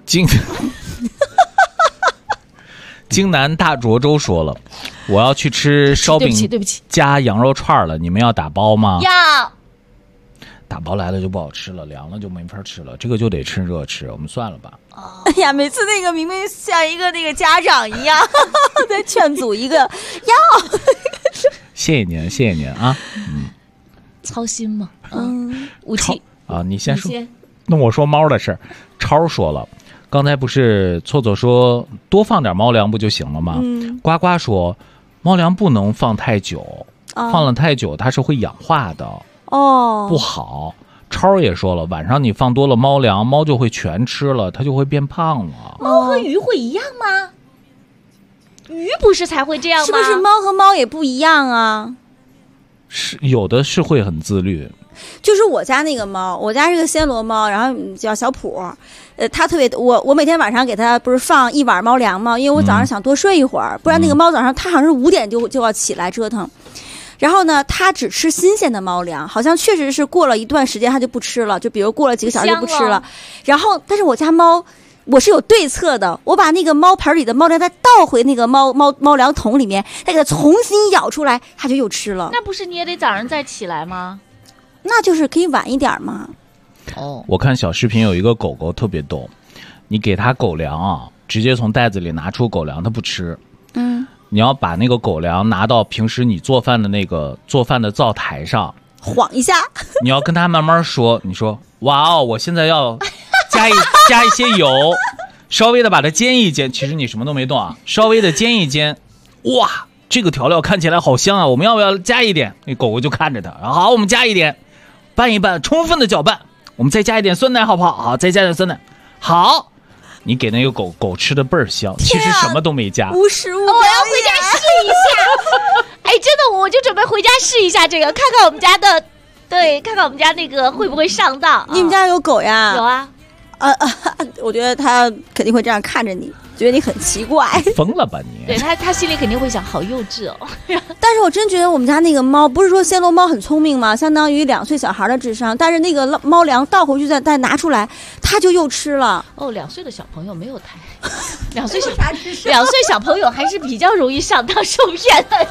京南大涿州说了，我要去吃烧饼加羊肉串了，你们要打包吗？ 要。 打包来了就不好吃了，凉了就没法吃了，这个就得趁热吃，我们算了吧。 哎呀，每次那个明明像一个那个家长一样在劝阻一个要。 谢谢您，谢谢您啊。 操心嘛。武器啊，你先说。那我说猫的事儿，超说了，刚才不是错说多放点猫粮不就行了吗？呱呱说猫粮不能放太久，放了太久它是会氧化的不好。超也说了，晚上你放多了猫粮，猫就会全吃了，它就会变胖了。 猫和鱼会一样吗？鱼不是才会这样吗？ 是不是猫和猫也不一样啊？ 是有的是会很自律。 就是我家那个猫，我家是个暹罗猫，然后叫小普，它特别，我每天晚上给它不是放1碗猫粮吗？因为我早上想多睡一会儿，不然那个猫早上它好像是5点就要起来折腾。然后呢，它只吃新鲜的猫粮，好像确实是过了一段时间它就不吃了，就比如过了几个小时就不吃了。然后，但是我家猫我是有对策的，我把那个猫盆里的猫粮再倒回那个猫粮桶里面，再给它重新舀出来，它就又吃了。 那不是你也得早上再起来吗？ 那就是可以晚一点嘛。 哦， 我看小视频有一个狗狗特别逗，你给它狗粮啊，直接从袋子里拿出狗粮，它不吃。你要把那个狗粮拿到平时你做饭的灶台上， 晃一下。 你要跟它慢慢说，你说哇哦，我现在要加一些油，稍微的把它煎一煎。其实你什么都没动啊，稍微的煎一煎。哇，这个调料看起来好香啊，我们要不要加一点？那狗狗就看着它，好，我们加一点，拌一拌，充分的搅拌。我们再加一点酸奶好不好？好，再加点酸奶。好，你给那个狗吃的倍儿香，其实什么都没加。 无实物，我要回家试一下。哎，真的，我就准备回家试一下这个，看看我们家的，对，看看我们家那个会不会上当。 你们家有狗呀？ 有啊。 我觉得它肯定会这样看着你，觉得你很奇怪。 疯了吧你？ 对，他心里肯定会想，好幼稚哦。 但是我真觉得我们家那个猫，不是说暹罗猫很聪明吗？相当于2岁小孩的智商，但是那个猫粮倒回去再拿出来，它就又吃了。 哦，2岁的小朋友没有太，2岁小朋友还是比较容易上当受骗的。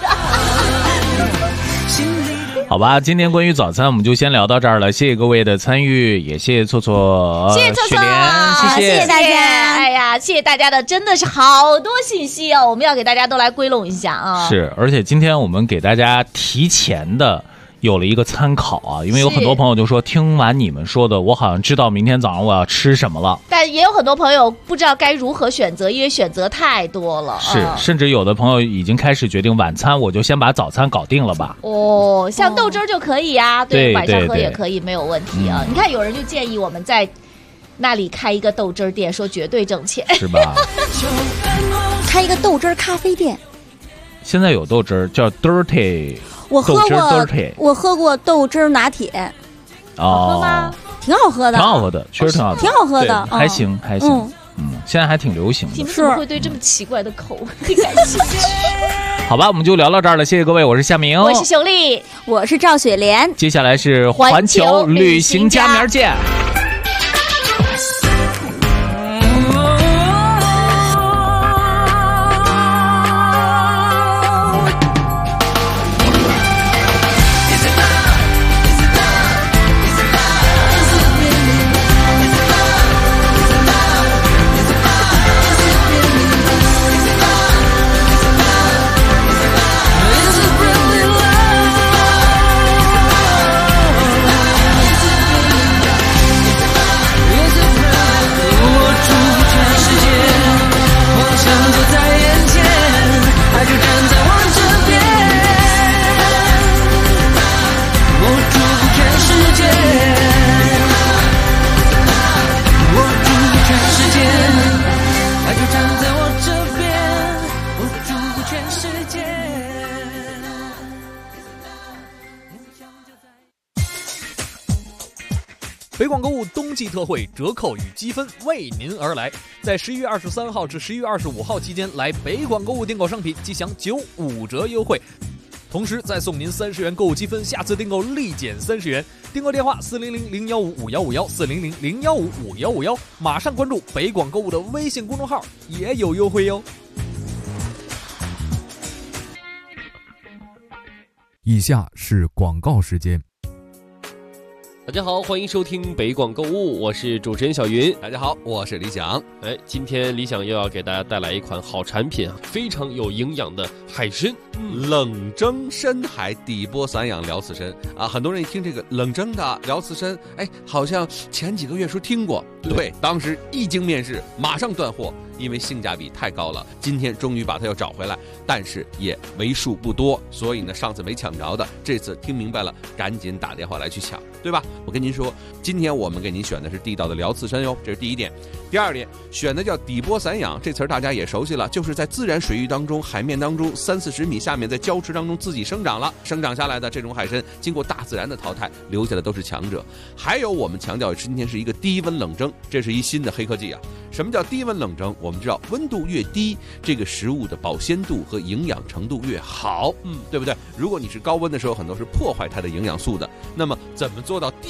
好吧，今天关于早餐我们就先聊到这儿了，谢谢各位的参与，也谢谢错错， 谢谢错错， 谢谢大家。 哎呀，谢谢大家的，真的是好多信息哦，我们要给大家都来归拢一下啊。 是，而且今天我们给大家提前的有了一个参考啊，因为有很多朋友就说听完你们说的，我好像知道明天早上我要吃什么了。 但也有很多朋友不知道该如何选择，因为选择太多了。 是，甚至有的朋友已经开始决定晚餐我就先把早餐搞定了吧。 哦，像豆汁儿就可以呀，对，晚上喝也可以，没有问题啊。你看有人就建议我们在那里开一个豆汁儿店，说绝对挣钱， 是吧？ 开一个豆汁儿咖啡店。 现在有豆汁儿叫 Dirty。 我喝过豆汁儿拿铁， 好喝吗？ 挺好喝的， 挺好喝的，确实挺好喝的， 挺好喝的， 还行还行，现在还挺流行的。 你们怎么会对这么奇怪的口味感兴趣？ 好吧，我们就聊到这儿了，谢谢各位，我是夏明， 我是熊丽， 我是赵雪莲， 接下来是环球旅行家，明儿见。 北广购物冬季特惠折扣与积分为您而来，在11月23号至11月25号期间来北广购物订购商品即享95折优惠，同时再送您30元购物积分，下次订购立减30元。订购电话400-015-5151，400-015-5151，马上关注北广购物的微信公众号也有优惠哟。 以下是广告时间。 大家好，欢迎收听北广购物，我是主持人小云。 大家好，我是李想。 今天李想又要给大家带来一款好产品啊，非常有营养的海参， 冷蒸深海底波散养辽刺参啊。很多人一听这个冷蒸的辽刺参，好像前几个月说听过，对，当时一经面世，马上断货，因为性价比太高了。今天终于把它又找回来，但是也为数不多，所以呢，上次没抢着的，这次听明白了，赶紧打电话来去抢，对吧？我跟您说，今天我们给您选的是地道的辽刺参哟，这是第一点。第二点，选的叫底波散养，这词儿大家也熟悉了，就是在自然水域当中、海面当中30-40米下面，在礁池当中自己生长了，生长下来的这种海参，经过大自然的淘汰，留下的都是强者。还有我们强调今天是一个低温冷蒸，这是一新的黑科技啊。什么叫低温冷蒸？我们知道温度越低，这个食物的保鲜度和营养程度越好，对不对？如果你是高温的时候，很多是破坏它的营养素的。那么怎么做到低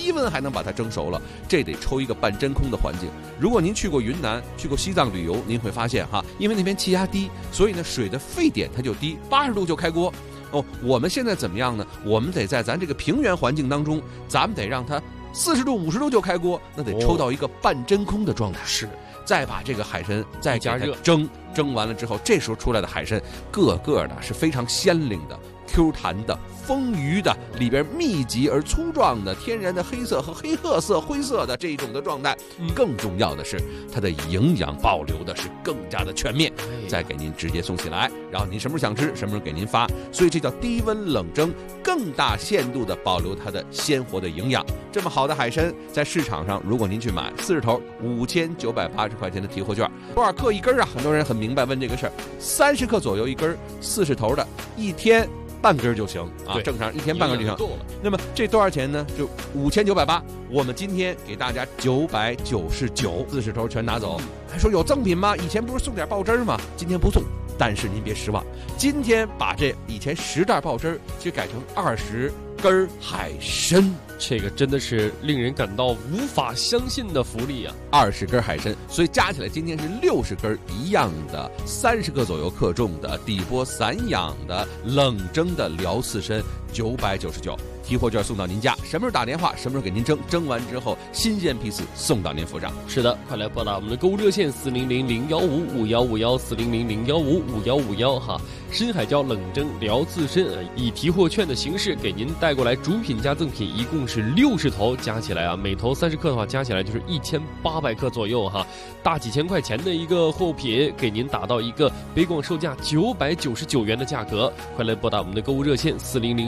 低温还能把它蒸熟了，这得抽一个半真空的环境。如果您去过云南、去过西藏旅游，您会发现哈，因为那边气压低，所以呢水的沸点它就低，80度就开锅。我们现在怎么样呢？我们得在咱这个平原环境当中，咱们得让它40度、50度就开锅，那得抽到一个半真空的状态。 是， 再把这个海参再加热蒸完了之后，这时候出来的海参个个的是非常鲜灵的、Q 弹的、丰腴的，里边密集而粗壮的天然的黑色和黑褐色、灰色的这种的状态。更重要的是，它的营养保留的是更加的全面，再给您直接送起来，然后您什么时候想吃，什么时候给您发。所以这叫低温冷蒸，更大限度的保留它的鲜活的营养。这么好的海参，在市场上如果您去买40头，5980块钱的提货券，多少克一根啊？很多人很明白问这个事儿，30克左右一根，40头的，一天半根就行啊，正常一天半根就行。那么这多少钱呢？就5980，我们今天给大家999，40头全拿走。还说有赠品吗？以前不是送点爆汁吗？今天不送，但是您别失望，今天把这以前10袋爆汁就改成20根海参。 这个真的是令人感到无法相信的福利啊 ！20根海参，所以加起来今天是60根一样的，30克左右克重的底波散养的冷蒸的辽刺参，999。提货券送到您家，什么时候打电话，什么时候给您蒸，蒸完之后新鲜批次送到您府上。 是的，快来拨打我们的购物热线400-015-5151，400-015-5151哈。深海椒冷蒸辽刺参，以提货券的形式给您带过来主品加赠品，一共是60头，加起来啊，每头30克的话，加起来就是1800克左右哈，大几千块钱的一个货品，给您打到一个北广售价999元的价格。快来拨打我们的购物热线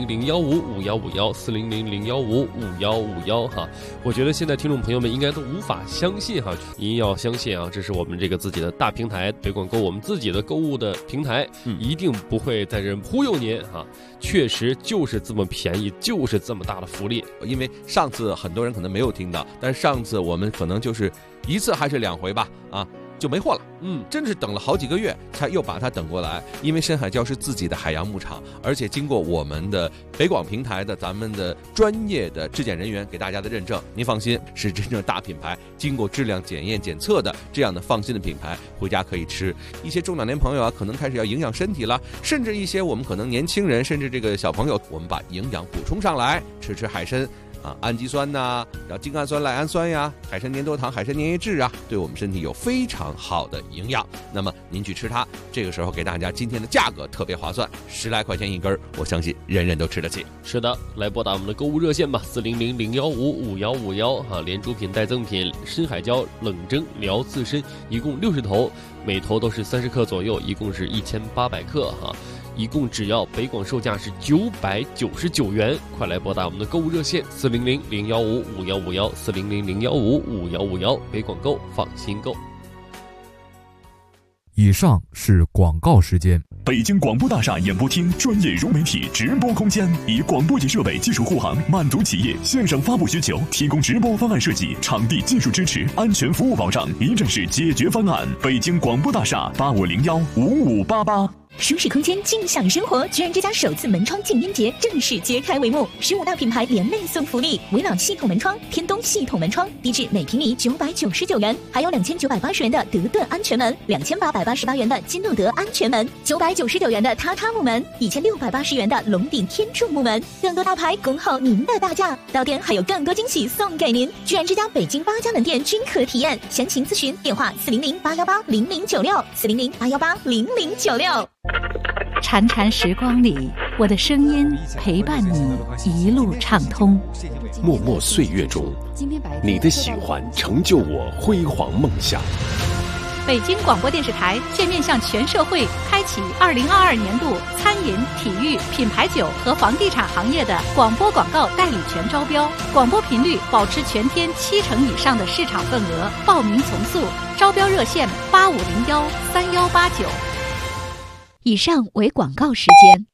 400-015-5151，400-015-5151哈。我觉得现在听众朋友们应该都无法相信哈，您要相信啊，这是我们这个自己的大平台北广购，我们自己的购物的平台，一定不会在这忽悠您哈，确实就是这么便宜，就是这么大的福利。 因为上次很多人可能没有听到，但是上次我们可能就是1次还是2回吧啊，就没货了。真是等了好几个月才又把它等过来。因为深海礁是自己的海洋牧场，而且经过我们的北广平台的咱们的专业的质检人员给大家的认证，您放心，是真正大品牌，经过质量检验检测的这样的放心的品牌，回家可以吃。一些中老年朋友啊，可能开始要营养身体了，甚至一些我们可能年轻人，甚至这个小朋友，我们把营养补充上来，吃海参啊，氨基酸呐，然后精氨酸、赖氨酸呀，海参粘多糖、海参粘液质啊，对我们身体有非常好的营养。那么您去吃它，这个时候给大家今天的价格特别划算，10来块钱一根，我相信人人都吃得起。 是的，来拨打我们的购物热线吧，400-015-5151哈，连主品带赠品，深海礁冷蒸辽刺参，一共60头，每头都是30克左右，一共是1800克哈。一共只要北广售价是999元，快来拨打我们的购物热线400-015-5151，400-015-5151，北广购，放心购。 以上是广告时间。 北京广播大厦演播厅专业融媒体直播空间，以广播级设备技术护航，满足企业线上发布需求，提供直播方案设计、场地技术支持、安全服务保障，一站式解决方案。北京广播大厦8501-5588。 舒适空间，尽享生活。居然之家首次门窗竞编节正式揭开帷幕，15大品牌联袂送福利：维朗系统门窗、天东系统门窗，低至每平米999元，还有2980元的德顿安全门，2888元的金诺德安全门，999元的榻榻木门，1680元的龙顶天柱木门，更多大牌恭候您的大驾。到店还有更多惊喜送给您，居然之家北京8家门店均可体验，详情咨询电话400-818-0096，400-818-0096。 潺潺时光里，我的声音陪伴你一路畅通。 默默岁月中，你的喜欢成就我辉煌梦想。 北京广播电视台现面向全社会开启2022年度餐饮、体育、品牌酒和房地产行业的广播广告代理权招标，广播频率保持全天70%以上的市场份额，报名从速，招标热线8501-3189。以上为广告时间。